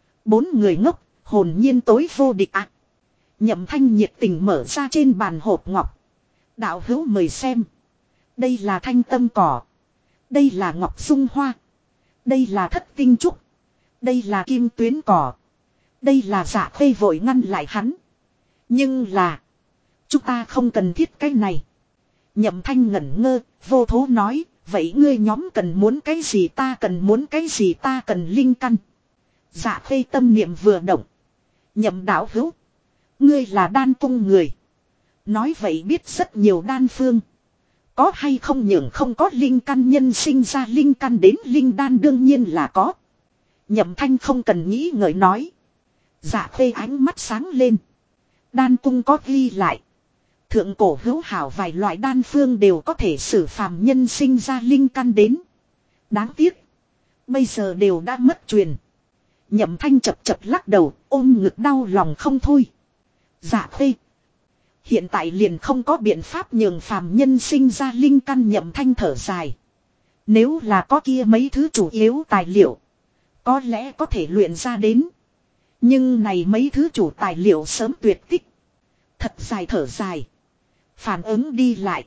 Speaker 1: 4 người ngốc, hồn nhiên tối vô địch ạ. Nhậm Thanh nhiệt tình mở ra trên bàn hộp ngọc. Đạo hữu mời xem. Đây là thanh tâm cỏ. Đây là ngọc dung hoa. Đây là thất tinh trúc. Đây là kim tuyến cỏ. Đây là dạ khê vội ngăn lại hắn. Nhưng là. Chúng ta không cần thiết cái này. Nhậm Thanh ngẩn ngơ, vô thố nói. Vậy ngươi nhóm cần muốn cái gì, ta cần muốn cái gì, ta cần linh căn. Dạ khê tâm niệm vừa động. Nhậm đạo hữu. Ngươi là Đan Cung người. Nói vậy biết rất nhiều đan phương. Có hay không nhường không có linh căn nhân sinh ra linh căn đến linh đan đương nhiên là có. Nhậm Thanh không cần nghĩ ngợi nói. Dạ khê ánh mắt sáng lên. Đan Cung có ghi lại. Thượng cổ hữu hảo vài loại đan phương đều có thể sử phàm nhân sinh ra linh căn đến. Đáng tiếc. Bây giờ đều đã mất truyền. Nhậm Thanh chập chập lắc đầu, ôm ngực đau lòng không thôi. Dạ khê. Hiện tại liền không có biện pháp nhường phàm nhân sinh ra linh căn. Nhậm Thanh thở dài. Nếu là có kia mấy thứ chủ yếu tài liệu. Có lẽ có thể luyện ra đến. Nhưng này mấy thứ chủ tài liệu sớm tuyệt tích. Thật dài thở dài. Phản ứng đi lại.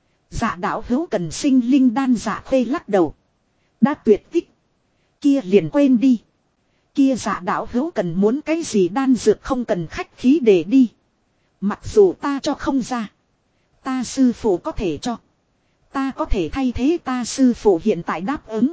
Speaker 1: Dạ đạo hữu cần sinh linh đan. Dạ khê lắc đầu. Đã tuyệt tích. Kia liền quên đi. Kia dạ đạo hữu cần muốn cái gì đan dược không cần khách khí để đi. Mặc dù ta cho không ra. Ta sư phụ có thể cho. Ta có thể thay thế ta sư phụ hiện tại đáp ứng.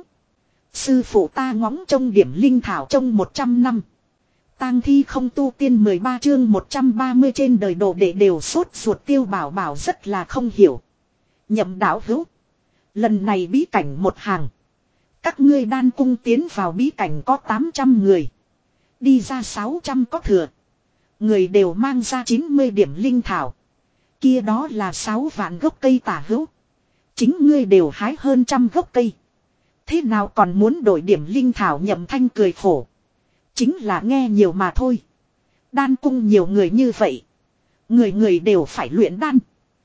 Speaker 1: Sư phụ ta ngóng trông điểm linh thảo trong 100 năm. Tang thi không tu tiên 13 chương 130 trên đời đồ đệ đều sốt ruột. Tiêu Bảo Bảo rất là không hiểu. Nhậm đạo hữu. Lần này bí cảnh một hàng. Các ngươi Đan Cung tiến vào bí cảnh có 800 người. Đi ra 600 có thừa. Người đều mang ra 90 điểm linh thảo. Kia đó là 6 vạn gốc cây tả hữu. Chính ngươi đều hái hơn 100 gốc cây. Thế nào còn muốn đổi điểm linh thảo? Nhậm Thanh cười khổ. Chính là nghe nhiều mà thôi. Đan Cung nhiều người như vậy. Người người đều phải luyện đan.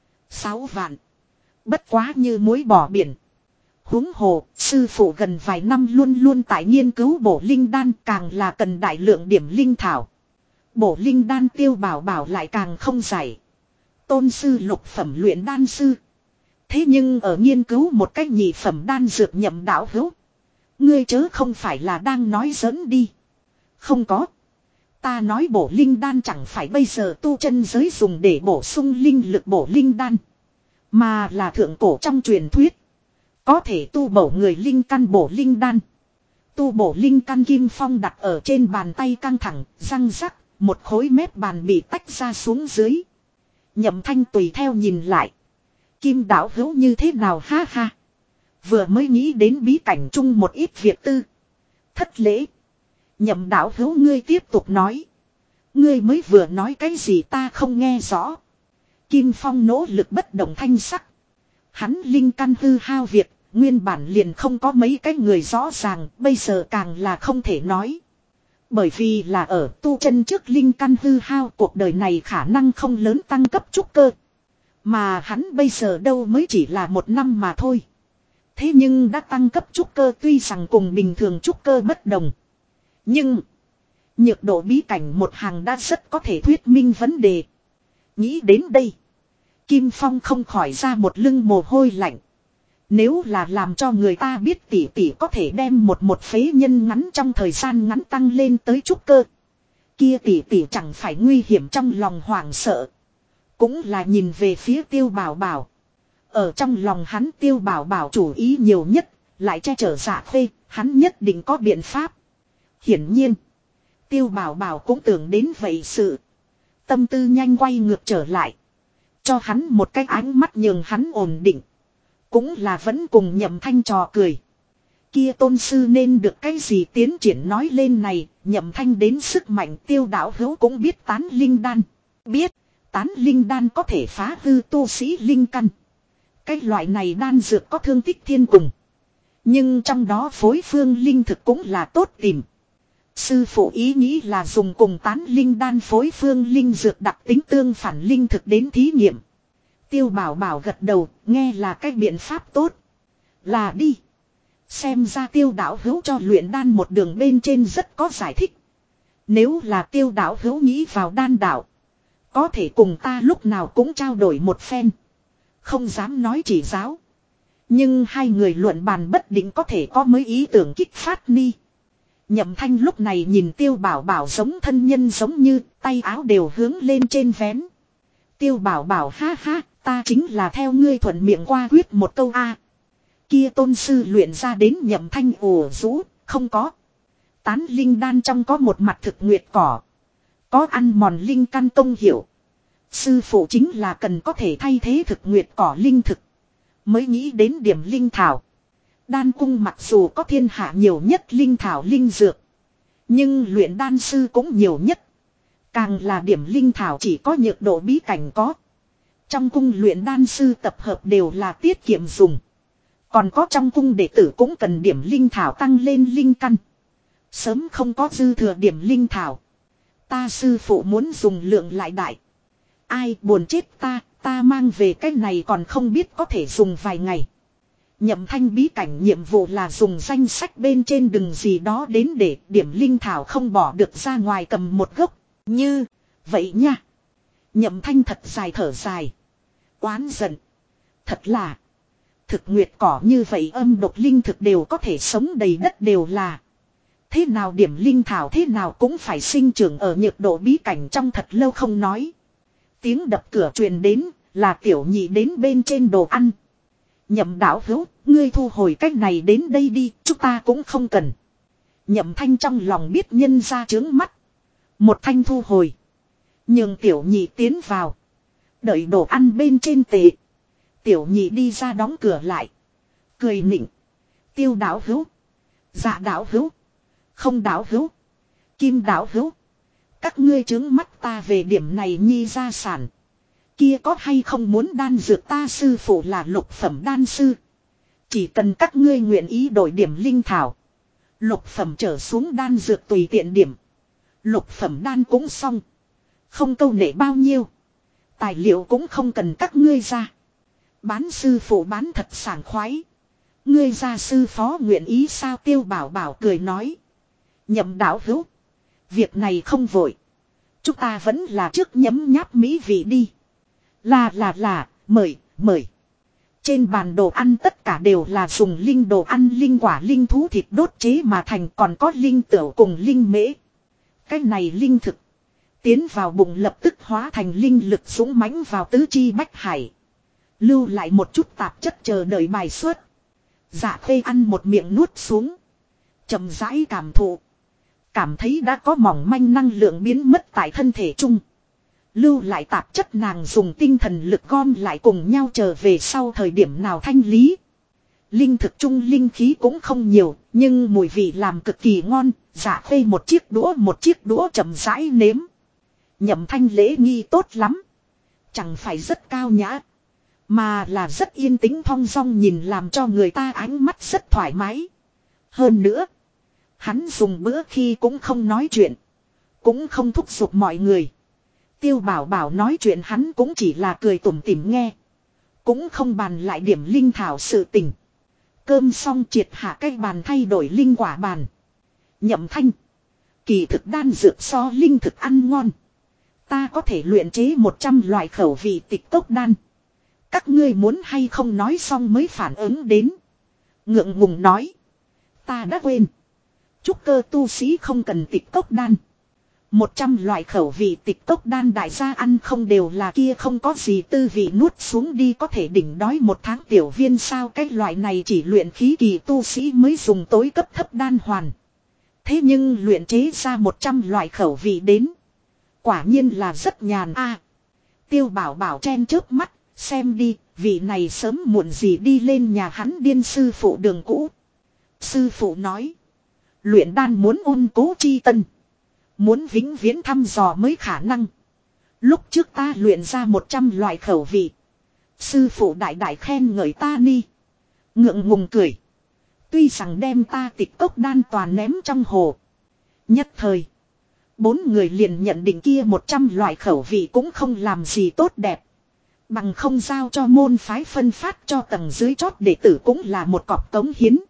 Speaker 1: 6 vạn. Bất quá như muối bỏ biển. Huống hồ, sư phụ gần vài năm luôn luôn tại nghiên cứu bổ linh đan, càng là cần đại lượng điểm linh thảo. Bổ linh đan Tiêu Bảo Bảo lại càng không giải. Tôn sư lục phẩm luyện đan sư. Thế nhưng ở nghiên cứu một cách nhị phẩm đan dược. Nhậm đạo hữu. Ngươi chớ không phải là đang nói giỡn đi. Không có. Ta nói bổ linh đan chẳng phải bây giờ tu chân giới dùng để bổ sung linh lực bổ linh đan. Mà là thượng cổ trong truyền thuyết. Có thể tu bổ người linh căn bổ linh đan. Tu bổ linh căn. Kim Phong đặt ở trên bàn tay căng thẳng, răng rắc, một khối mép bàn bị tách ra xuống dưới. Nhậm Thanh tùy theo nhìn lại. Kim đạo hữu như thế nào ha ha. Vừa mới nghĩ đến bí cảnh chung một ít việc tư. Thất lễ. Nhậm đạo hữu ngươi tiếp tục nói. Ngươi mới vừa nói cái gì ta không nghe rõ. Kim Phong nỗ lực bất động thanh sắc. Hắn linh căn hư hao việc. Nguyên bản liền không có mấy cái người rõ ràng. Bây giờ càng là không thể nói. Bởi vì là ở tu chân trước linh căn hư hao. Cuộc đời này khả năng không lớn tăng cấp trúc cơ. Mà hắn bây giờ đâu mới chỉ là 1 năm mà thôi. Thế nhưng đã tăng cấp trúc cơ, tuy rằng cùng bình thường trúc cơ bất đồng. Nhưng nhược độ bí cảnh một hàng đã rất có thể thuyết minh vấn đề. Nghĩ đến đây, Kim Phong không khỏi ra một lưng mồ hôi lạnh. Nếu là làm cho người ta biết tỷ tỷ có thể đem một phế nhân ngắn trong thời gian ngắn tăng lên tới trúc cơ. Kia tỷ tỷ chẳng phải nguy hiểm trong lòng hoảng sợ. Cũng là nhìn về phía Tiêu Bảo Bảo. Ở trong lòng hắn Tiêu Bảo Bảo chủ ý nhiều nhất, lại che chở Dạ Khê, hắn nhất định có biện pháp. Hiển nhiên, Tiêu Bảo Bảo cũng tưởng đến vậy sự. Tâm tư nhanh quay ngược trở lại. Cho hắn một cái ánh mắt nhường hắn ổn định. Cũng là vẫn cùng Nhậm Thanh trò cười. Kia tôn sư nên được cái gì tiến triển nói lên này, Nhậm Thanh đến sức mạnh Tiêu đạo hữu cũng biết tán linh đan. Biết, tán linh đan có thể phá hư tu sĩ linh căn. Cái loại này đan dược có thương tích thiên cùng. Nhưng trong đó phối phương linh thực cũng là tốt tìm. Sư phụ ý nghĩ là dùng cùng tán linh đan phối phương linh dược đặc tính tương phản linh thực đến thí nghiệm. Tiêu Bảo Bảo gật đầu, nghe là cái biện pháp tốt. Là đi. Xem ra Tiêu đạo hữu cho luyện đan một đường bên trên rất có giải thích. Nếu là Tiêu đạo hữu nghĩ vào đan đạo, có thể cùng ta lúc nào cũng trao đổi một phen. Không dám nói chỉ giáo. Nhưng hai người luận bàn bất định có thể có mấy ý tưởng kích phát ni. Nhậm Thanh lúc này nhìn Tiêu Bảo Bảo giống thân nhân giống như tay áo đều hướng lên trên vén. Tiêu Bảo Bảo ha ha, ta chính là theo ngươi thuận miệng qua quyết một câu a. Kia tôn sư luyện ra đến Nhậm Thanh ồ rũ, không có. Tán linh đan trong có một mặt thực nguyệt cỏ. Có ăn mòn linh căn công hiệu. Sư phụ chính là cần có thể thay thế thực nguyệt cỏ linh thực. Mới nghĩ đến điểm linh thảo. Đan cung mặc dù có thiên hạ nhiều nhất linh thảo linh dược. Nhưng luyện đan sư cũng nhiều nhất. Càng là điểm linh thảo chỉ có nhược độ bí cảnh có. Trong cung luyện đan sư tập hợp đều là tiết kiệm dùng. Còn có trong cung đệ tử cũng cần điểm linh thảo tăng lên linh căn. Sớm không có dư thừa điểm linh thảo. Ta sư phụ muốn dùng lượng lại đại. Ai buồn chết ta mang về cái này còn không biết có thể dùng vài ngày. Nhậm Thanh bí cảnh nhiệm vụ là dùng danh sách bên trên đừng gì đó đến để điểm linh thảo không bỏ được ra ngoài cầm một gốc. Như vậy nha. Nhậm Thanh thật dài thở dài. Oán giận. Thật là. Thực nguyệt cỏ như vậy âm độc linh thực đều có thể sống đầy đất đều là. Thế nào điểm linh thảo thế nào cũng phải sinh trưởng ở nhược độ bí cảnh trong thật lâu không nói. Tiếng đập cửa truyền đến là Tiểu Nhị đến bên trên đồ ăn. Nhậm đạo hữu, ngươi thu hồi cách này đến đây đi, chúng ta cũng không cần. Nhậm Thanh trong lòng biết nhân ra trướng mắt. Một thanh thu hồi. Nhưng Tiểu Nhị tiến vào. Đợi đồ ăn bên trên tệ. Tiểu Nhị đi ra đóng cửa lại. Cười nịnh. Tiêu đạo hữu. Dạ đạo hữu. Không đạo hữu. Kim đạo hữu. Các ngươi trướng mắt ta về điểm này nhi gia sản. Kia có hay không muốn đan dược ta sư phụ là lục phẩm đan sư. Chỉ cần các ngươi nguyện ý đổi điểm linh thảo. Lục phẩm trở xuống đan dược tùy tiện điểm. Lục phẩm đan cũng xong. Không câu nệ bao nhiêu. Tài liệu cũng không cần các ngươi ra. Bán sư phụ bán thật sảng khoái. Ngươi gia sư phó nguyện ý sao Tiêu Bảo Bảo cười nói. Nhậm đạo hữu. Việc này không vội. Chúng ta vẫn là trước nhấm nháp mỹ vị đi. Là, mời. Trên bàn đồ ăn tất cả đều là dùng linh đồ ăn linh quả linh thú thịt đốt chế mà thành còn có linh tửu cùng linh mễ. Cái này linh thực. Tiến vào bụng lập tức hóa thành linh lực dũng mãnh vào tứ chi bách hải. Lưu lại một chút tạp chất chờ đợi bài xuất. Dạ Khê ăn một miệng nuốt xuống. Chậm rãi cảm thụ. Cảm thấy đã có mỏng manh năng lượng biến mất tại thân thể chung. Lưu lại tạp chất nàng dùng tinh thần lực gom lại cùng nhau trở về sau thời điểm nào thanh lý. Linh thực chung linh khí cũng không nhiều, nhưng mùi vị làm cực kỳ ngon, Dạ Khê một chiếc đũa chậm rãi nếm. Nhậm Thanh lễ nghi tốt lắm. Chẳng phải rất cao nhã, mà là rất yên tĩnh thong dong nhìn làm cho người ta ánh mắt rất thoải mái. Hơn nữa, hắn dùng bữa khi cũng không nói chuyện, cũng không thúc giục mọi người. Tiêu Bảo Bảo nói chuyện hắn cũng chỉ là cười tủm tỉm nghe. Cũng không bàn lại điểm linh thảo sự tình. Cơm xong triệt hạ cái bàn thay đổi linh quả bàn. Nhậm Thanh. Kỳ thực đan dược so linh thực ăn ngon. Ta có thể luyện chế 100 loại khẩu vị tịch cốc đan. Các ngươi muốn hay không nói xong mới phản ứng đến. Ngượng ngùng nói. Ta đã quên. Trúc cơ tu sĩ không cần tịch cốc đan. 100 loại khẩu vị tịch cốc đan đại gia ăn không đều là kia không có gì tư vị nuốt xuống đi có thể đỉnh đói một tháng tiểu viên sao cái loại này chỉ luyện khí kỳ tu sĩ mới dùng tối cấp thấp đan hoàn. Thế nhưng luyện chế ra 100 loại khẩu vị đến. Quả nhiên là rất nhàn a. Tiêu Bảo Bảo chen chớp mắt, xem đi, vị này sớm muộn gì đi lên nhà hắn điên sư phụ đường cũ. Sư phụ nói, luyện đan muốn ôn cố chi tân. Muốn vĩnh viễn thăm dò mới khả năng. Lúc trước ta luyện ra 100 loại khẩu vị. Sư phụ đại đại khen ngợi ta ni. Ngượng ngùng cười. Tuy rằng đem ta tịch cốc đan toàn ném trong hồ. Nhất thời. 4 người liền nhận định kia 100 loại khẩu vị cũng không làm gì tốt đẹp. Bằng không giao cho môn phái phân phát cho tầng dưới chót đệ tử cũng là một cọc cống hiến.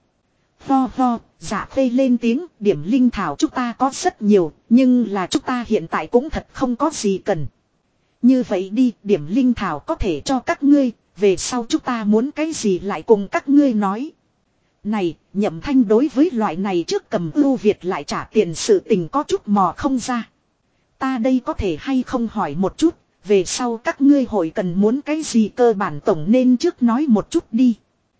Speaker 1: Ho ho, dạ phê lên tiếng, điểm linh thảo chúng ta có rất nhiều, nhưng là chúng ta hiện tại cũng thật không có gì cần. Như vậy đi, điểm linh thảo có thể cho các ngươi, về sau chúng ta muốn cái gì lại cùng các ngươi nói. Này, Nhậm Thanh đối với loại này trước cầm ưu việt lại trả tiền sự tình có chút mò không ra. Ta đây có thể hay không hỏi một chút, về sau các ngươi hội cần muốn cái gì cơ bản tổng nên trước nói một chút đi.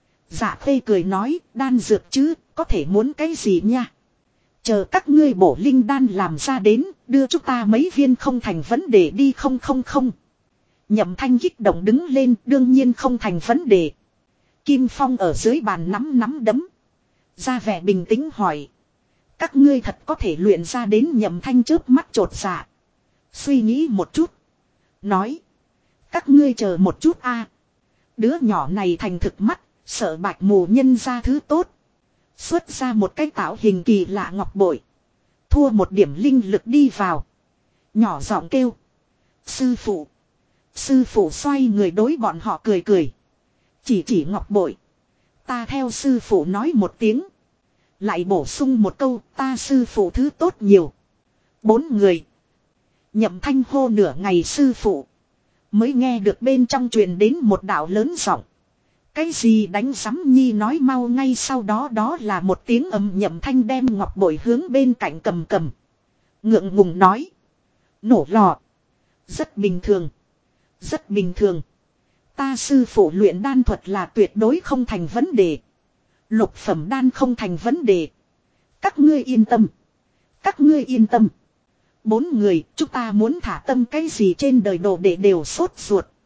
Speaker 1: Dạ phê cười nói, đan dược chứ, có thể muốn cái gì nha. Chờ các ngươi bổ linh đan làm ra đến, đưa chúng ta mấy viên không thành vấn đề đi không không không. Nhậm Thanh kích động đứng lên, đương nhiên không thành vấn đề. Kim Phong ở dưới bàn nắm nắm đấm. Ra vẻ bình tĩnh hỏi. Các ngươi thật có thể luyện ra đến. Nhậm Thanh chớp mắt chột dạ. Suy nghĩ một chút. Nói. Các ngươi chờ một chút a. Đứa nhỏ này thành thực mắt. Sợ bạch mù nhân ra thứ tốt. Xuất ra một cái tạo hình kỳ lạ ngọc bội. Thua một điểm linh lực đi vào. Nhỏ giọng kêu. Sư phụ. Sư phụ xoay người đối bọn họ cười cười. Chỉ ngọc bội. Ta theo sư phụ nói một tiếng. Lại bổ sung một câu, ta sư phụ thứ tốt nhiều. 4 người. Nhậm Thanh hô nửa ngày sư phụ. Mới nghe được bên trong truyền đến một đạo lớn giọng. Cái gì đánh sắm nhi nói mau, ngay sau đó đó là một tiếng ầm. Nhậm Thanh đem ngọc bội hướng bên cạnh cầm cầm. Ngượng ngùng nói. Nổ lò. Rất bình thường. Rất bình thường. Ta sư phụ luyện đan thuật là tuyệt đối không thành vấn đề. Lục phẩm đan không thành vấn đề. Các ngươi yên tâm. Các ngươi yên tâm. 4 người, chúng ta muốn thả tâm cái gì trên đời đồ để đều sốt ruột.